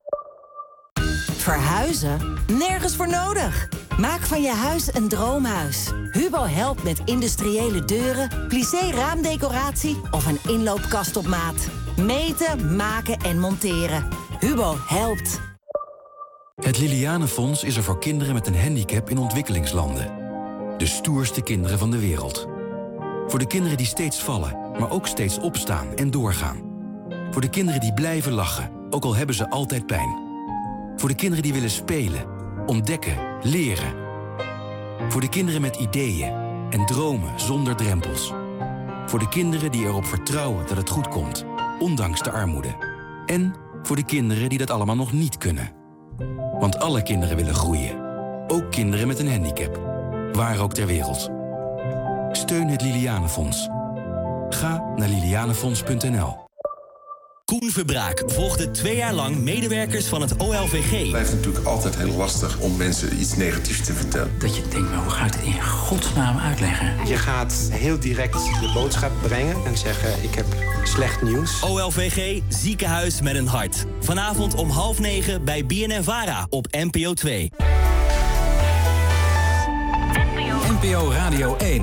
Verhuizen? Nergens voor nodig. Maak van je huis een droomhuis. Hubo helpt met industriële deuren, plissé raamdecoratie of een inloopkast op maat. Meten, maken en monteren. Hubo helpt. Het Lilianenfonds is er voor kinderen met een handicap in ontwikkelingslanden. De stoerste kinderen van de wereld. Voor de kinderen die steeds vallen, maar ook steeds opstaan en doorgaan. Voor de kinderen die blijven lachen, ook al hebben ze altijd pijn. Voor de kinderen die willen spelen, ontdekken, leren. Voor de kinderen met ideeën en dromen zonder drempels. Voor de kinderen die erop vertrouwen dat het goed komt, ondanks de armoede. En voor de kinderen die dat allemaal nog niet kunnen. Want alle kinderen willen groeien. Ook kinderen met een handicap. Waar ook ter wereld. Steun het Lilianenfonds. Ga naar lilianenfonds punt n l. Koen Verbraak volgde twee jaar lang medewerkers van het O L V G. Het blijft natuurlijk altijd heel lastig om mensen iets negatiefs te vertellen. Dat je denkt, maar hoe ga ik het in godsnaam uitleggen? Je gaat heel direct de boodschap brengen en zeggen, ik heb slecht nieuws. O L V G, ziekenhuis met een hart. Vanavond om half negen bij B N N Vara op N P O twee. N P O Radio één.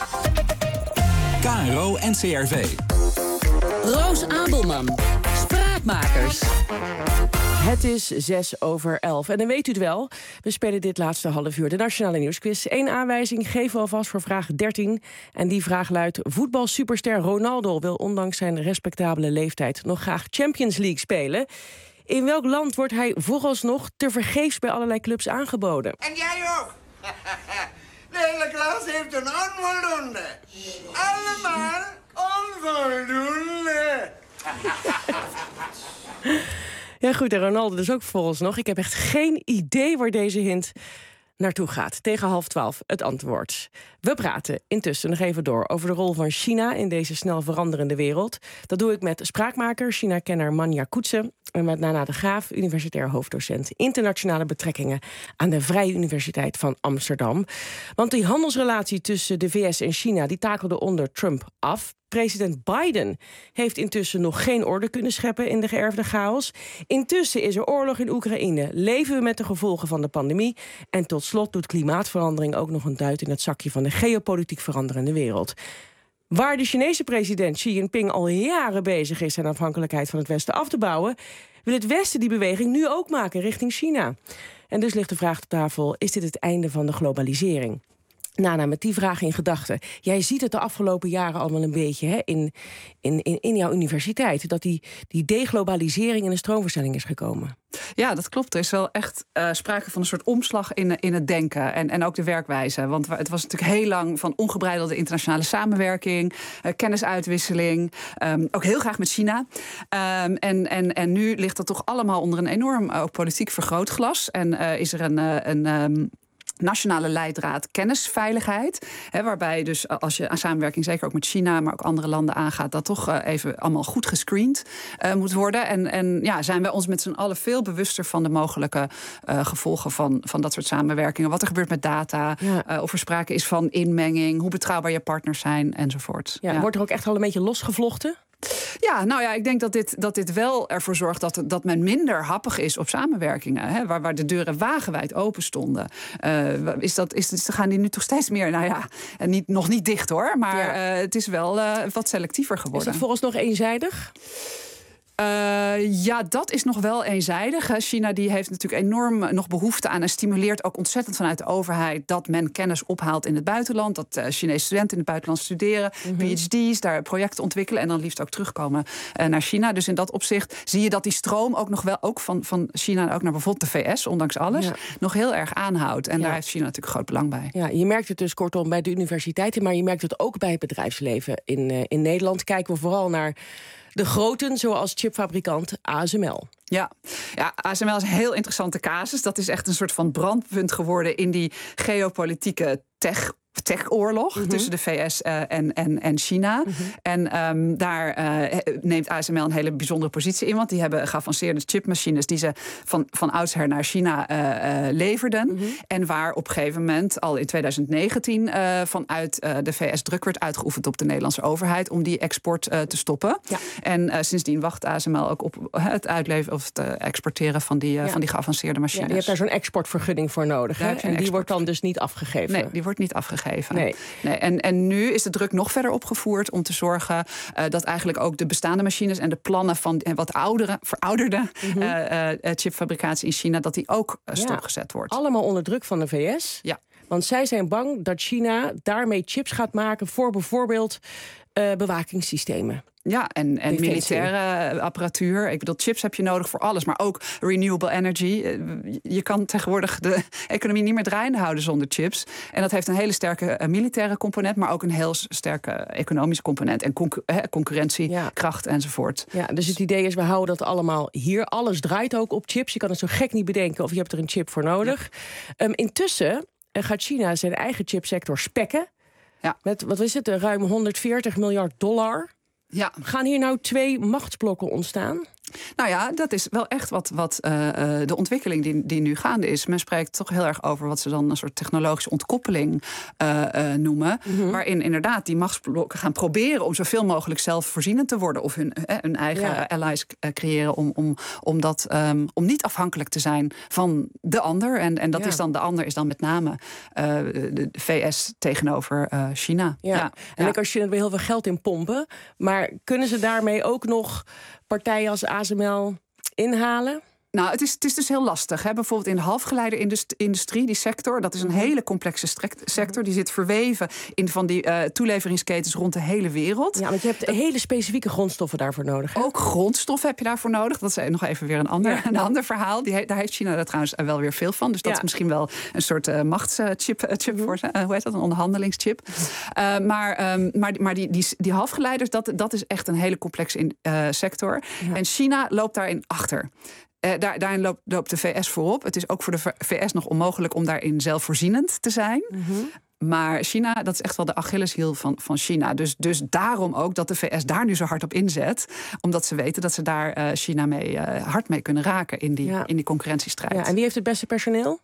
K R O en C R V. Roos Abelman, Spraakmakers. Het is zes over elf. En dan weet u het wel, we spelen dit laatste half uur de Nationale Nieuwsquiz. Eén aanwijzing geven we alvast voor vraag dertien. En die vraag luidt: voetbalsuperster Ronaldo wil ondanks zijn respectabele leeftijd nog graag Champions League spelen. In welk land wordt hij vooralsnog tevergeefs bij allerlei clubs aangeboden? En jij ook! De hele klas heeft een onvoldoende. Allemaal onvoldoende. Ja goed, en Ronaldo dus ook vooralsnog. Ik heb echt geen idee waar deze hint naartoe gaat. Tegen half twaalf het antwoord. We praten intussen nog even door over de rol van China in deze snel veranderende wereld. Dat doe ik met spraakmaker, China-kenner Manja Koetsen En met Nana de Graaf, universitair hoofddocent internationale betrekkingen aan de Vrije Universiteit van Amsterdam. Want die handelsrelatie tussen de V S en China die takelde onder Trump af. President Biden heeft intussen nog geen orde kunnen scheppen in de geërfde chaos. Intussen is er oorlog in Oekraïne. Leven we met de gevolgen van de pandemie. En tot slot doet klimaatverandering ook nog een duit in het zakje van de geopolitiek veranderende wereld. Waar de Chinese president Xi Jinping al jaren bezig is zijn afhankelijkheid van het Westen af te bouwen, wil het Westen die beweging nu ook maken richting China. En dus ligt de vraag op tafel, is dit het einde van de globalisering? Nana, met die vraag in gedachten. Jij ziet het de afgelopen jaren allemaal een beetje hè, in, in, in, in jouw universiteit. Dat die, die deglobalisering in een stroomversnelling is gekomen. Ja, dat klopt. Er is wel echt uh, sprake van een soort omslag in, in het denken. En, en ook de werkwijze. Want het was natuurlijk heel lang van ongebreidelde internationale samenwerking. Uh, kennisuitwisseling. Um, ook heel graag met China. Um, en, en, en nu ligt dat toch allemaal onder een enorm uh, politiek vergrootglas. En uh, is er een... Uh, een um, nationale leidraad kennisveiligheid. Hè, waarbij dus als je aan samenwerking, zeker ook met China, maar ook andere landen aangaat, dat toch uh, even allemaal goed gescreend uh, moet worden. En, en ja, zijn wij ons met z'n allen veel bewuster van de mogelijke uh, gevolgen van, van dat soort samenwerkingen. Wat er gebeurt met data, ja. uh, of er sprake is van inmenging, hoe betrouwbaar je partners zijn, enzovoort. Ja, ja. Wordt er ook echt al een beetje losgevlochten? Ja, nou ja, ik denk dat dit, dat dit wel ervoor zorgt dat, dat men minder happig is op samenwerkingen. Hè, waar, waar de deuren wagenwijd open stonden. Uh, is dat, is, is, gaan die nu toch steeds meer, nou ja, niet, nog niet dicht hoor. Maar ja. uh, het is wel uh, wat selectiever geworden. Is dat volgens nog eenzijdig? Uh, ja, dat is nog wel eenzijdig. China die heeft natuurlijk enorm nog behoefte aan en stimuleert ook ontzettend vanuit de overheid dat men kennis ophaalt in het buitenland. Dat uh, Chinese studenten in het buitenland studeren, mm-hmm. P H D's, daar projecten ontwikkelen en dan liefst ook terugkomen uh, naar China. Dus in dat opzicht zie je dat die stroom ook nog wel ook van, van China ook naar bijvoorbeeld de V S, ondanks alles, ja. nog heel erg aanhoudt. En ja. daar heeft China natuurlijk groot belang bij. Ja, je merkt het dus kortom bij de universiteiten, maar je merkt het ook bij het bedrijfsleven in, uh, in Nederland. Kijken we vooral naar de groten, zoals chipfabrikant A S M L. Ja. ja, A S M L is een heel interessante casus. Dat is echt een soort van brandpunt geworden in die geopolitieke tech tech-oorlog mm-hmm. tussen de V S uh, en, en, en China. Mm-hmm. En um, daar uh, neemt A S M L een hele bijzondere positie in, want die hebben geavanceerde chipmachines die ze van, van oudsher naar China uh, uh, leverden. Mm-hmm. En waar op een gegeven moment al in twintig negentien uh, vanuit uh, de V S druk werd uitgeoefend op de Nederlandse overheid om die export uh, te stoppen. Ja. En uh, sindsdien wacht A S M L ook op uh, het uitleveren of het uh, exporteren van die, uh, ja. van die geavanceerde machines. Ja, je hebt daar zo'n exportvergunning voor nodig. Hè? En die export... wordt dan dus niet afgegeven. Nee, die wordt niet afgegeven. Nee. Nee, en, en nu is de druk nog verder opgevoerd om te zorgen uh, dat eigenlijk ook de bestaande machines en de plannen van wat oudere, verouderde mm-hmm. uh, uh, chipfabricatie in China, dat die ook uh, stopgezet wordt. Allemaal onder druk van de V S. Ja. Want zij zijn bang dat China daarmee chips gaat maken voor bijvoorbeeld uh, bewakingssystemen. Ja, en, en militaire apparatuur. Ik bedoel, chips heb je nodig voor alles, maar ook renewable energy. Je kan tegenwoordig de economie niet meer draaiende houden zonder chips. En dat heeft een hele sterke militaire component, maar ook een heel sterke economische component. En concur- concurrentiekracht ja. enzovoort. Ja, dus het idee is, we houden dat allemaal hier. Alles draait ook op chips. Je kan het zo gek niet bedenken of je hebt er een chip voor nodig. Ja. Um, intussen gaat China zijn eigen chipsector spekken. Ja. Met, wat is het, ruim honderdveertig miljard dollar. Ja. Gaan hier nou twee machtsblokken ontstaan? Nou ja, dat is wel echt wat, wat uh, de ontwikkeling die, die nu gaande is. Men spreekt toch heel erg over wat ze dan een soort technologische ontkoppeling uh, uh, noemen. Mm-hmm. Waarin inderdaad die machtsblokken gaan proberen om zoveel mogelijk zelfvoorzienend te worden. Of hun, uh, hun eigen ja. allies uh, creëren om, om, om, dat, um, om niet afhankelijk te zijn van de ander. En, en dat ja. is dan, de ander is dan met name uh, de V S tegenover uh, China. Ja. Ja. En ja. dan kan China er weer heel veel geld in pompen. Maar kunnen ze daarmee ook nog partijen als A S M L inhalen? Nou, het is, het is dus heel lastig. Hè? Bijvoorbeeld in de halfgeleiderindustrie, die sector, dat is een hele complexe sector. Die zit verweven in van die uh, toeleveringsketens rond de hele wereld. Ja, want je hebt dat... hele specifieke grondstoffen daarvoor nodig. Hè? Ook grondstoffen heb je daarvoor nodig. Dat is nog even weer een ander, ja. een ander verhaal. Die, daar heeft China er trouwens wel weer veel van. Dus dat ja. is misschien wel een soort uh, machtschip uh, chip voor uh, hoe heet dat? Een onderhandelingschip. Uh, maar um, maar, maar die, die, die halfgeleiders, dat, dat is echt een hele complexe in, uh, sector. Ja. En China loopt daarin achter. Uh, daar, daarin loopt, loopt de V S voorop. Het is ook voor de V S nog onmogelijk om daarin zelfvoorzienend te zijn. Mm-hmm. Maar China, dat is echt wel de Achilleshiel van, van China. Dus, dus daarom ook dat de V S daar nu zo hard op inzet. Omdat ze weten dat ze daar uh, China mee uh, hard mee kunnen raken in die, ja. in die concurrentiestrijd. Ja, en wie heeft het beste personeel?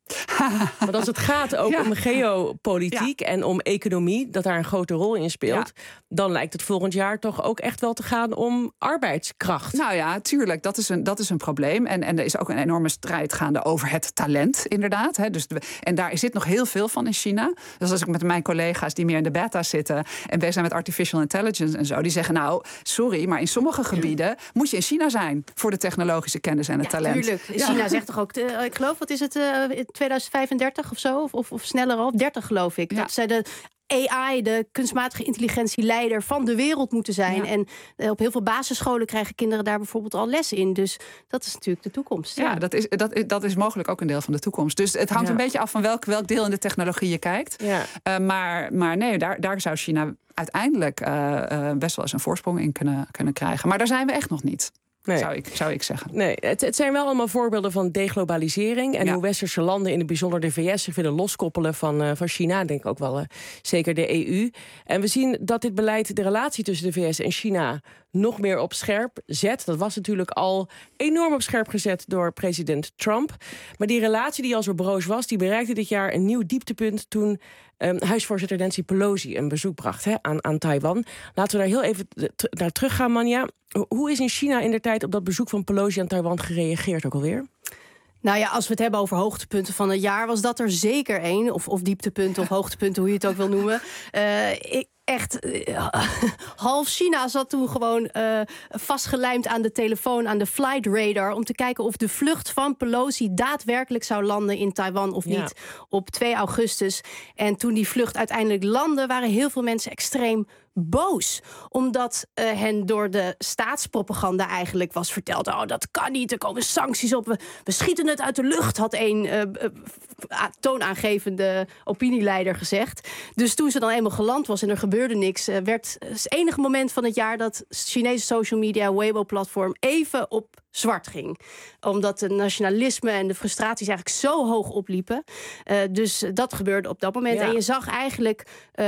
Want als het gaat ook ja. om geopolitiek ja. en om economie, dat daar een grote rol in speelt, ja. dan lijkt het volgend jaar toch ook echt wel te gaan om arbeidskracht. Nou ja, tuurlijk, dat is een, dat is een probleem. En, en er is ook een enorme strijd gaande over het talent, inderdaad. Hè. Dus de, en daar zit nog heel veel van in China. Dus als ik met mijn collega's die meer in de beta zitten en bezig zijn met artificial intelligence en zo, die zeggen nou, sorry, maar in sommige gebieden moet je in China zijn voor de technologische kennis en het ja, talent. Tuurlijk. Ja. China zegt toch ook, uh, ik geloof, wat is het, uh, tweeduizend vijfendertig of zo, of, of, of sneller al, dertig geloof ik. Ja. Dat zij de A I, de kunstmatige intelligentieleider van de wereld moeten zijn. Ja. En uh, op heel veel basisscholen krijgen kinderen daar bijvoorbeeld al les in. Dus dat is natuurlijk de toekomst. Ja, ja dat, is, dat, dat is mogelijk ook een deel van de toekomst. Dus het hangt ja. een beetje af van welk, welk deel in de technologie je kijkt. Ja. Uh, maar, maar nee, daar, daar zou China uiteindelijk uh, uh, best wel eens een voorsprong in kunnen, kunnen krijgen. Maar daar zijn we echt nog niet. Nee. Zou, ik, zou ik zeggen. Nee, het, het zijn wel allemaal voorbeelden van deglobalisering. En ja. hoe westerse landen, in het bijzonder de V S, zich willen loskoppelen van, uh, van China. Denk ik ook wel uh, zeker de E U. En we zien dat dit beleid de relatie tussen de V S en China nog meer op scherp zet. Dat was natuurlijk al enorm op scherp gezet door president Trump. Maar die relatie die al zo broos was, die bereikte dit jaar een nieuw dieptepunt toen Um, huisvoorzitter Nancy Pelosi een bezoek bracht hè, aan, aan Taiwan. Laten we daar heel even t- naar terug gaan, Manja. Hoe is in China indertijd op dat bezoek van Pelosi aan Taiwan gereageerd ook alweer? Nou ja, als we het hebben over hoogtepunten van het jaar, was dat er zeker één. Of, of dieptepunten of hoogtepunten, hoe je het ook wil noemen. Uh, ik, echt, uh, half China zat toen gewoon uh, vastgelijmd aan de telefoon, aan de flight radar, om te kijken of de vlucht van Pelosi daadwerkelijk zou landen in Taiwan of niet, ja. op twee augustus. En toen die vlucht uiteindelijk landde, waren heel veel mensen extreem boos. Omdat uh, hen door de staatspropaganda eigenlijk was verteld, oh, dat kan niet, er komen sancties op, we, we schieten het uit de lucht, had een uh, uh, toonaangevende opinieleider gezegd. Dus toen ze dan eenmaal geland was en er gebeurde niks, uh, werd het enige moment van het jaar dat Chinese social media, Weibo-platform, even op zwart ging. Omdat het nationalisme en de frustraties eigenlijk zo hoog opliepen. Uh, dus dat gebeurde op dat moment. Ja. En je zag eigenlijk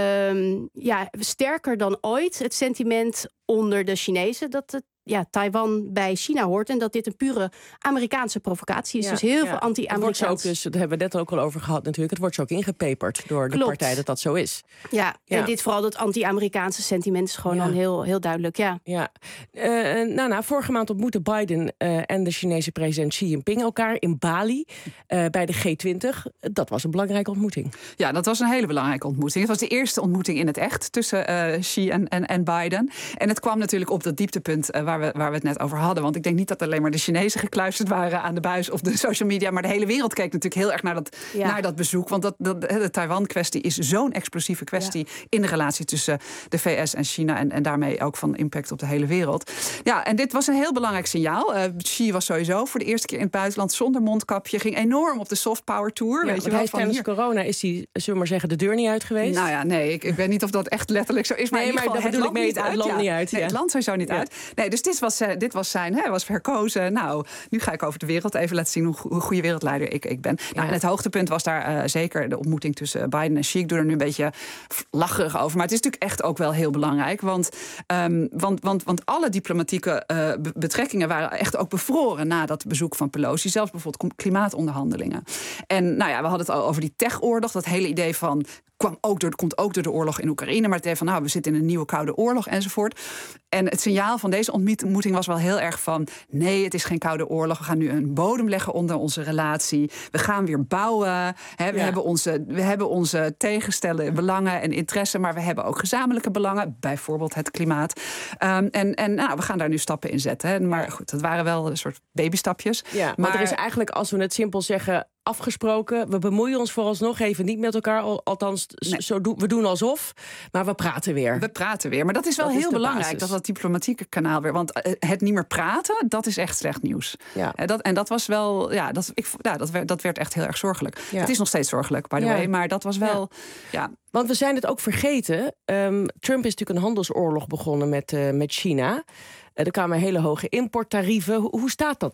um, ja, sterker dan ooit het sentiment onder de Chinezen dat het ja, Taiwan bij China hoort en dat dit een pure Amerikaanse provocatie is. Ja, dus heel ja. veel anti-Amerikaans. Dus, daar hebben we het net ook al over gehad natuurlijk. Het wordt zo ook ingepeperd door de Klopt. partij dat dat zo is. Ja, ja. en dit vooral dat anti-Amerikaanse sentiment is gewoon ja. dan heel, heel duidelijk. Ja. Ja. Uh, nou, nou, vorige maand ontmoetten Biden uh, en de Chinese president Xi Jinping elkaar in Bali uh, bij de G twintig. Dat was een belangrijke ontmoeting. Ja, dat was een hele belangrijke ontmoeting. Het was de eerste ontmoeting in het echt tussen uh, Xi en, en, en Biden. En het kwam natuurlijk op dat dieptepunt uh, waar we, waar we het net over hadden. Want ik denk niet dat alleen maar de Chinezen gekluisterd waren aan de buis of de social media, maar de hele wereld keek natuurlijk heel erg naar dat, ja. naar dat bezoek. Want dat, dat, de Taiwan-kwestie is zo'n explosieve kwestie ja. in de relatie tussen de V S en China en, en daarmee ook van impact op de hele wereld. Ja, en dit was een heel belangrijk signaal. Uh, Xi was sowieso voor de eerste keer in het buitenland zonder mondkapje, ging enorm op de soft power tour. Ja, weet je wel, hij van tijdens hier. corona is hij, zullen we maar zeggen, de deur niet uit geweest? Nou ja, nee, ik, ik weet niet of dat echt letterlijk zo is. Maar, nee, in ieder maar geval, dat bedoel ik mee, het land ja. niet uit. Nee, ja. het land sowieso niet ja. uit. Nee, dus dit was, uh, dit was zijn, hij was herkozen. Nou, nu ga ik over de wereld even laten zien hoe, hoe goede wereldleider ik, ik ben. Ja. Nou, en het hoogtepunt was daar uh, zeker de ontmoeting tussen Biden en Xi. Ik doe er nu een beetje lacherig over, maar het is natuurlijk echt ook wel heel belangrijk. Want, um, want, want, want alle diplomatieke uh, betrekkingen waren echt ook bevroren na dat bezoek van Pelosi. Zelfs bijvoorbeeld klimaatonderhandelingen. En nou ja, we hadden het al over die techoorlog. Dat hele idee van kwam ook door, komt ook door de oorlog in Oekraïne. Maar het idee van, nou, we zitten in een nieuwe koude oorlog enzovoort. En het signaal van deze ontmoeting was wel heel erg van, nee, het is geen koude oorlog. We gaan nu een bodem leggen onder onze relatie. We gaan weer bouwen. Hè, we, ja. hebben onze, we hebben onze tegenstellen, belangen en interesse, maar we hebben ook gezamenlijke belangen. Bijvoorbeeld het klimaat. Um, en en nou, we gaan daar nu stappen in zetten. Hè. Maar goed, dat waren wel een soort babystapjes. Ja, maar er is eigenlijk, als we het simpel zeggen, afgesproken. We bemoeien ons vooralsnog even niet met elkaar. Althans, nee. zo do- we doen alsof. Maar we praten weer. We praten weer. Maar dat is wel dat heel is belangrijk. Basis. Dat dat diplomatieke kanaal weer. Want het niet meer praten, dat is echt slecht nieuws. Ja. En, dat, en dat was wel. Ja, dat, ik, ja, dat, werd, dat werd echt heel erg zorgelijk. Ja. Het is nog steeds zorgelijk, by the ja. way. Maar dat was wel. Ja. Ja. Want we zijn het ook vergeten. Um, Trump is natuurlijk een handelsoorlog begonnen met, uh, met China. Er kwamen hele hoge importtarieven. Hoe staat dat nu?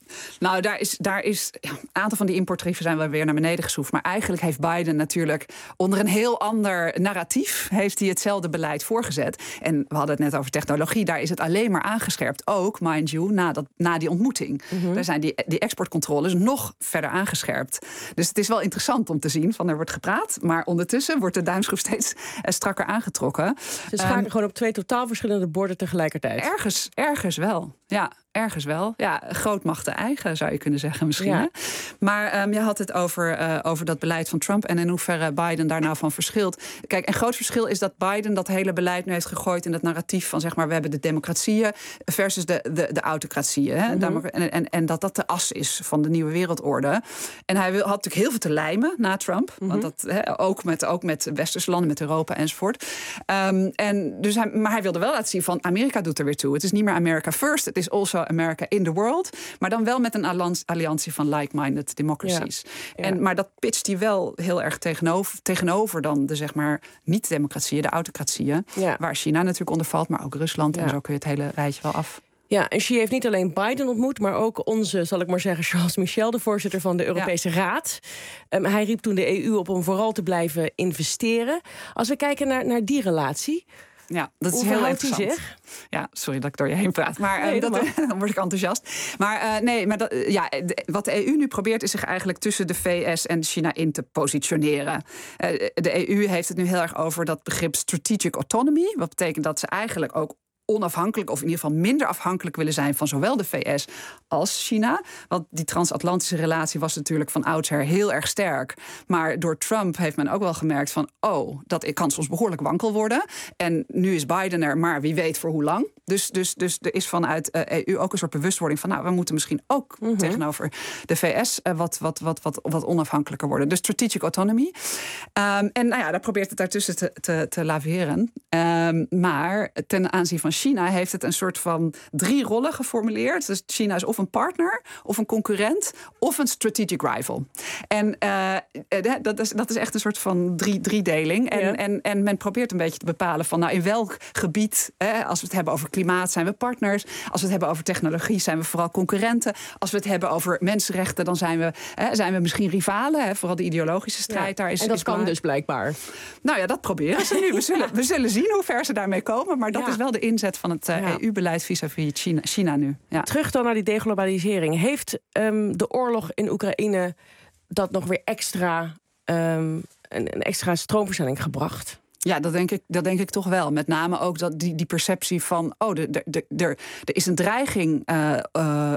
Nou, daar is, daar is ja, een aantal van die importtarieven zijn wel weer naar beneden geschroefd. Maar eigenlijk heeft Biden natuurlijk onder een heel ander narratief heeft hij hetzelfde beleid voorgezet. En we hadden het net over technologie. Daar is het alleen maar aangescherpt. Ook, mind you, na, dat, na die ontmoeting. Mm-hmm. Daar zijn die, die exportcontroles nog verder aangescherpt. Dus het is wel interessant om te zien. Van er wordt gepraat, maar ondertussen wordt de duimschroef steeds strakker aangetrokken. Ze schakelen um, gewoon op twee totaal verschillende borden tegelijkertijd. Ergens, ergens wel, ja. Ergens wel. Ja, grootmachten eigen, zou je kunnen zeggen misschien. Ja. Maar um, je had het over, uh, over dat beleid van Trump en in hoeverre Biden daar nou van verschilt. Kijk, een groot verschil is dat Biden dat hele beleid nu heeft gegooid in het narratief van, zeg maar, we hebben de democratieën versus de, de, de autocratieën. Hè? Mm-hmm. En, en, en dat dat de as is van de nieuwe wereldorde. En hij wil, had natuurlijk heel veel te lijmen na Trump. Mm-hmm. Want dat, hè, ook, met, ook met westerse landen, met Europa enzovoort. Um, en dus hij, maar hij wilde wel laten zien van, Amerika doet er weer toe. Het is niet meer America first, het is also America in the world, maar dan wel met een alliantie van like-minded democracies. Ja. Ja. En, maar dat pitcht hij wel heel erg tegenover, tegenover dan de, zeg maar, niet-democratieën, de autocratieën, ja. waar China natuurlijk onder valt, maar ook Rusland. Ja. En zo kun je het hele rijtje wel af. Ja, en Xi heeft niet alleen Biden ontmoet, maar ook onze, zal ik maar zeggen, Charles Michel, de voorzitter van de Europese ja. Raad. Um, hij riep toen de E U op om vooral te blijven investeren. Als we kijken naar, naar die relatie, ja, dat is hoe heel verhoudt interessant. hij zich? Ja, sorry dat ik door je heen praat. Maar, nee, uh, dat, dan word ik enthousiast. Maar uh, nee, maar dat, uh, ja, de, wat de E U nu probeert is zich eigenlijk tussen de V S en China in te positioneren. Uh, de E U heeft het nu heel erg over dat begrip strategic autonomy. Wat betekent dat ze eigenlijk ook onafhankelijk, of in ieder geval minder afhankelijk willen zijn van zowel de V S als China. Want die transatlantische relatie was natuurlijk van oudsher heel erg sterk. Maar door Trump heeft men ook wel gemerkt van, oh, dat kan soms behoorlijk wankel worden. En nu is Biden er, maar wie weet voor hoe lang. Dus, dus, dus er is vanuit uh, E U ook een soort bewustwording van, nou, we moeten misschien ook mm-hmm. tegenover de V S uh, wat, wat, wat, wat, wat onafhankelijker worden. Dus strategic autonomy. Um, en nou ja, daar probeert het daartussen te, te, te laveren. Um, maar ten aanzien van China heeft het een soort van drie rollen geformuleerd. Dus China is of een partner, of een concurrent, of een strategic rival. En uh, dat, is, dat is echt een soort van drie, driedeling. En, ja. en, en men probeert een beetje te bepalen van, nou, in welk gebied, hè, als we het hebben over klimaat, zijn we partners. Als we het hebben over technologie, zijn we vooral concurrenten. Als we het hebben over mensenrechten, dan zijn we, hè, zijn we misschien rivalen. Hè, vooral de ideologische strijd. Ja. Daar is, en dat is kan maar... dus blijkbaar. Nou ja, dat proberen ze nu. We zullen, we zullen zien hoe ver ze daarmee komen. Maar dat ja. is wel de inzet van het uh, ja. E U-beleid vis-à-vis China, China nu. Ja. Terug dan naar die deglobalisering. Heeft um, de oorlog in Oekraïne dat nog weer extra, um, een, een extra stroomversnelling gebracht? Ja, dat denk ik, dat denk ik toch wel. Met name ook dat die, die perceptie van, oh, er, er, er, er is een dreiging uh, uh,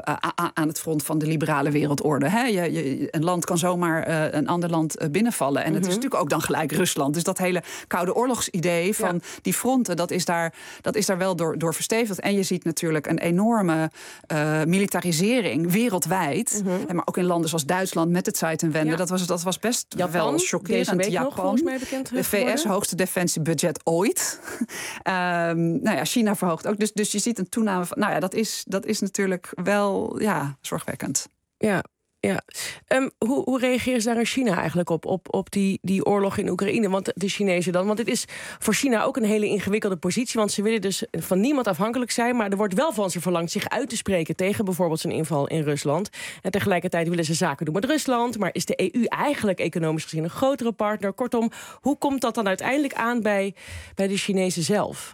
aan het front van de liberale wereldorde. Hè? Je, je, een land kan zomaar uh, een ander land uh, binnenvallen. En mm-hmm. het is natuurlijk ook dan gelijk Rusland. Dus dat hele Koude Oorlogsidee van ja. die fronten, dat is daar, dat is daar wel door, door verstevigd. En je ziet natuurlijk een enorme uh, militarisering wereldwijd. Mm-hmm. Maar ook in landen zoals Duitsland met het Zeitenwende. Ja. Dat, was, dat was best Japan, wel chockerend. Japan, nog, volgens mij bekend de V S, hoogste defensiebudget ooit. um, nou ja, China verhoogt ook. Dus, dus je ziet een toename van, nou ja, dat is, dat is natuurlijk wel ja, zorgwekkend. Ja. Ja. Um, hoe, hoe reageren ze daar in China eigenlijk op, op, op die, die oorlog in Oekraïne? Want de Chinezen dan, want het is voor China ook een hele ingewikkelde positie, want ze willen dus van niemand afhankelijk zijn, maar er wordt wel van ze verlangd zich uit te spreken tegen bijvoorbeeld zijn inval in Rusland. En tegelijkertijd willen ze zaken doen met Rusland, maar is de E U eigenlijk economisch gezien een grotere partner? Kortom, hoe komt dat dan uiteindelijk aan bij, bij de Chinezen zelf?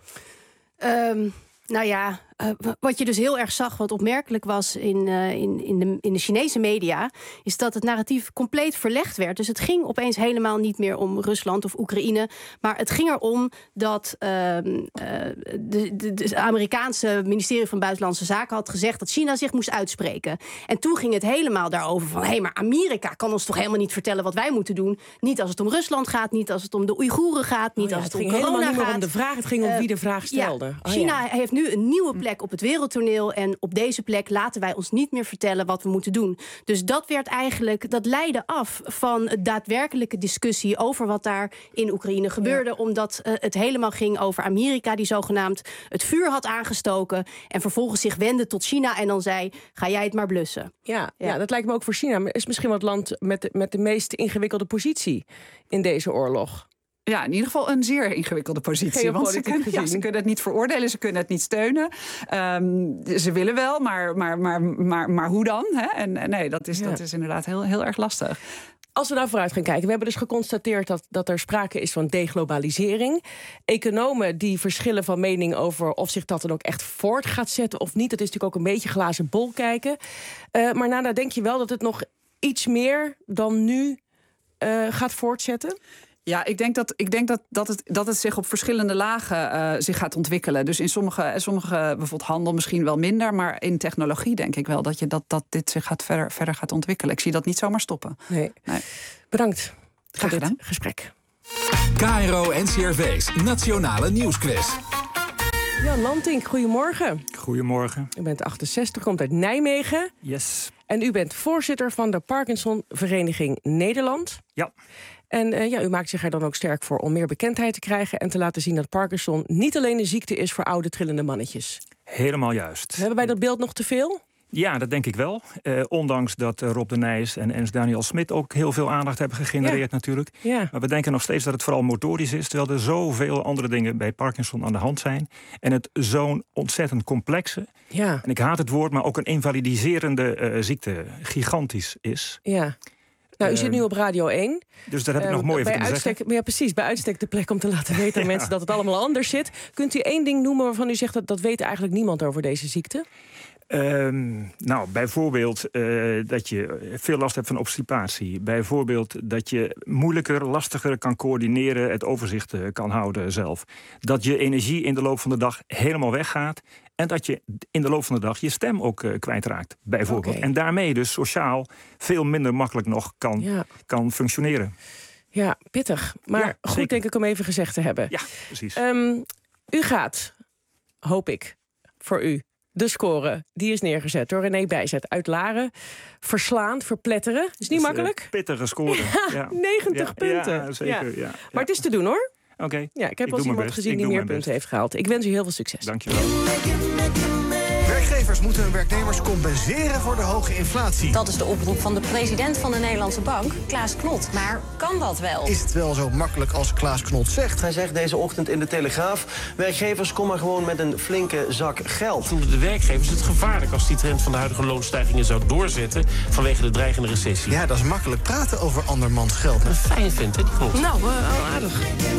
Um, nou ja, uh, wat je dus heel erg zag, wat opmerkelijk was in, uh, in, in, de, in de Chinese media, is dat het narratief compleet verlegd werd. Dus het ging opeens helemaal niet meer om Rusland of Oekraïne, maar het ging erom dat uh, uh, de, de, de Amerikaanse ministerie van Buitenlandse Zaken had gezegd dat China zich moest uitspreken. En toen ging het helemaal daarover van, hé, hey, maar Amerika kan ons toch helemaal niet vertellen wat wij moeten doen. Niet als het om Rusland gaat, niet als het om de Oeigoeren gaat, niet oh ja, als het, het om ging corona helemaal niet gaat. meer om de vraag, het ging om uh, wie de vraag stelde. Ja, oh, China ja. heeft nu een nieuwe plek op het wereldtoneel en op deze plek laten wij ons niet meer vertellen wat we moeten doen. Dus dat werd eigenlijk, dat leidde af van de daadwerkelijke discussie over wat daar in Oekraïne gebeurde, ja. omdat uh, het helemaal ging over Amerika die zogenaamd het vuur had aangestoken en vervolgens zich wendde tot China en dan zei, ga jij het maar blussen. Ja, ja. ja dat lijkt me ook voor China. Het is misschien wel het land met de, met de meest ingewikkelde positie in deze oorlog. Ja, in ieder geval een zeer ingewikkelde positie. Want ze kunnen, ja, ze kunnen het niet veroordelen, ze kunnen het niet steunen. Um, ze willen wel, maar, maar, maar, maar, maar hoe dan? Hè? En, en nee, dat is, ja. dat is inderdaad heel, heel erg lastig. Als we nou vooruit gaan kijken, we hebben dus geconstateerd dat, dat er sprake is van deglobalisering. Economen die verschillen van mening over of zich dat dan ook echt voort gaat zetten of niet. Dat is natuurlijk ook een beetje glazen bol kijken. Uh, maar Nana, denk je wel dat het nog iets meer dan nu uh, gaat voortzetten? Ja, ik denk, dat, ik denk dat, dat, het, dat het zich op verschillende lagen uh, zich gaat ontwikkelen. Dus in sommige, sommige bijvoorbeeld handel misschien wel minder. Maar in technologie denk ik wel dat, je dat, dat dit zich gaat verder, verder gaat ontwikkelen. Ik zie dat niet zomaar stoppen. Nee. nee. Bedankt Graag voor dit gedaan. gesprek. K R O N C R V's Nationale Nieuwsquiz. Jan Lantink, goedemorgen. Goedemorgen. U bent achtenzestig, komt uit Nijmegen. Yes. En u bent voorzitter van de Parkinson-vereniging Nederland. Ja. En uh, ja, u maakt zich er dan ook sterk voor om meer bekendheid te krijgen en te laten zien dat Parkinson niet alleen een ziekte is voor oude trillende mannetjes. Helemaal juist. Hebben wij dat beeld nog te veel? Ja, dat denk ik wel. Uh, ondanks dat uh, Rob de Nijs en Ernst Daniel Smit ook heel veel aandacht hebben gegenereerd ja. natuurlijk. Ja. Maar we denken nog steeds dat het vooral motorisch is, terwijl er zoveel andere dingen bij Parkinson aan de hand zijn. En het zo'n ontzettend complexe, ja. en ik haat het woord, maar ook een invalidiserende uh, ziekte gigantisch is. Ja. Nou, u zit nu op Radio één. Dus daar heb ik uh, nog mooi over kunnen uitstek, zeggen. Ja, precies. Bij uitstek de plek om te laten weten aan ja. mensen dat het allemaal anders zit. Kunt u één ding noemen waarvan u zegt dat dat weet eigenlijk niemand over deze ziekte? Um, nou, bijvoorbeeld uh, dat je veel last hebt van obstipatie. Bijvoorbeeld dat je moeilijker, lastiger kan coördineren, het overzicht uh, kan houden zelf. Dat je energie in de loop van de dag helemaal weggaat. En dat je in de loop van de dag je stem ook uh, kwijtraakt, bijvoorbeeld. Okay. En daarmee dus sociaal veel minder makkelijk nog kan, ja. kan functioneren. Ja, pittig. Maar ja, goed, denk ik om even gezegd te hebben. Ja, precies. Um, u gaat, hoop ik, voor u... de score, die is neergezet door René Bijzet uit Laren. Verslaan, verpletteren. Is niet is, makkelijk? Uh, pittige score. Ja, ja. negentig ja, punten. Ja, zeker. Ja. Ja. Maar het is te doen, hoor. Oké. Okay. Ja, ik heb ik wel eens iemand gezien ik die meer punten best. heeft gehaald. Ik wens u heel veel succes. Dank je wel. Werkgevers moeten hun werknemers compenseren voor de hoge inflatie. Dat is de oproep van de president van de Nederlandse Bank, Klaas Knot. Maar kan dat wel? Is het wel zo makkelijk als Klaas Knot zegt? Hij zegt deze ochtend in de Telegraaf: werkgevers komen gewoon met een flinke zak geld. Vonden de werkgevers het gevaarlijk als die trend van de huidige loonstijgingen zou doorzetten vanwege de dreigende recessie? Ja, dat is makkelijk praten over andermans geld. Een fijn vindt, hè, die Knot? Nou, uh, aardig.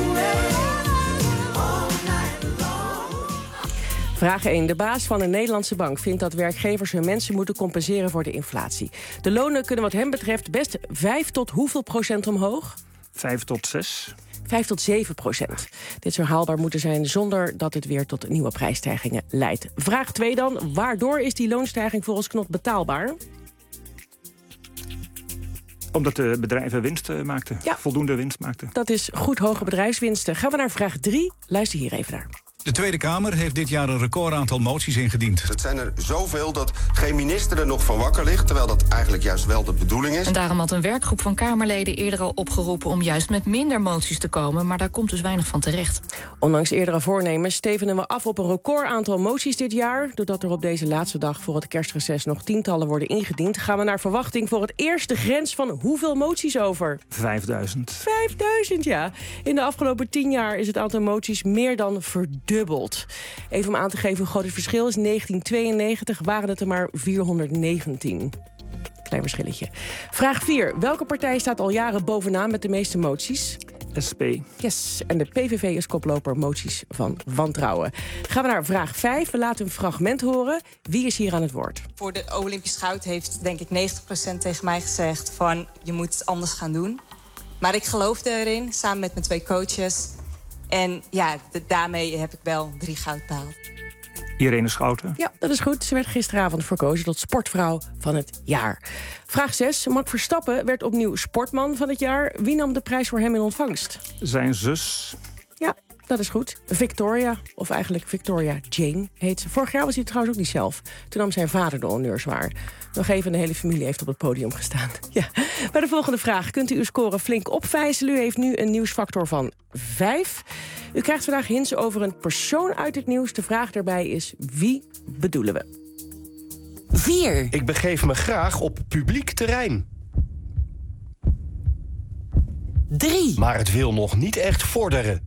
Vraag één. De baas van de Nederlandse Bank vindt dat werkgevers hun mensen moeten compenseren voor de inflatie. De lonen kunnen wat hem betreft best vijf tot hoeveel procent omhoog? Vijf tot zes. Vijf tot zeven procent. Dit zou haalbaar moeten zijn zonder dat het weer tot nieuwe prijsstijgingen leidt. Vraag twee dan. Waardoor is die loonstijging volgens Knot betaalbaar? Omdat de bedrijven winst uh, maakten. Ja. Voldoende winst maakten. Dat is goed, hoge bedrijfswinsten. Gaan we naar vraag drie. Luister hier even naar. De Tweede Kamer heeft dit jaar een recordaantal moties ingediend. Het zijn er zoveel dat geen minister er nog van wakker ligt, terwijl dat eigenlijk juist wel de bedoeling is. En daarom had een werkgroep van Kamerleden eerder al opgeroepen om juist met minder moties te komen, maar daar komt dus weinig van terecht. Ondanks eerdere voornemens stevenen we af op een recordaantal moties dit jaar. Doordat er op deze laatste dag voor het kerstreces nog tientallen worden ingediend, gaan we naar verwachting voor het eerste grens van hoeveel moties over? Vijfduizend. Vijfduizend, ja. In de afgelopen tien jaar is het aantal moties meer dan verdubbeld. Dubbeld. Even om aan te geven hoe groot het verschil is. negentien tweeënnegentig waren het er maar vierhonderdnegentien. Klein verschilletje. Vraag vier. Welke partij staat al jaren bovenaan met de meeste moties? S P. Yes. En de P V V is koploper moties van wantrouwen. Gaan we naar vraag vijf. We laten een fragment horen. Wie is hier aan het woord? Voor de Olympisch goud heeft denk ik negentig procent tegen mij gezegd van je moet het anders gaan doen. Maar ik geloofde erin, samen met mijn twee coaches. En ja, de, daarmee heb ik wel drie goud behaald. Irene Schouten. Ja, dat is goed. Ze werd gisteravond verkozen tot sportvrouw van het jaar. Vraag zes. Max Verstappen werd opnieuw sportman van het jaar. Wie nam de prijs voor hem in ontvangst? Zijn zus. Ja, dat is goed. Victoria, of eigenlijk Victoria Jane heet ze. Vorig jaar was hij trouwens ook niet zelf. Toen nam zijn vader de honneurs waar. Nog even, de hele familie heeft op het podium gestaan. Ja. Bij de volgende vraag kunt u uw score flink opvijzelen. U heeft nu een nieuwsfactor van vijf. U krijgt vandaag hints over een persoon uit het nieuws. De vraag daarbij is, wie bedoelen we? vier. Ik begeef me graag op publiek terrein. Drie. Maar het wil nog niet echt vorderen.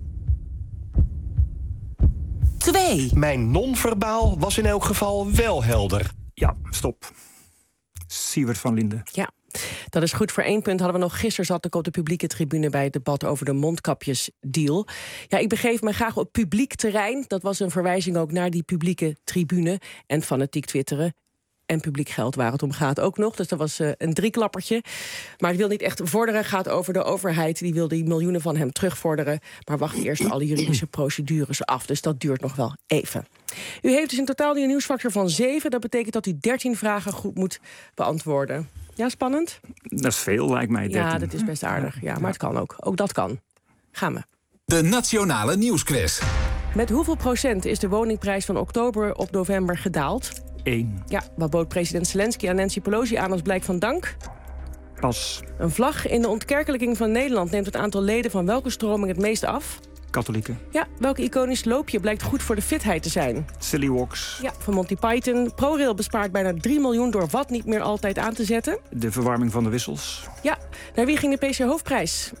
Twee. Mijn non-verbaal was in elk geval wel helder. Ja, stop. Siewert van Linden. Ja. Dat is goed. Voor één punt hadden we nog. Gisteren zat ik op de publieke tribune bij het debat over de mondkapjesdeal. Ja, ik begeef me graag op publiek terrein. Dat was een verwijzing ook naar die publieke tribune. En fanatiek twitteren. En publiek geld waar het om gaat ook nog. Dus dat was uh, een drieklappertje. Maar het wil niet echt vorderen. Gaat over de overheid. Die wil die miljoenen van hem terugvorderen. Maar wacht eerst alle juridische procedures af. Dus dat duurt nog wel even. U heeft dus in totaal een nieuwsfactor van zeven. Dat betekent dat u dertien vragen goed moet beantwoorden. Ja, spannend? Dat is veel, lijkt mij. dertien. Ja, dat is best aardig. Ja, maar het kan ook. Ook dat kan. Gaan we. De Nationale Nieuwsquiz. Met hoeveel procent is de woningprijs van oktober op november gedaald? Eén. Ja, wat bood president Zelensky aan Nancy Pelosi aan als blijk van dank? Pas. Een vlag in de ontkerkelijking van Nederland neemt het aantal leden van welke stroming het meest af? Katholieken. Ja, welk iconisch loopje blijkt goed voor de fitheid te zijn? Silly Walks. Ja, van Monty Python. ProRail bespaart bijna drie miljoen door wat niet meer altijd aan te zetten? De verwarming van de wissels. Ja, naar wie ging de P C hoofdprijs?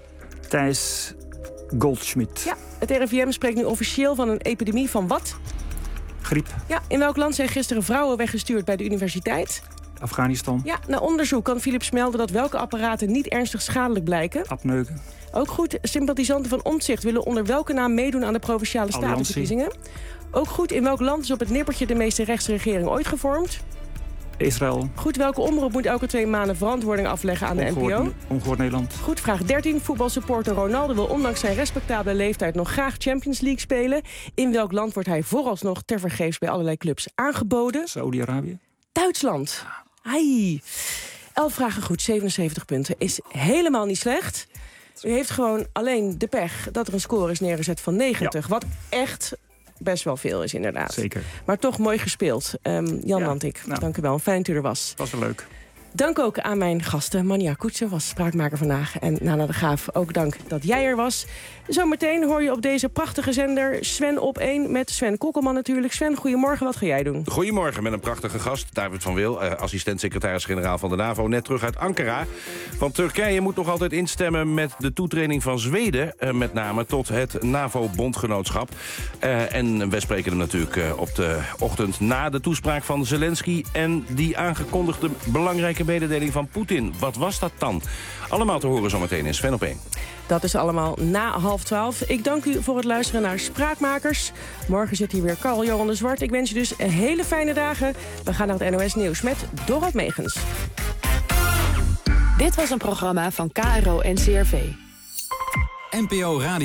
Thijs Goldschmidt. Ja, het R I V M spreekt nu officieel van een epidemie van wat? Griep. Ja, in welk land zijn gisteren vrouwen weggestuurd bij de universiteit? Afghanistan. Ja, na onderzoek kan Philips melden dat welke apparaten niet ernstig schadelijk blijken? Apneuken. Ook goed, sympathisanten van Omtzigt willen onder welke naam meedoen aan de Provinciale Statenverkiezingen? Ook goed, in welk land is op het nippertje de meeste rechtse regering ooit gevormd? Israël. Goed, welke omroep moet elke twee maanden verantwoording afleggen aan de N P O? Ongehoord Nederland. Goed, vraag dertien. Voetbalsupporter Ronaldo wil ondanks zijn respectabele leeftijd nog graag Champions League spelen. In welk land wordt hij vooralsnog tevergeefs bij allerlei clubs aangeboden? Saudi-Arabië. Duitsland. Ai. Elf vragen goed, zevenenzeventig punten. Is helemaal niet slecht. U heeft gewoon alleen de pech dat er een score is neergezet van negentig. Ja. Wat echt best wel veel is, inderdaad. Zeker. Maar toch mooi gespeeld. Um, Jan ja. Lantik, nou. dank u wel. Fijn dat u er was. Was wel leuk. Dank ook aan mijn gasten. Manja Koetsen was spraakmaker vandaag. En Nana de Graaf, ook dank dat jij er was. Zometeen hoor je op deze prachtige zender Sven op één... met Sven Kokkelman natuurlijk. Sven, goedemorgen, wat ga jij doen? Goedemorgen, met een prachtige gast. David van Wil, uh, assistent-secretaris-generaal van de NAVO... net terug uit Ankara. Want Turkije moet nog altijd instemmen met de toetreding van Zweden... Uh, met name tot het NAVO-bondgenootschap. Uh, en we spreken hem natuurlijk uh, op de ochtend na de toespraak van Zelensky... en die aangekondigde belangrijke mededeling van Poetin. Wat was dat dan? Allemaal te horen zometeen in Sven op één. Dat is allemaal na half twaalf. Ik dank u voor het luisteren naar Spraakmakers. Morgen zit hier weer Karl-Johan de Zwart. Ik wens je dus een hele fijne dagen. We gaan naar het N O S Nieuws met Dorot Megens. Dit was een programma van K R O en C R V. N P O Radio.